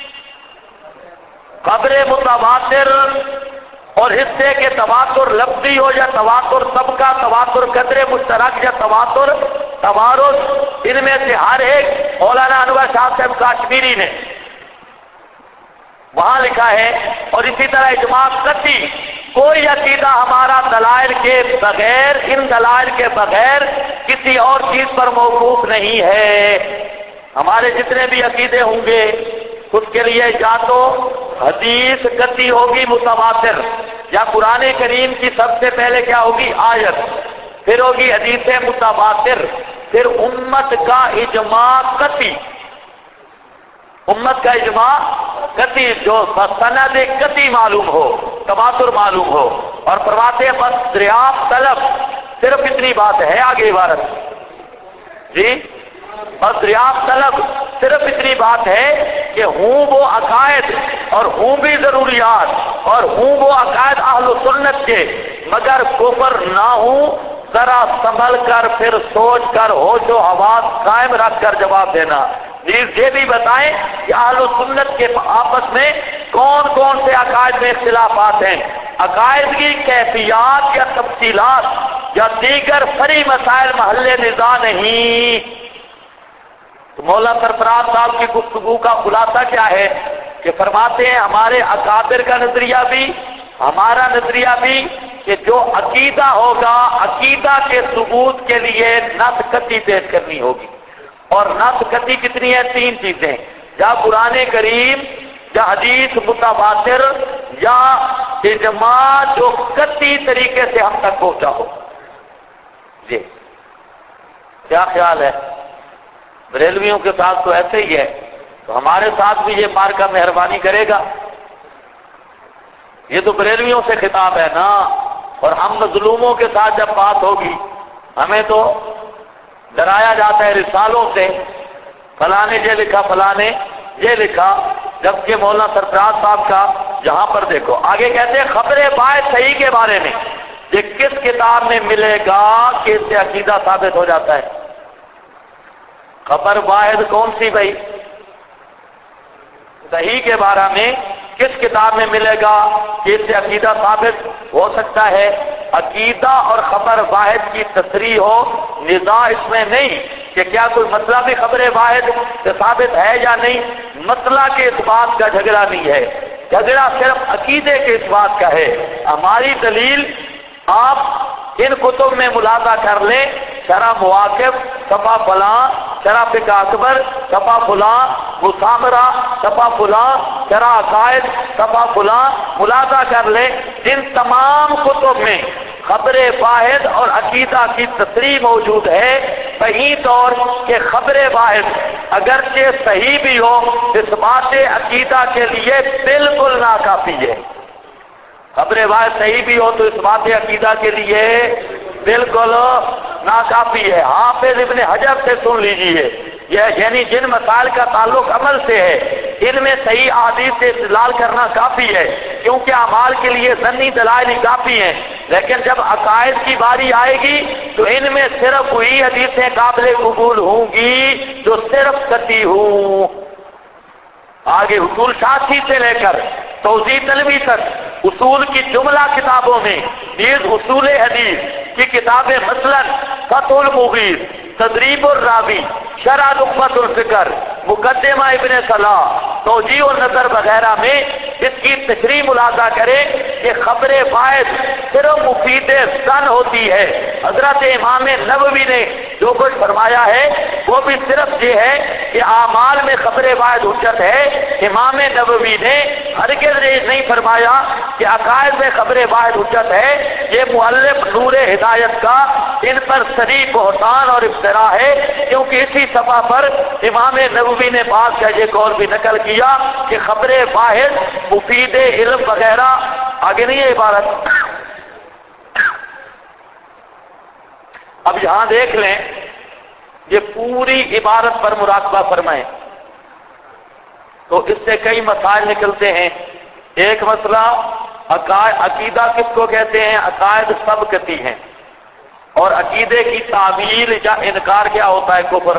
[SPEAKER 1] خبر متواتر اور حصے کے تواتر لفظی ہو یا تواتر طبقہ, تواتر قدر مشترک یا تواتر توارث, ان میں سے ہر ایک مولانا انور شاہ صاحب کاشمیری نے وہاں لکھا ہے. اور اسی طرح اجماع قطعی کوئی عقیدہ ہمارا دلائل کے بغیر, ان دلائل کے بغیر کسی اور چیز پر موقوف نہیں ہے. ہمارے جتنے بھی عقیدے ہوں گے اس کے لیے یا تو حدیث قطعی ہوگی متواتر, یا قرآن کریم کی سب سے پہلے کیا ہوگی آیت, پھر ہوگی حدیث متواتر, پھر امت کا اجماع قطعی, امت کا اجماع قطعی جو سند قطعی معلوم ہو, تواتر معلوم ہو. اور فرماتے ہیں بس دریافت طلب, صرف اتنی بات ہے. آگے عبارت جی, اور دریافت طلب صرف اتنی بات ہے کہ ہوں وہ عقائد اور ہوں بھی ضروریات اور ہوں وہ عقائد اہل سنت کے مگر کفر نہ ہوں. ذرا سنبھل کر پھر سوچ کر ہوش و حواس قائم رکھ کر جواب دینا. نیز یہ بھی بتائیں کہ اہل سنت کے آپس میں کون کون سے عقائد میں اختلافات ہیں. عقائد کی کیفیات یا تفصیلات یا دیگر فری مسائل محل نزاع نہیں. تو مولانا سرفراز صاحب کی گفتگو کا خلاصہ کیا ہے کہ فرماتے ہیں ہمارے اکابر کا نظریہ بھی ہمارا نظریہ بھی کہ جو عقیدہ ہوگا عقیدہ کے ثبوت کے لیے نص قطعی پیش کرنی ہوگی. اور نص قطعی کتنی ہے؟ 3 چیزیں, یا قرآن کریم یا حدیث متواتر یا اجماع جو قطعی طریقے سے ہم تک پہنچا ہو. جی کیا خیال ہے؟ بریلویوں کے ساتھ تو ایسے ہی ہے, تو ہمارے ساتھ بھی یہ مارکا مہربانی کرے گا. یہ تو بریلویوں سے خطاب ہے نا, اور ہم مظلوموں کے ساتھ جب بات ہوگی ہمیں تو ڈرایا جاتا ہے رسالوں سے, فلاں نے یہ لکھا فلاں نے یہ لکھا, جبکہ مولانا سرفراز صاحب کا یہاں پر دیکھو آگے کہتے ہیں خبر باعث صحیح کے بارے میں یہ کس کتاب میں ملے گا کہ اس سے عقیدہ ثابت ہو جاتا ہے. خبر واحد کون سی بھائی؟ صحیح کے بارے میں کس کتاب میں ملے گا کہ اس سے عقیدہ ثابت ہو سکتا ہے؟ عقیدہ اور خبر واحد کی تصریح ہو، نزاع اس میں نہیں کہ کیا کوئی مسئلہ بھی خبر واحد سے ثابت ہے یا نہیں، مسئلہ کے اس بات کا جھگڑا نہیں ہے، جھگڑا صرف عقیدے کے اس بات کا ہے۔ ہماری دلیل آپ ان کتب میں ملاحظہ کر لیں، شرح مواقف صفحہ فلاں، شرح فقہ اکبر صفحہ فلاں، مسامرہ صفحہ فلاں، شرح عقائد صفحہ فلاں، ملاحظہ کر لیں، ان تمام کتب میں خبر واحد اور عقیدہ کی تصریح موجود ہے، صحیح طور کہ خبر واحد اگرچہ صحیح بھی ہو اس بات عقیدہ کے لیے بالکل ناکافی ہے۔ خبر واحد صحیح بھی ہو تو اس بات عقیدہ کے لیے بالکل ناکافی ہے۔ حافظ ابن حجر سے سن لیجئے، یعنی جن مسائل کا تعلق عمل سے ہے ان میں صحیح احادیث سے استدلال کرنا کافی ہے، کیونکہ اعمال کے لیے ظنی دلائل ہی کافی ہیں، لیکن جب عقائد کی باری آئے گی تو ان میں صرف وہی حدیثیں قابل قبول ہوں گی جو صرف قطعی ہوں۔ آگے حصول شاسی سے لے کر توضیح طلبی تک اصول کی جملہ کتابوں میں نیز اصول حدیث کی کتابیں مثلا فتح المغیث، تدریب الراوی، شرح نخبۃ الفکر، مقدمہ ابن صلاح، توجیہ النظر وغیرہ میں اس کی تشریح ملاحظہ کریں کہ خبر واحد صرف مفید ظن ہوتی ہے۔ حضرت امام نووی نے جو کچھ فرمایا ہے وہ بھی صرف یہ ہے کہ اعمال میں خبر واحد حجت ہے۔ امام نووی نے ہرگز نہیں فرمایا کہ عقائد میں خبر واحد حجت ہے۔ یہ مؤلف نور ہدایت کا ان پر صریح بہتان اور افترا ہے، کیونکہ اسی صفحہ پر امام نووی نے بات کا یہ قول بھی نقل کیا کہ خبر واحد مفید علم وغیرہ، آگے نہیں ہے عبارت۔ اب یہاں دیکھ لیں، یہ پوری عبارت پر مراقبہ فرمائیں تو اس سے کئی مسائل نکلتے ہیں۔ ایک مسئلہ عقیدہ کس کو کہتے ہیں؟ عقائد سب قطعی ہیں، اور عقیدے کی تعویل یا انکار کیا ہوتا ہے؟ کفر۔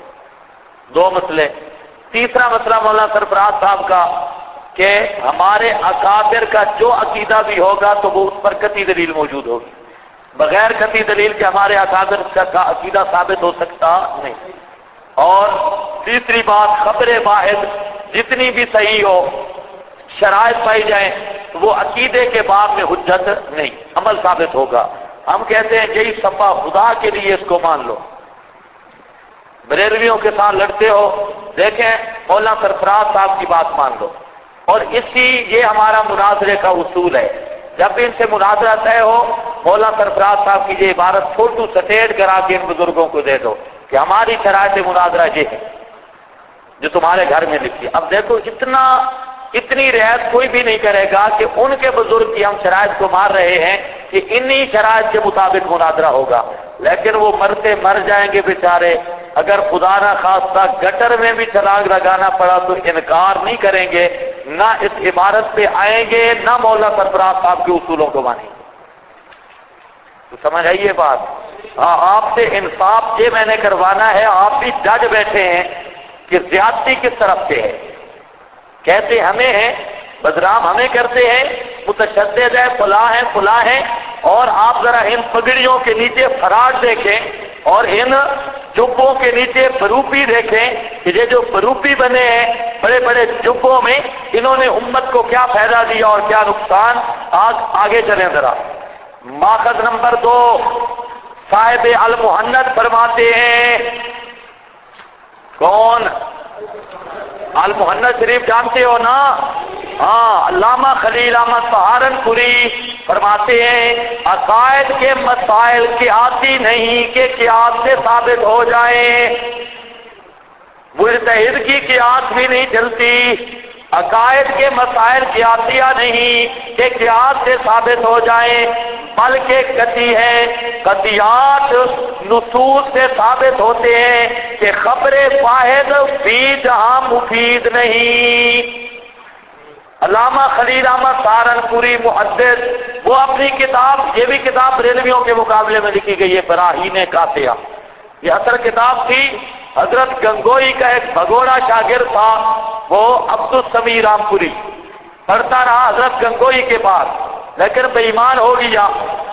[SPEAKER 1] دو مسئلے۔ تیسرا مسئلہ مولانا سرفراز صاحب کا کہ ہمارے اکابر کا جو عقیدہ بھی ہوگا تو وہ اس پر قطعی دلیل موجود ہوگی، بغیر قطعی دلیل کے ہمارے اکابر کا عقیدہ ثابت ہو سکتا نہیں۔ اور تیسری بات، خبر واحد جتنی بھی صحیح ہو، شرائط پائی جائیں تو وہ عقیدے کے باب میں حجت نہیں، عمل ثابت ہوگا۔ ہم کہتے ہیں یہی صفحہ خدا کے لیے اس کو مان لو۔ بریلویوں کے ساتھ لڑتے ہو، دیکھیں مولانا سرفراز صاحب کی بات مان لو، اور یہ ہمارا مناظرے کا اصول ہے۔ جب بھی ان سے مناظرہ طے ہو، مولانا سرفراز صاحب کی یہ عبارت فوٹو سٹیٹ کرا کے ان بزرگوں کو دے دو کہ ہماری شرائط مناظرہ یہ ہے جو تمہارے گھر میں لکھی۔ اب دیکھو اتنی رعایت کوئی بھی نہیں کرے گا کہ ان کے بزرگ کی ہم شرائط کو مار رہے ہیں کہ انہی شرائط کے مطابق مناظرہ ہوگا، لیکن وہ مرتے مر جائیں گے بیچارے۔ اگر خدا نہ خواستہ گٹر میں بھی چھلانگ لگانا پڑا تو انکار نہیں کریں گے، نہ اس عبارت پہ آئیں گے، نہ مولانا سرفراز صاحب کے اصولوں کو مانیں گے۔ تو سمجھ آئیے بات؟ آپ سے انصاف یہ میں نے کروانا ہے، آپ بھی جج بیٹھے ہیں کہ زیادتی کس طرف سے ہے۔ کہتے ہمیں ہیں، بدنام ہمیں کرتے ہیں، متشدد ہے، فلاں ہیں، اور آپ ذرا ان پگڑیوں کے نیچے فراڈ دیکھیں اور ان جبوں کے نیچے بروپی دیکھیں کہ یہ جو بروپی بنے ہیں بڑے بڑے جبوں میں، انہوں نے امت کو کیا فائدہ دیا اور کیا نقصان۔ آگے چلیں ذرا۔ ماخذ نمبر 2، صاحب المحنت فرماتے ہیں، کون؟ المحنت شریف جانتے ہو نا؟ ہاں، علامہ خلیل احمد سہارنپوری فرماتے ہیں عقائد کے مسائل قیاسی نہیں کہ قیاس سے ثابت ہو جائیں، مجتہد کی قیاس بھی نہیں چلتی۔ عقائد کے مسائل قیاسیہ نہیں کہ قیاس سے ثابت ہو جائیں، بلکہ قطعی ہے۔ قطعیات نصوص سے ثابت ہوتے ہیں کہ خبر واحد بھی جہاں مفید نہیں۔ علامہ خلیل احمد سہارنپوری محدث، وہ اپنی کتاب، یہ بھی کتاب بریلویوں کے مقابلے میں لکھی گئی ہے، براہین قاطعہ، یہ اصل کتاب تھی۔ حضرت گنگوئی کا ایک بھگوڑا شاگرد تھا، وہ عبدالسمیع رامپوری، پڑھتا رہا حضرت گنگوئی کے پاس، لیکن بے ایمان ہو گیا۔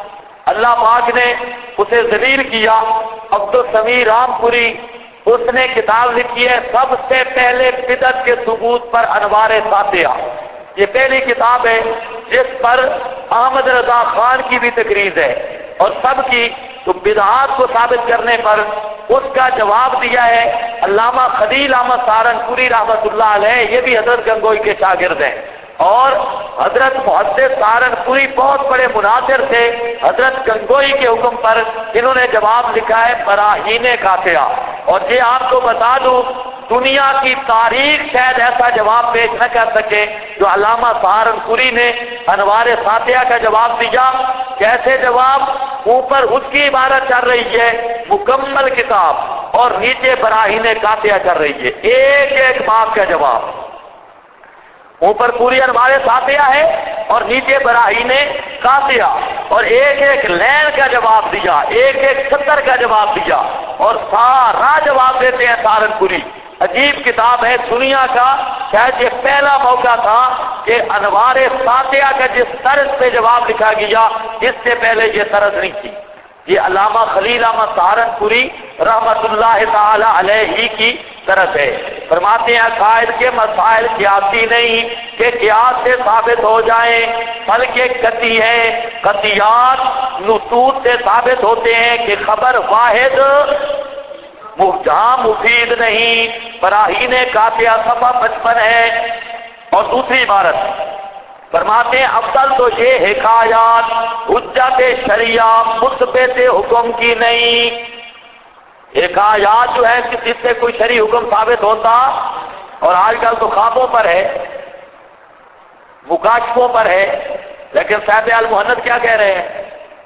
[SPEAKER 1] اللہ پاک نے اسے ذلیل کیا۔ عبدالسمیع رام پوری اس نے کتاب لکھی ہے سب سے پہلے بدعت کے ثبوت پر انوار ساطعہ، یہ پہلی کتاب ہے جس پر احمد رضا خان کی بھی تقریر ہے اور سب کی، تو بدعات کو ثابت کرنے پر اس کا جواب دیا ہے علامہ خلیل احمد سہارنپوری رحمۃ اللہ علیہ، یہ بھی حضرت گنگوئی کے شاگرد ہیں، اور حضرت محدث سہارنپوری بہت بڑے مناظر تھے حضرت گنگوئی کے حکم پر، انہوں نے جواب لکھا ہے براہین قاطعہ۔ اور یہ آپ کو بتا دوں دنیا کی تاریخ شاید ایسا جواب پیش نہ کر سکے جو علامہ سہارنپوری نے انوار ساطعہ کا جواب دیا۔ کیسے جواب؟ اوپر اس کی عبارت چل رہی ہے مکمل کتاب اور نیچے براہین قاطعہ چل رہی ہے، ایک ایک بات کا جواب، اوپر پوری انوار ساطعہ ہے اور نیچے براہین قاطعہ، اور ایک ایک لین کا جواب دیا، ایک ایک سطر کا جواب دیا، اور سارا جواب دیتے ہیں سہارنپوری۔ عجیب کتاب ہے، دنیا کا شاید یہ پہلا موقع تھا کہ انوار ساطعہ کا جس طرز پہ جواب لکھا گیا اس سے پہلے یہ طرز نہیں تھی۔ یہ علامہ خلیل احمد سہارنپوری رحمت اللہ تعالی علیہ کی طرف ہے۔ فرماتے ہیں عقائد کے مسائل قیاسی نہیں کہ قیاس سے ثابت ہو جائیں، بلکہ قطعی ہیں، قطعیات نصوص سے ثابت ہوتے ہیں کہ خبر واحد جہاں مفید نہیں۔ براہین قاطعہ صفحہ 55 ہے۔ اور دوسری عبارت فرماتے ہیں افضل تو یہ حکایات حجت شریعہ مثبت حکم کی نہیں، حکایات جو ہے کسی سے کوئی شرعی حکم ثابت ہوتا، اور آج کل تو خوابوں پر ہے، مکاشفوں پر ہے، لیکن صاحب المہند کیا کہہ رہے ہیں؟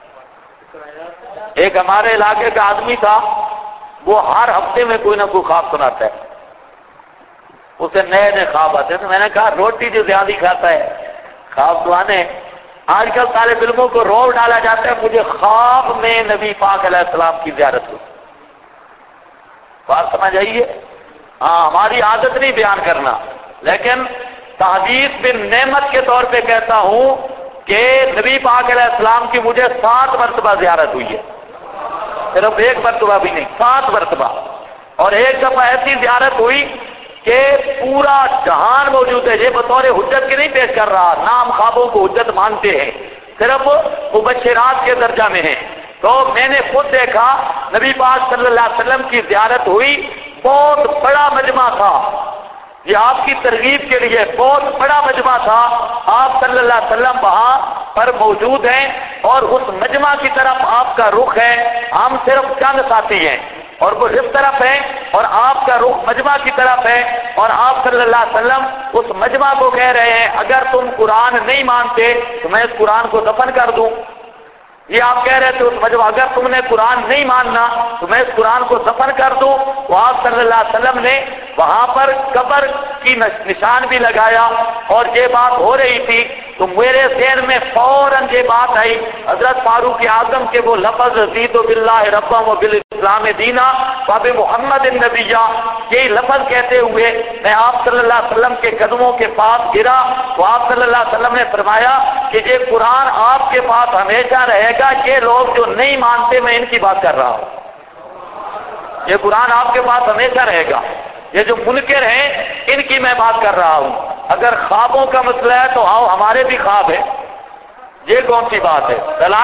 [SPEAKER 1] ایک ہمارے علاقے کا آدمی تھا، وہ ہر ہفتے میں کوئی نہ کوئی خواب سناتا ہے، اسے نئے نئے خواب آتے ہیں۔ تو میں نے کہا روٹی جو زیادہ کھاتا ہے خواب سنانے، آج کل طالب علموں کو روب ڈالا جاتا ہے مجھے خواب میں نبی پاک علیہ السلام کی زیارت ہوئی۔ بات سمجھ آئیے؟ ہاں، ہماری عادت نہیں بیان کرنا، لیکن تحدیث بن نعمت کے طور پہ کہتا ہوں کہ نبی پاک علیہ السلام کی مجھے 7 مرتبہ زیارت ہوئی ہے، صرف 1 مرتبہ بھی نہیں، 7 مرتبہ۔ اور ایک دفعہ ایسی زیارت ہوئی کہ پورا جہان موجود ہے، یہ بطور حجت کی نہیں پیش کر رہا، نام خوابوں کو حجت مانتے ہیں، صرف مبشرات کے درجہ میں ہیں۔ تو میں نے خود دیکھا نبی پاک صلی اللہ علیہ وسلم کی زیارت ہوئی، بہت بڑا مجمع تھا، یہ آپ کی ترغیب کے لیے بہت بڑا مجمع تھا، آپ صلی اللہ علیہ وسلم وہاں پر موجود ہیں اور اس مجمع کی طرف آپ کا رخ ہے، ہم صرف چند ساتھی ہیں اور وہ اس طرف ہے اور آپ کا رخ مجمع کی طرف ہے، اور آپ صلی اللہ علیہ وسلم اس مجمع کو کہہ رہے ہیں اگر تم قرآن نہیں مانتے تو میں اس قرآن کو دفن کر دوں۔ یہ آپ کہہ رہے تھے اس مجمع اگر تم نے قرآن نہیں ماننا تو میں اس قرآن کو دفن کر دوں۔ تو آپ صلی اللہ علیہ وسلم نے وہاں پر قبر کی نشان بھی لگایا اور یہ بات ہو رہی تھی تو میرے ذہن میں فوراً یہ بات آئی حضرت فاروق اعظم کے وہ لفظ رضیت باللہ ربا و بالاسلام دینا وب محمد النبیہ، یہی لفظ کہتے ہوئے میں آپ صلی اللہ علیہ وسلم کے قدموں کے پاس گرا تو آپ صلی اللہ علیہ وسلم نے فرمایا کہ یہ قرآن آپ کے پاس ہمیشہ رہے گا، یہ لوگ جو نہیں مانتے میں ان کی بات کر رہا ہوں، یہ قرآن آپ کے پاس ہمیشہ رہے گا، یہ جو منکر ہیں ان کی میں بات کر رہا ہوں۔ اگر خوابوں کا مسئلہ ہے تو آؤ ہمارے بھی خواب ہے، یہ کون سی بات ہے؟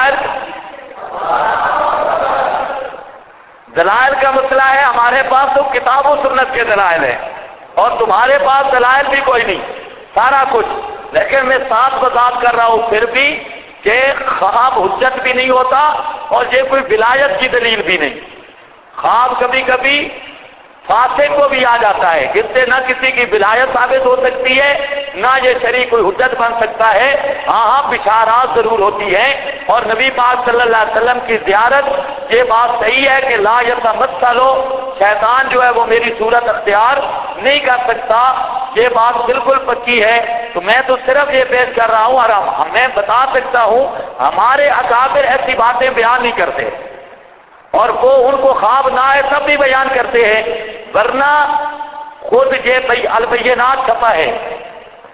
[SPEAKER 1] دلائل کا مسئلہ ہے، ہمارے پاس تو کتاب و سنت کے دلائل ہیں اور تمہارے پاس دلائل بھی کوئی نہیں، سارا کچھ، لیکن میں ساتھ وضاحت کر رہا ہوں پھر بھی کہ خواب حجت بھی نہیں ہوتا اور یہ کوئی ولایت کی دلیل بھی نہیں۔ خواب کبھی کبھی فاسق کو بھی آ جاتا ہے، جس سے نہ کسی کی ولایت ثابت ہو سکتی ہے نہ یہ شرعی کوئی حجت بن سکتا ہے، ہاں بشارات ضرور ہوتی ہیں۔ اور نبی پاک صلی اللہ علیہ وسلم کی زیارت، یہ بات صحیح ہے کہ لا یتمثلو، شیطان جو ہے وہ میری صورت اختیار نہیں کر سکتا، یہ بات بالکل پکی ہے۔ تو میں تو صرف یہ پیش کر رہا ہوں اور میں بتا سکتا ہوں ہمارے اکابر ایسی باتیں بیان نہیں کرتے اور وہ ان کو خواب نہ آئے تب بھی بیان کرتے ہیں، ورنہ خود یہ البینات چھپا ہے،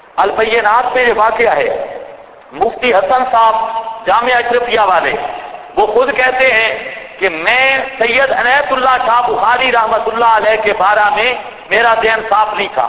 [SPEAKER 1] البینات میں یہ واقعہ ہے، مفتی حسن صاحب جامعہ اشرفیہ والے وہ خود کہتے ہیں کہ میں سید عنایت اللہ شاہ بخاری رحمت اللہ علیہ کے بارے میں میرا ذہن صاف نہیں تھا،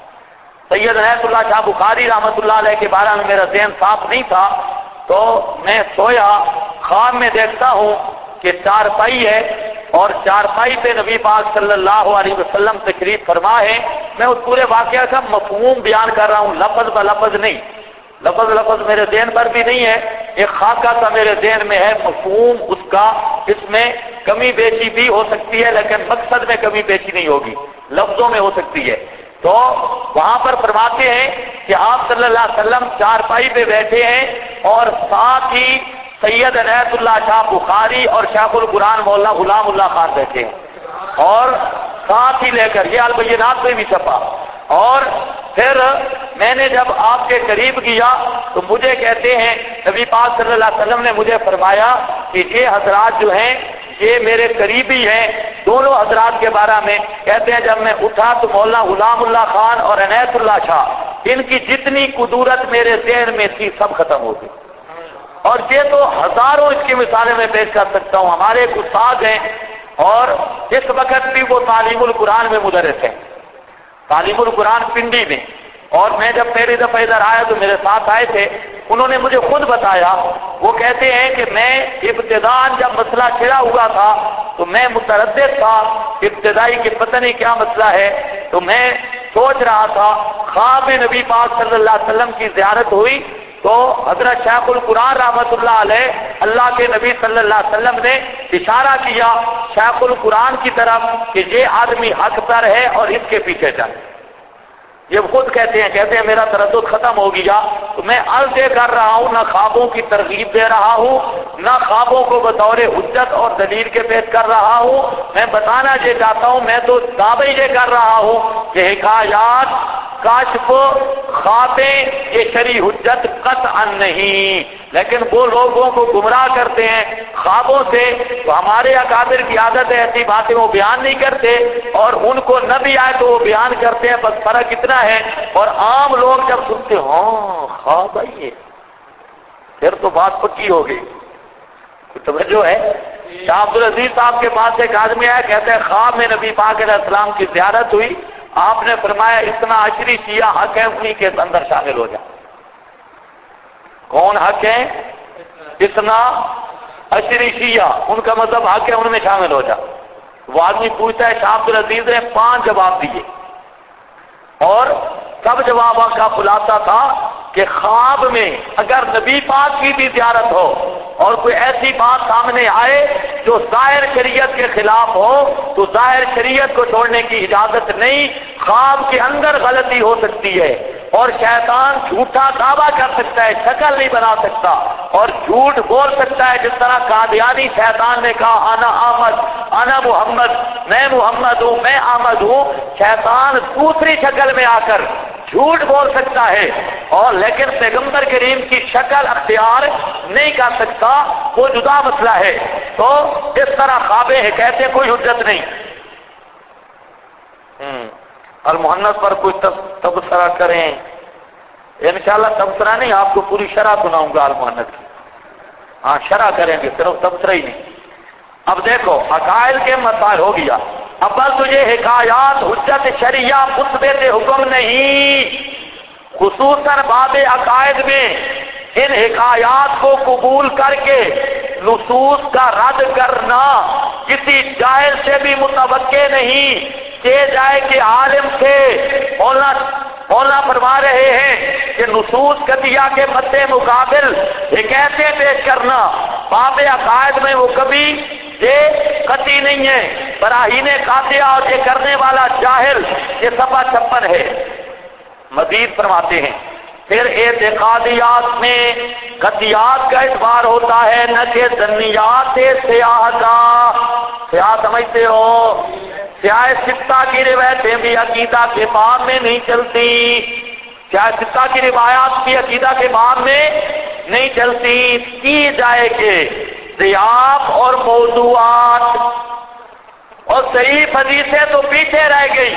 [SPEAKER 1] سید عنایت اللہ شاہ بخاری رحمت اللہ علیہ کے بارے میں میرا ذہن صاف نہیں تھا، تو میں سویا، خواب میں دیکھتا ہوں کہ چارپائی ہے اور چارپائی پہ نبی پاک صلی اللہ علیہ وسلم تشریف فرما ہے۔ میں اس پورے واقعہ کا مفہوم بیان کر رہا ہوں، لفظ بلفظ نہیں، لفظ میرے ذہن پر بھی نہیں ہے، ایک خاکہ کا میرے ذہن میں ہے، مفہوم اس کا، اس میں کمی بیشی بھی ہو سکتی ہے لیکن مقصد میں کمی بیشی نہیں ہوگی، لفظوں میں ہو سکتی ہے۔ تو وہاں پر فرماتے ہیں کہ آپ صلی اللہ علیہ وسلم چارپائی پہ بیٹھے ہیں اور ساتھ ہی سید عنایت اللہ شاہ بخاری اور شیخ القرآن مولانا غلام اللہ خان بیٹھے ہیں، اور ساتھ ہی لے کر یہ البینات میں بھی چھپا۔ اور پھر میں نے جب آپ کے قریب گیا تو مجھے کہتے ہیں نبی پاک صلی اللہ علیہ وسلم نے مجھے فرمایا کہ یہ حضرات جو ہیں یہ میرے قریبی ہیں، دونوں حضرات کے بارے میں کہتے ہیں جب میں اٹھا تو مولانا غلام اللہ خان اور عنایت اللہ شاہ، ان کی جتنی قدورت میرے ذہن میں تھی سب ختم ہو گئی، اور یہ تو ہزاروں اس کی مثالیں میں پیش کر سکتا ہوں۔ ہمارے ایک استاد ہیں اور اس وقت بھی وہ تعلیم القرآن میں مدرس ہیں، تعلیم القرآن پنڈی میں، اور میں جب پہلی دفعہ ادھر آیا تو میرے ساتھ آئے تھے، انہوں نے مجھے خود بتایا، وہ کہتے ہیں کہ میں ابتداءً جب مسئلہ کھڑا ہوا تھا تو میں متردد تھا ابتدائی کہ پتہ نہیں کیا مسئلہ ہے، تو میں سوچ رہا تھا، خواب میں نبی پاک صلی اللہ علیہ وسلم کی زیارت ہوئی تو حضرت شیخ القرآن رحمت اللہ علیہ، اللہ کے نبی صلی اللہ علیہ وسلم نے اشارہ کیا شیخ القرآن کی طرف کہ یہ آدمی حق پر ہے اور اس کے پیچھے چل۔ یہ خود کہتے ہیں میرا تردد ختم ہو گیا، تو میں عرض یہ کر رہا ہوں، نہ خوابوں کی ترغیب دے رہا ہوں، نہ خوابوں کو بطور حجت اور دلیل کے پیش کر رہا ہوں، میں بتانا یہ چاہتا ہوں، میں تو دعوی یہ کر رہا ہوں کہ حکایات، کاشف، خوابیں یہ شرعی حجت قطعا نہیں، لیکن وہ لوگوں کو گمراہ کرتے ہیں خوابوں سے، تو ہمارے اکابر کی عادت ہے ایسی باتیں وہ بیان نہیں کرتے، اور ان کو نہ بھی آئے تو وہ بیان کرتے ہیں، بس فرق اتنا ہے، اور عام لوگ جب سنتے ہاں خواب آئیے پھر تو بات پکی ہو گئی۔ توجہ ہے؟ شاہ عبدالعزیز صاحب کے پاس ایک آدمی آیا، کہتے ہیں خواب میں نبی پاک علیہ السلام کی زیارت ہوئی، آپ نے فرمایا اتنا عشری شیعہ حق ہے انہی کے اندر شامل ہو جائے۔ کون حق ہے؟ اتنا عشری شیعہ، ان کا مذہب حق ہے، ان میں شامل ہو جا۔ وہ آدمی پوچھتا ہے، شاہ عبدالعزیز نے 5 جواب دیے، اور سب جوابوں کا خلاصہ تھا کہ خواب میں اگر نبی پاک کی بھی زیارت ہو اور کوئی ایسی بات سامنے آئے جو ظاہر شریعت کے خلاف ہو تو ظاہر شریعت کو چھوڑنے کی اجازت نہیں، خواب کے اندر غلطی ہو سکتی ہے، اور شیطان جھوٹا دعویٰ کر سکتا ہے، شکل نہیں بنا سکتا اور جھوٹ بول سکتا ہے، جس طرح قادیانی شیطان نے کہا انا احمد، انا محمد، میں محمد ہوں، میں احمد ہوں، شیطان دوسری شکل میں آ کر جھوٹ بول سکتا ہے، اور لیکن پیغمبر کریم کی شکل اختیار نہیں کر سکتا، وہ جدا مسئلہ ہے۔ تو اس طرح خوابیں کہتے کوئی حجت نہیں۔ المحنت پر کوئی تبصرہ کریں، انشاءاللہ تبصرہ نہیں، آپ کو پوری شرح سناؤں گا المحنت کی، ہاں شرح کریں گے، صرف تبصرہ ہی نہیں۔ اب دیکھو عقائد کے مسائل ہو گیا، ابل تجھے حکایات حجت شریعہ مثبت حکم نہیں، خصوصاً باب عقائد میں ان حکایات کو قبول کر کے نصوص کا رد کرنا کسی جاہل سے بھی متوقع نہیں کہ جائے کہ عالم سے مولانا فرما رہے ہیں کہ نصوص قطعیہ کے مد مقابل حکایتیں پیش کرنا باب عقائد میں وہ کبھی یہ قطعی نہیں ہے، براہین قاطعہ اور یہ کرنے والا جاہل، یہ صفحہ 56 ہے۔ مزید فرماتے ہیں پھر اعتقادیات میں قطعیات کا اعتبار ہوتا ہے نہ کہ ظنیات سیاح کا۔ سیاح سمجھتے ہو؟ سیاہ ستہ کی روایتیں بھی عقیدہ کے باب میں نہیں چلتی، سیاہ ستہ کی روایات بھی عقیدہ کے باب میں نہیں چلتی، کی جائے کہ ضیاف اور موضوعات اور صحیح حدیثیں تو پیچھے رہ گئی،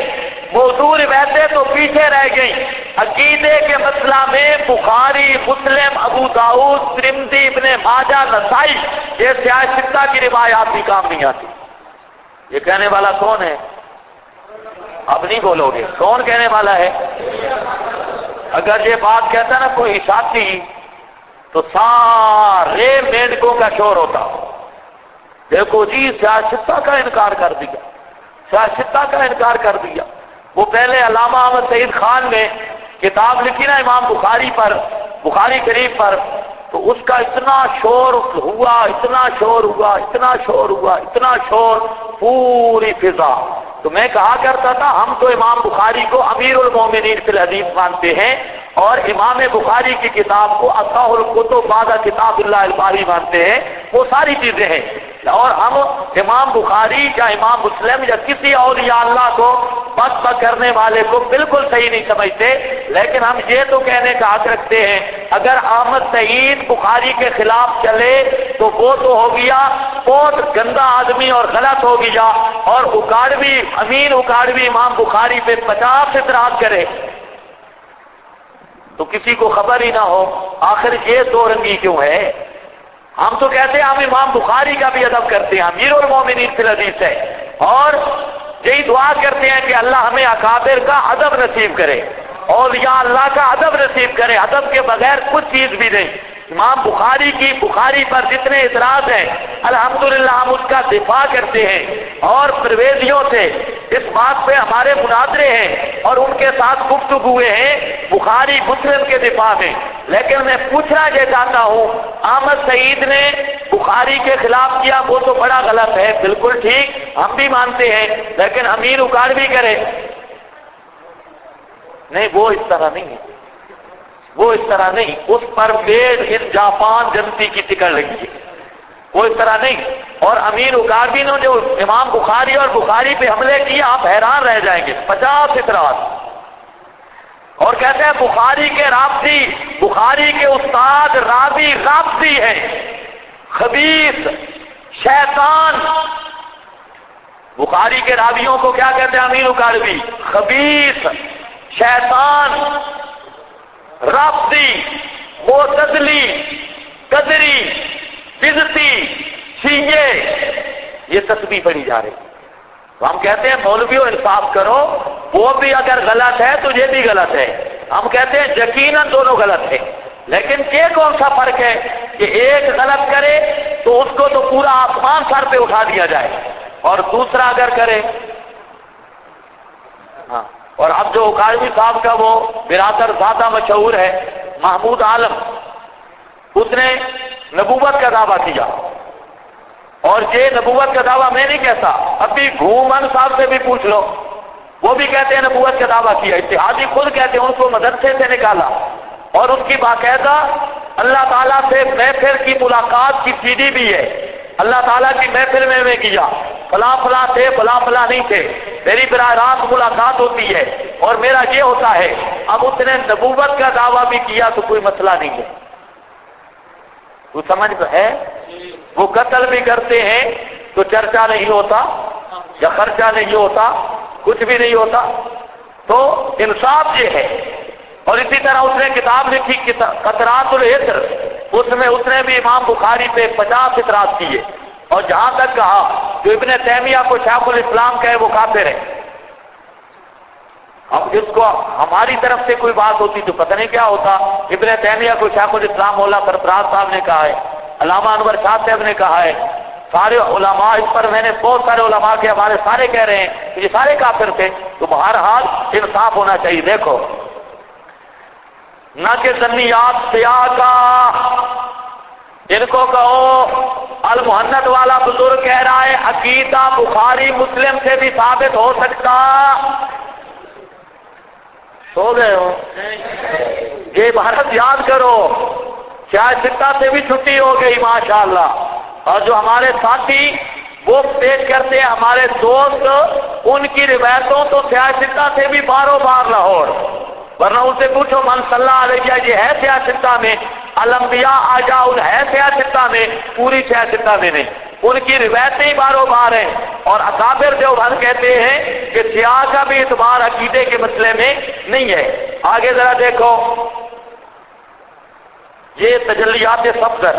[SPEAKER 1] موضوع روایتیں تو پیچھے رہ گئیں، عقیدے کے مسئلہ میں بخاری، مسلم، ابو داؤد، ترمذی، ابن ماجہ، نسائی، یہ سیاہ ستہ کی روایات بھی کام نہیں آتی۔ یہ کہنے والا کون ہے؟ اب نہیں بولو گے، کون کہنے والا ہے؟ اگر یہ بات کہتا نا کوئی ساتھی تو سارے میڈکوں کا شور ہوتا، دیکھو جی سیاستہ کا انکار کر دیا، سیاستہ کا انکار کر دیا۔ وہ پہلے علامہ احمد سعید خان نے کتاب لکھی نا امام بخاری پر، بخاری شریف پر، تو اس کا اتنا شور ہوا، اتنا شور ہوا، اتنا شور ہوا، اتنا شور، پوری فضا۔ تو میں کہا کرتا تھا ہم تو امام بخاری کو امیر المومنین فی الحدیث مانتے ہیں، اور امام بخاری کی کتاب کو اصح الکتب بعد کتاب اللہ الباری مانتے ہیں، وہ ساری چیزیں ہیں۔ اور ہم امام بخاری یا امام مسلم یا کسی اولیاء اللہ کو بد کرنے والے کو بالکل صحیح نہیں سمجھتے، لیکن ہم یہ تو کہنے کا حق رکھتے ہیں اگر احمد سعید بخاری کے خلاف چلے تو وہ تو ہو گیا بہت گندا آدمی اور غلط ہو گیا، اور اکاڑوی امین اکاڑوی امام بخاری پہ 50 اعتراض کرے تو کسی کو خبر ہی نہ ہو آخر یہ دو رنگی کیوں ہے۔ ہم تو کہتے ہیں ہم امام بخاری کا بھی ادب کرتے ہیں، امیر المومنین فی الحدیث ہے، اور یہی دعا کرتے ہیں کہ اللہ ہمیں اکابر کا ادب نصیب کرے، اولیاء اللہ کا ادب نصیب کرے، ادب کے بغیر کچھ چیز بھی نہیں۔ امام بخاری کی بخاری پر جتنے اعتراض ہیں الحمدللہ ہم اس کا دفاع کرتے ہیں، اور پرویزیوں سے اس بات پہ ہمارے مناظرے ہیں اور ان کے ساتھ گفتگویں ہیں بخاری مسلم کے دفاع میں۔ لیکن میں پوچھنا یہ چاہتا ہوں احمد سعید نے بخاری کے خلاف کیا وہ تو بڑا غلط ہے، بالکل ٹھیک، ہم بھی مانتے ہیں، لیکن امیر اکاڑوی کرے نہیں، وہ اس طرح نہیں ہے، وہ اس طرح نہیں، اس پر میڈ ان جاپان جنتی کی ٹکٹ لگی ہے، وہ اس طرح نہیں۔ اور امیر اکاڑوی نے جو امام بخاری اور بخاری پہ حملے کیے آپ حیران رہ جائیں گے، 50 اعتراض، اور کہتے ہیں بخاری کے رابطی، بخاری کے استاد راوی رابطی ہیں، خبیث، شیطان۔ بخاری کے راویوں کو کیا کہتے ہیں امیر اکاڑوی؟ خبیث، شیطان، رابطی، معتزلی، قدری، بدعتی، شیعہ، یہ تسبیح پڑھی جا رہی۔ تو ہم کہتے ہیں مولویوں انصاف کرو، وہ بھی اگر غلط ہے تو یہ بھی غلط ہے، ہم کہتے ہیں یقیناً دونوں غلط ہیں، لیکن یہ کون سا فرق ہے کہ ایک غلط کرے تو اس کو تو پورا آسمان سر پہ اٹھا دیا جائے اور دوسرا اگر کرے ہاں۔ اور اب جو اکاڑوی صاحب کا وہ برادر زیادہ مشہور ہے محمود عالم، اس نے نبوت کا دعویٰ کیا، اور یہ نبوت کا دعویٰ میں نہیں کہتا، ابھی گھومن صاحب سے بھی پوچھ لو، وہ بھی کہتے ہیں نبوت کا دعویٰ کیا، اتحادی خود کہتے ہیں ان کو مدرسے سے نکالا، اور ان کی باقاعدہ اللہ تعالیٰ سے محفل کی ملاقات کی سی ڈی بھی ہے، اللہ تعالیٰ کی محفل میں کیا، فلاں فلاں تھے فلاں فلاں نہیں تھے، میری براہ راست ملاقات ہوتی ہے اور میرا یہ ہوتا ہے۔ اب اس نے نبوت کا دعویٰ بھی کیا تو کوئی مسئلہ نہیں ہے، تو سمجھ ہے، وہ قتل بھی کرتے ہیں تو چرچا نہیں ہوتا یا خرچہ نہیں ہوتا، کچھ بھی نہیں ہوتا، تو انصاف یہ ہے۔ اور اسی طرح اس نے کتاب لکھی قطرات العطر، اس میں اس نے بھی امام بخاری پہ 50 اعتراض کیے، اور جہاں تک کہا جو ابن تیمیہ کو شیخ الاسلام کہے وہ کافر ہے۔ اب اس کو ہماری طرف سے کوئی بات ہوتی تو پتہ نہیں کیا ہوتا، ابن تیمیہ کو شیخ الاسلام مولا سرفراز صاحب نے کہا ہے، علامہ انور شاہ صاحب نے کہا ہے، سارے علماء، اس پر میں نے بہت سارے علماء کے ہمارے سارے کہہ رہے ہیں کہ یہ سارے کافر تھے، تو بہرحال انصاف ہونا چاہیے۔ دیکھو نہ کہ ذنیات سیاہ کا، ان کو کہو المحنت والا بزرگ کہہ رہا ہے عقیدہ بخاری مسلم سے بھی ثابت ہو سکتا۔ سو گئے ہو؟ یہ بھارت یاد کرو، شاید ستہ سے بھی چھٹی ہو گئی ماشاءاللہ، اور جو ہمارے ساتھی وہ پیش کرتے ہیں ہمارے دوست، ان کی روایتوں تو سیاستہ سے بھی باروں بار لاہور، ورنہ ان سے پوچھو من صلی اللہ علیہ یہ ہے سیاستہ میں، الانبیاء آجاؤن ہے سیاستہ میں، پوری سیاستہ میں نہیں، ان کی روایتیں ہی باروں بار ہیں، اور اکابر دیوبند کہتے ہیں کہ سیاہ کا بھی اعتبار عقیدے کے مسئلے میں نہیں ہے۔ آگے ذرا دیکھو، یہ تجلیات صفدر،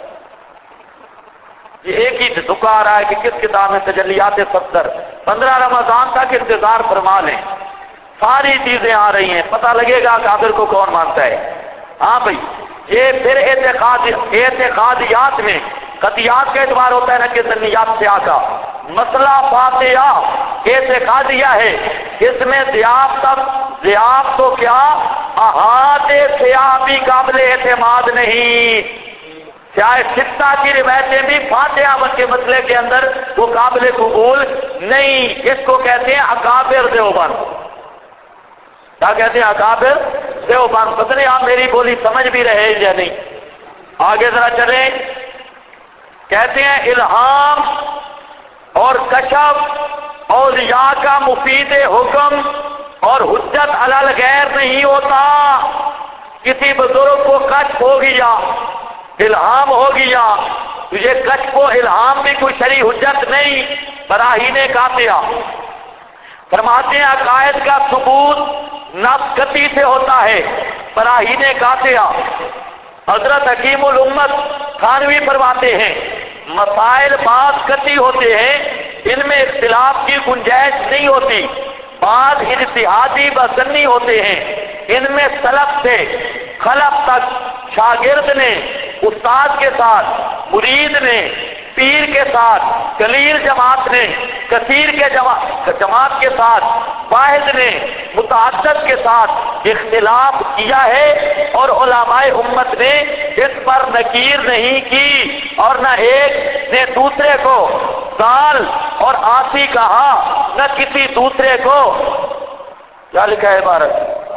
[SPEAKER 1] یہ ایک ہی دکا آ رہا ہے کہ کس کتاب میں تجلیات صفدر، 15 رمضان تک انتظار فرما لیں، ساری چیزیں آ رہی ہیں، پتہ لگے گا کافر کو کون مانتا ہے۔ ہاں بھائی، یہ پھر اعتقادیات میں قطعیات کا اعتبار ہوتا ہے نہ کہ ظنیات سے آقا۔ مسئلہ فاتحہ اعتقادیہ ہے، اس میں ضیاف تو کیا احاد سیاہ بھی قابل اعتماد نہیں، چاہے ستہ کی روایتیں بھی فاتحہ کے مسئلے کے اندر وہ قابل قبول نہیں۔ اس کو کہتے ہیں اکابر دیوبند۔ کیا کہتے ہیں؟ اکابر دیوبند۔ پتہ نہیں آپ میری بولی سمجھ بھی رہے یا نہیں۔ آگے ذرا چلیں، کہتے ہیں الہام اور کشف اولیاء کا مفید حکم اور حجت علی الغیر نہیں ہوتا۔ کسی بزرگ کو کشف ہو گیا، الہام ہو گیا، تو یہ کشف و الہام بھی کوئی شرعی حجت نہیں، براہین قاطعہ۔ فرماتے ہیں عقائد کا ثبوت نص قطعی سے ہوتا ہے، براہین قاطعہ۔ حضرت حکیم الامت تھانوی فرماتے ہیں مسائل بعض قطعی ہوتے ہیں، ان میں اختلاف کی گنجائش نہیں ہوتی، بعض اجتہادی و ظنی ہوتے ہیں، ان میں سلف سے خلف تک شاگرد نے استاد کے ساتھ، مرید نے پیر کے ساتھ، قلیل جماعت نے کثیر کے جماعت کے ساتھ، واحد نے متعدد کے ساتھ اختلاف کیا ہے، اور علماء امت نے اس پر نکیر نہیں کی، اور نہ ایک نے دوسرے کو ضال اور عاصی کہا، نہ کسی دوسرے کو کیا لکھا ہے عبارت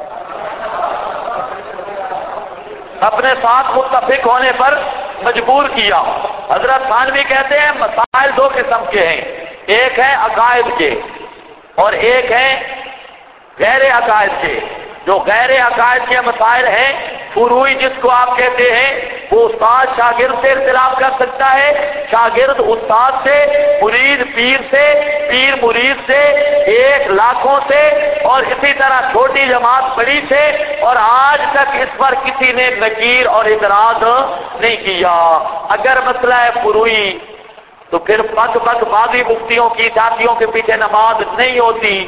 [SPEAKER 1] اپنے ساتھ متفق ہونے پر مجبور کیا۔ حضرت تھانوی کہتے ہیں مسائل دو قسم کے ہیں، ایک ہے عقائد کے اور ایک ہے غیر عقائد کے۔ جو غیر عقائد کے مسائل ہیں، فروعی جس کو آپ کہتے ہیں، وہ استاد شاگرد سے اختلاف کر سکتا ہے، شاگرد استاد سے، مرید پیر سے، پیر مرید سے، ایک لاکھوں سے، اور اسی طرح چھوٹی جماعت بڑی سے، اور آج تک اس پر کسی نے نکیر اور اعتراض نہیں کیا۔ اگر مسئلہ ہے فروعی تو پھر پگ بازی مفتیوں کی ساتھیوں کے پیچھے نماز نہیں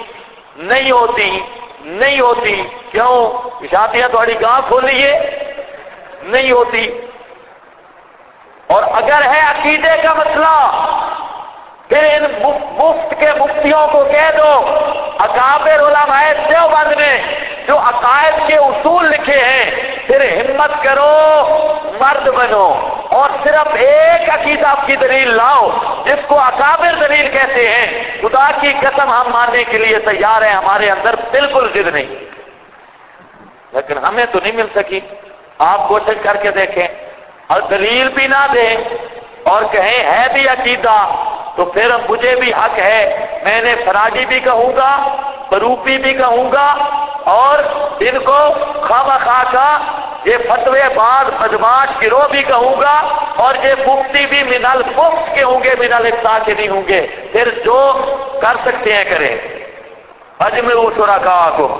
[SPEAKER 1] ہوتی۔ کیوں؟ شادیاں تھوڑی گاں کھولیے نہیں ہوتی۔ اور اگر ہے عقیدے کا مسئلہ، پھر ان مفت کے مفتیوں کو کہہ دو، اکابر علماء دیوبند نے جو عقائد کے اصول لکھے ہیں، پھر ہمت کرو، مرد بنو، اور صرف ایک عقیدہ کی دلیل لاؤ جس کو اکابر دلیل کہتے ہیں۔ خدا کی قسم ہم ماننے کے لیے تیار ہیں، ہمارے اندر بالکل ضد نہیں، لیکن ہمیں تو نہیں مل سکی۔ آپ کوشش کر کے دیکھیں، اور دلیل بھی نہ دیں اور کہیں ہے بھی عقیدہ، تو پھر مجھے بھی حق ہے، میں نے فراڈی بھی کہوں گا، بروپی بھی کہوں گا، اور ان کو خواہ کا یہ فتوے باز بدماش گروہ بھی کہوں گا، اور یہ مفتی بھی من المفت کے ہوں گے، من الافتاء کے نہیں ہوں گے۔ پھر جو کر سکتے ہیں کریں۔ اجمعوا شرکاءکم،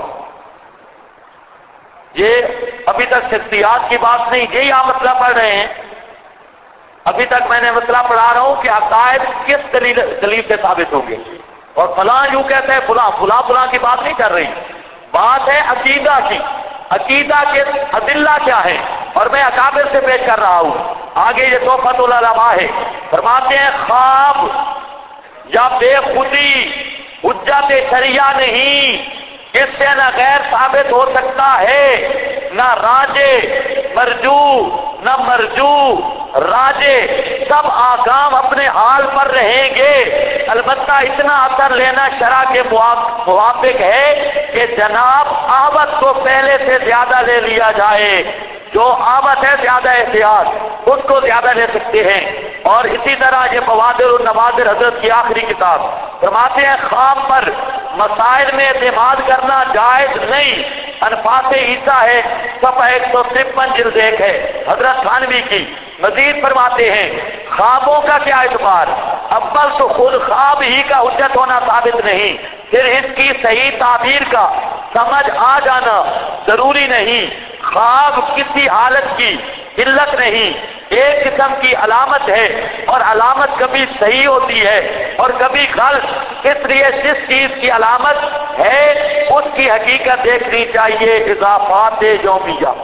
[SPEAKER 1] یہ ابھی تک شخصیات کی بات نہیں، یہی آپ مسئلہ پڑھ رہے ہیں۔ ابھی تک میں نے مسئلہ پڑھا رہا ہوں کہ عقائد کس دلیل سے ثابت ہوں گے، اور فلاں یوں کہتے ہیں، فلاں کی بات نہیں کر رہی، بات ہے عقیدہ کی۔ عقیدہ کے ادلہ کیا ہے، اور میں اکابر سے پیش کر رہا ہوں۔ آگے یہ تحفۃ العلماء ہے، فرماتے ہیں خواب یا بے خودی حجت شرعیہ نہیں، اس سے نہ غیر ثابت ہو سکتا ہے، نہ راجے مرجو نہ مرجو راجے، سب آکام اپنے حال پر رہیں گے۔ البتہ اتنا اثر لینا شرع کے موافق ہے کہ جناب آبد کو پہلے سے زیادہ لے لیا جائے، جو آبد ہے زیادہ احتیاط اس کو زیادہ لے سکتے ہیں۔ اور اسی طرح یہ بوادر النوادر حضرت کی آخری کتاب فرماتے ہیں خواب پر مسائل میں اعتماد کرنا جائز نہیں۔ انفاس عیسیٰ ہے، صفحہ 153 جلد 1 ہے، حضرت تھانوی کی مزید فرماتے ہیں خوابوں کا کیا اعتبار؟ اول تو خود خواب ہی کا حجت ہونا ثابت نہیں، پھر اس کی صحیح تعبیر کا سمجھ آ جانا ضروری نہیں۔ خواب کسی حالت کی علت نہیں، ایک قسم کی علامت ہے، اور علامت کبھی صحیح ہوتی ہے اور کبھی غلط، اس لیے جس چیز کی علامت ہے اس کی حقیقت دیکھنی چاہیے۔ اضافات یومیہ۔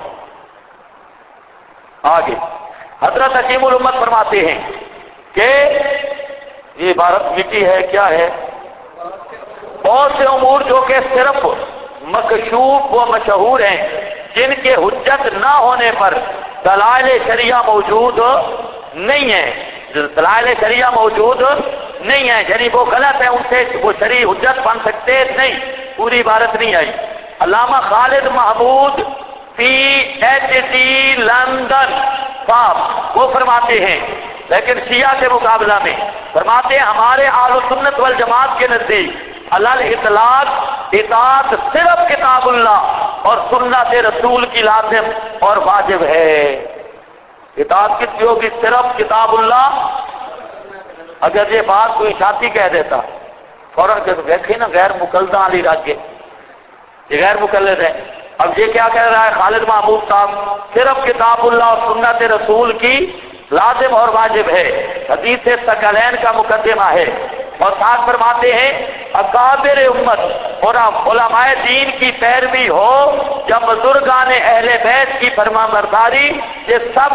[SPEAKER 1] آگے حضرت حکیم الامت فرماتے ہیں کہ یہ عبارت مٹی ہے، کیا ہے؟ بہت سے امور جو کہ صرف مکشوف و مشہور ہیں، جن کے حجت نہ ہونے پر دلائل شریعہ موجود نہیں ہیں، دلائل شریعہ موجود نہیں ہیں، یعنی وہ غلط ہے، ان سے وہ شرعی حجت بن سکتے نہیں۔ پوری عبارت نہیں آئی۔ علامہ Khalid Mahmood P H D London صاحب وہ فرماتے ہیں، لیکن شیعہ کے مقابلہ میں فرماتے ہیں ہمارے اہل سنت والجماعت کے نزدیک علل اطلاق اطاعت صرف کتاب اللہ اور سنت رسول کی لازم اور واجب ہے۔ اطاعت کس کی ہوگی؟ صرف کتاب اللہ۔ اگر یہ بات کوئی شاطی کہہ دیتا فوراً کہ دیکھیں نا غیر مقلدہ علی راجے، یہ غیر مقلد ہے۔ اب یہ کیا کہہ رہا ہے خالد محمود صاحب؟ صرف کتاب اللہ اور سنت رسول کی لازم اور واجب ہے، حدیث ثقلین کا مقدمہ ہے۔ اور ساتھ فرماتے ہیں اکابر امت اور علماء دین کی پیروی ہو یا بزرگان اہل بیت کی فرما برداری، یہ سب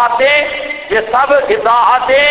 [SPEAKER 1] اطاعتیں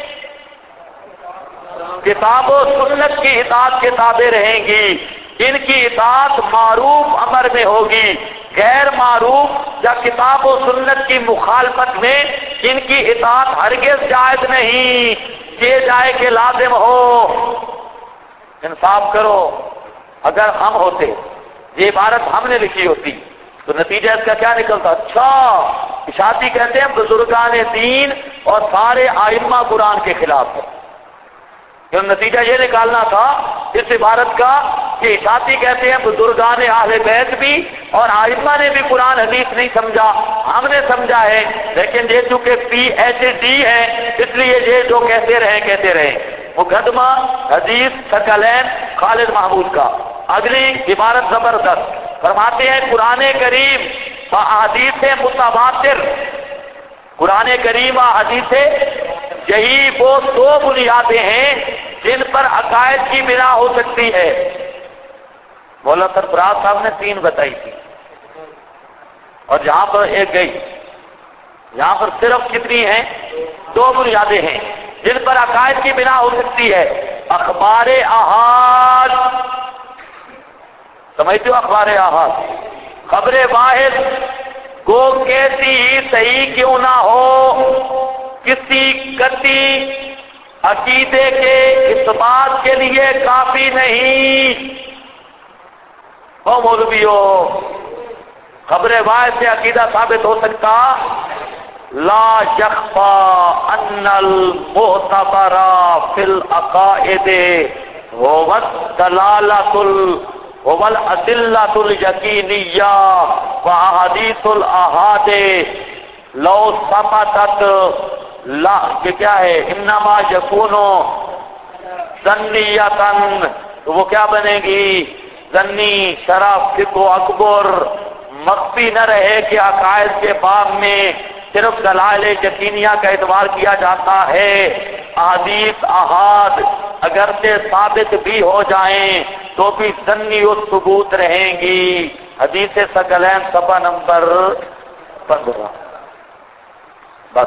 [SPEAKER 1] کتاب و سنت کی اطاعت کے تابع رہیں گی۔ ان کی اطاعت معروف امر میں ہوگی، غیر معروف یا کتاب و سنت کی مخالفت میں ان کی اطاعت ہرگز جائز نہیں، یہ جائے کہ لازم ہو۔ انصاف کرو، اگر ہم ہوتے، یہ عبارت ہم نے لکھی ہوتی تو نتیجہ اس کا کیا نکلتا؟ اچھا اشاعتی کہتے ہیں بزرگان دین اور سارے ائمہ قرآن کے خلاف ہے۔ نتیجہ یہ نکالنا تھا اس عبارت کا کہ اشاعتی کہتے ہیں بزرگان اہل بیت بھی اور ائمہ نے بھی قرآن حدیث نہیں سمجھا، ہم نے سمجھا ہے، لیکن یہ چونکہ پی ایچ ڈی ہے اس لیے یہ جو کہتے رہے۔ مقدمہ حدیث ثقلین خالد محمود کا۔ اگلی عبارت زبردست فرماتے ہیں قرآن کریم و احادیث متواتر، قرآن کریم و احادیث، یہی وہ دو بنیادیں ہیں جن پر عقائد کی بنا ہو سکتی ہے۔ مولانا سرفراز صاحب نے 3 بتائی تھی اور جہاں پر ایک گئی، یہاں پر صرف کتنی ہیں؟ 2 بنیادیں ہیں جن پر عقائد کی بنا ہو سکتی ہے۔ اخبار احاد، سمجھتے ہو اخبار احاد؟ خبر واحد کو کیسی ہی صحیح کیوں نہ ہو، کسی قطعی عقیدے کے اس بات کے لیے کافی نہیں۔ او مولویو، خبر واحد سے عقیدہ ثابت ہو سکتا؟ لا یخفا ان المعتبر فی العقائد هو الادلۃ الیقینیہ واحادیث الاحاد لو ثبتت لا، یہ کیا ہے؟ انما یکون ظنیۃ، تو وہ کیا بنے گی؟ ظنی، شرف، فقہ اکبر، مخفی نہ رہے کہ عقائد کے باب میں صرف دلائل یقینیہ کا اعتبار کیا جاتا ہے، احادیث احاد اگرچہ ثابت بھی ہو جائیں تو بھی ظنی و ثبوت رہیں گی۔ حدیث ثقلین صفحہ نمبر 15۔ بس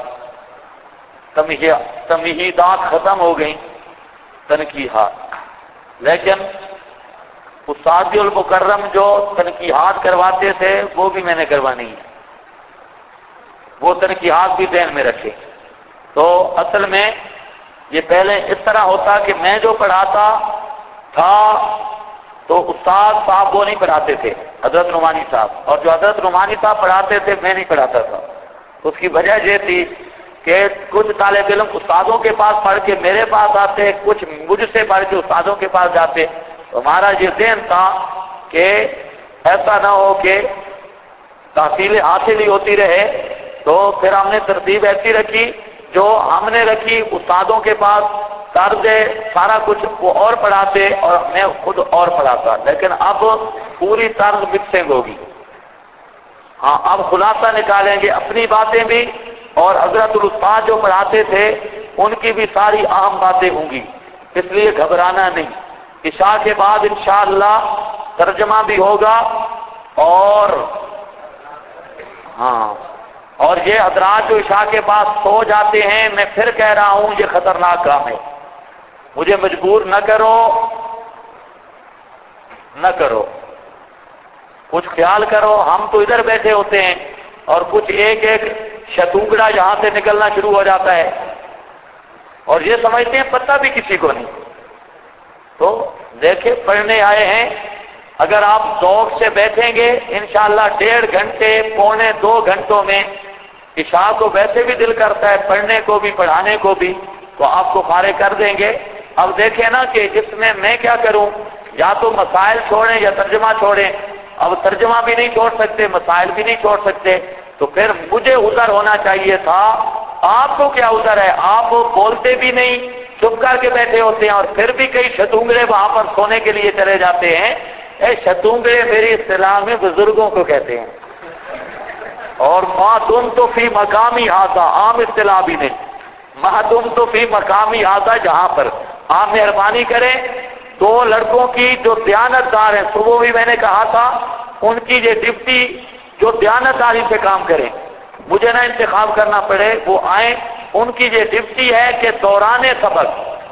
[SPEAKER 1] تمہیدات ختم ہو گئیں، تنقیحات۔ لیکن استاد المکرم جو تنقیحات کرواتے تھے وہ بھی میں نے کروانی ہے، وہ تنقیحات بھی ذہن میں رکھے۔ تو اصل میں یہ پہلے اس طرح ہوتا کہ میں جو پڑھاتا تھا تو استاد صاحب وہ نہیں پڑھاتے تھے، حضرت نعمانی صاحب، اور جو حضرت نعمانی صاحب پڑھاتے تھے میں نہیں پڑھاتا تھا۔ اس کی وجہ یہ تھی کہ کچھ طالب علم استادوں کے پاس پڑھ کے میرے پاس آتے، کچھ مجھ سے پڑھ کے استادوں کے پاس جاتے۔ ہمارا یہ ذہن تھا کہ ایسا نہ ہو کہ تحصیل حاصل ہی ہوتی رہے تو پھر ہم نے ترتیب ایسی رکھی جو ہم نے رکھی، استادوں کے پاس طرز سارا کچھ وہ اور پڑھاتے اور میں خود اور پڑھاتا، لیکن اب پوری طرز مکسنگ ہوگی۔ ہاں اب خلاصہ نکالیں گے اپنی باتیں بھی اور حضرت الاستاد جو پڑھاتے تھے ان کی بھی ساری اہم باتیں ہوں گی، اس لیے گھبرانا نہیں۔ عشاء کے بعد انشاءاللہ ترجمہ بھی ہوگا اور ہاں، اور یہ حضرات جو عشاء کے بعد سو جاتے ہیں، میں پھر کہہ رہا ہوں یہ خطرناک کام ہے، مجھے مجبور نہ کرو، نہ کرو، کچھ خیال کرو۔ ہم تو ادھر بیٹھے ہوتے ہیں اور کچھ ایک ایک شتونگڑا یہاں سے نکلنا شروع ہو جاتا ہے اور یہ سمجھتے ہیں پتہ بھی کسی کو نہیں۔ تو دیکھیں پڑھنے آئے ہیں، اگر آپ ذوق سے بیٹھیں گے انشاءاللہ 1.5 گھنٹے پونے 2 گھنٹوں میں، عشاء کو ویسے بھی دل کرتا ہے پڑھنے کو بھی پڑھانے کو بھی، تو آپ کو فارغ کر دیں گے۔ اب دیکھیں نا کہ اس میں کیا کروں، یا تو مسائل چھوڑیں یا ترجمہ چھوڑیں۔ اب ترجمہ بھی نہیں چھوڑ سکتے، مسائل بھی نہیں چھوڑ سکتے، تو پھر مجھے عذر ہونا چاہیے تھا۔ آپ کو کیا عذر ہے، آپ بولتے بھی نہیں، چپ کر کے بیٹھے ہوتے ہیں اور پھر بھی کئی شتونگڑے وہاں پر سونے کے لیے چلے جاتے ہیں۔ اے شتونگڑے میری اصطلاح میں بزرگوں کو کہتے ہیں، اور ما تم تو فی مقامی آتا، عام اصطلاح بھی نہیں، ما تم تو فی مقامی آتا، جہاں پر آپ مہربانی کریں 2 لڑکوں کی جو دیانتدار ہیں، صبح بھی میں نے کہا تھا ان کی یہ ڈپٹی جو دیانتداری سے کام کریں، مجھے نہ انتخاب کرنا پڑے، وہ آئیں۔ ان کی یہ ڈپٹی ہے کہ دوران سبق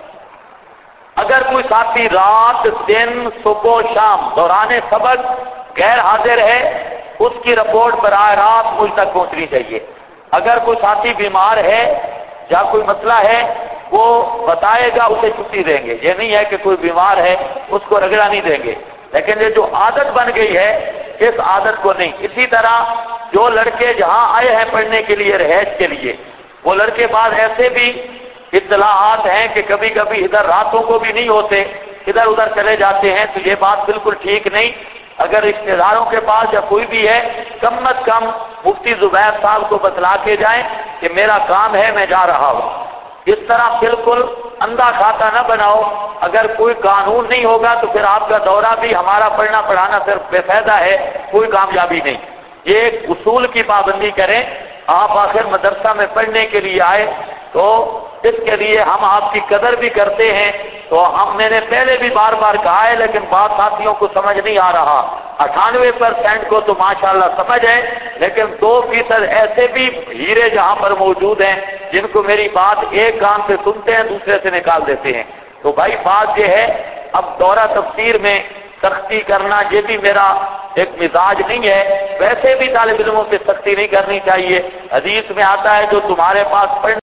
[SPEAKER 1] اگر کوئی ساتھی رات دن صبح شام دوران سبق غیر حاضر ہے، اس کی رپورٹ براہ راست مجھ تک پہنچنی چاہیے۔ اگر کوئی ساتھی بیمار ہے یا کوئی مسئلہ ہے وہ بتائے گا، اسے چھٹی دیں گے۔ یہ نہیں ہے کہ کوئی بیمار ہے اس کو رگڑا نہیں دیں گے، لیکن یہ جو عادت بن گئی ہے اس عادت کو نہیں۔ اسی طرح جو لڑکے جہاں آئے ہیں پڑھنے کے لیے رہائش کے لیے، وہ لڑکے بعد ایسے بھی اطلاعات ہیں کہ کبھی کبھی ادھر راتوں کو بھی نہیں ہوتے، ادھر ادھر چلے جاتے ہیں، تو یہ بات بالکل ٹھیک نہیں۔ اگر رشتہ داروں کے پاس یا کوئی بھی ہے، کم از کم مفتی زبیر صاحب کو بتلا کے جائیں کہ میرا کام ہے میں جا رہا ہوں۔ اس طرح بالکل اندھا کھاتا نہ بناؤ۔ اگر کوئی قانون نہیں ہوگا تو پھر آپ کا دورہ بھی، ہمارا پڑھنا پڑھانا صرف بے فائدہ ہے، کوئی کامیابی نہیں۔ یہ ایک اصول کی پابندی کریں۔ آپ آخر مدرسہ میں پڑھنے کے لیے آئے تو اس کے لیے ہم آپ کی قدر بھی کرتے ہیں، تو میں نے پہلے بھی بار بار کہا ہے لیکن بات ساتھیوں کو سمجھ نہیں آ رہا۔ 98% کو تو ماشاءاللہ سمجھ ہے، لیکن 2% ایسے بھی ہیرے جہاں پر موجود ہیں جن کو میری بات ایک کان سے سنتے ہیں دوسرے سے نکال دیتے ہیں۔ تو بھائی بات یہ ہے، اب دورہ تفسیر میں سختی کرنا یہ بھی میرا ایک مزاج نہیں ہے۔ ویسے بھی طالب علموں پہ سختی نہیں کرنی چاہیے۔ حدیث میں آتا ہے جو تمہارے پاس پڑھنے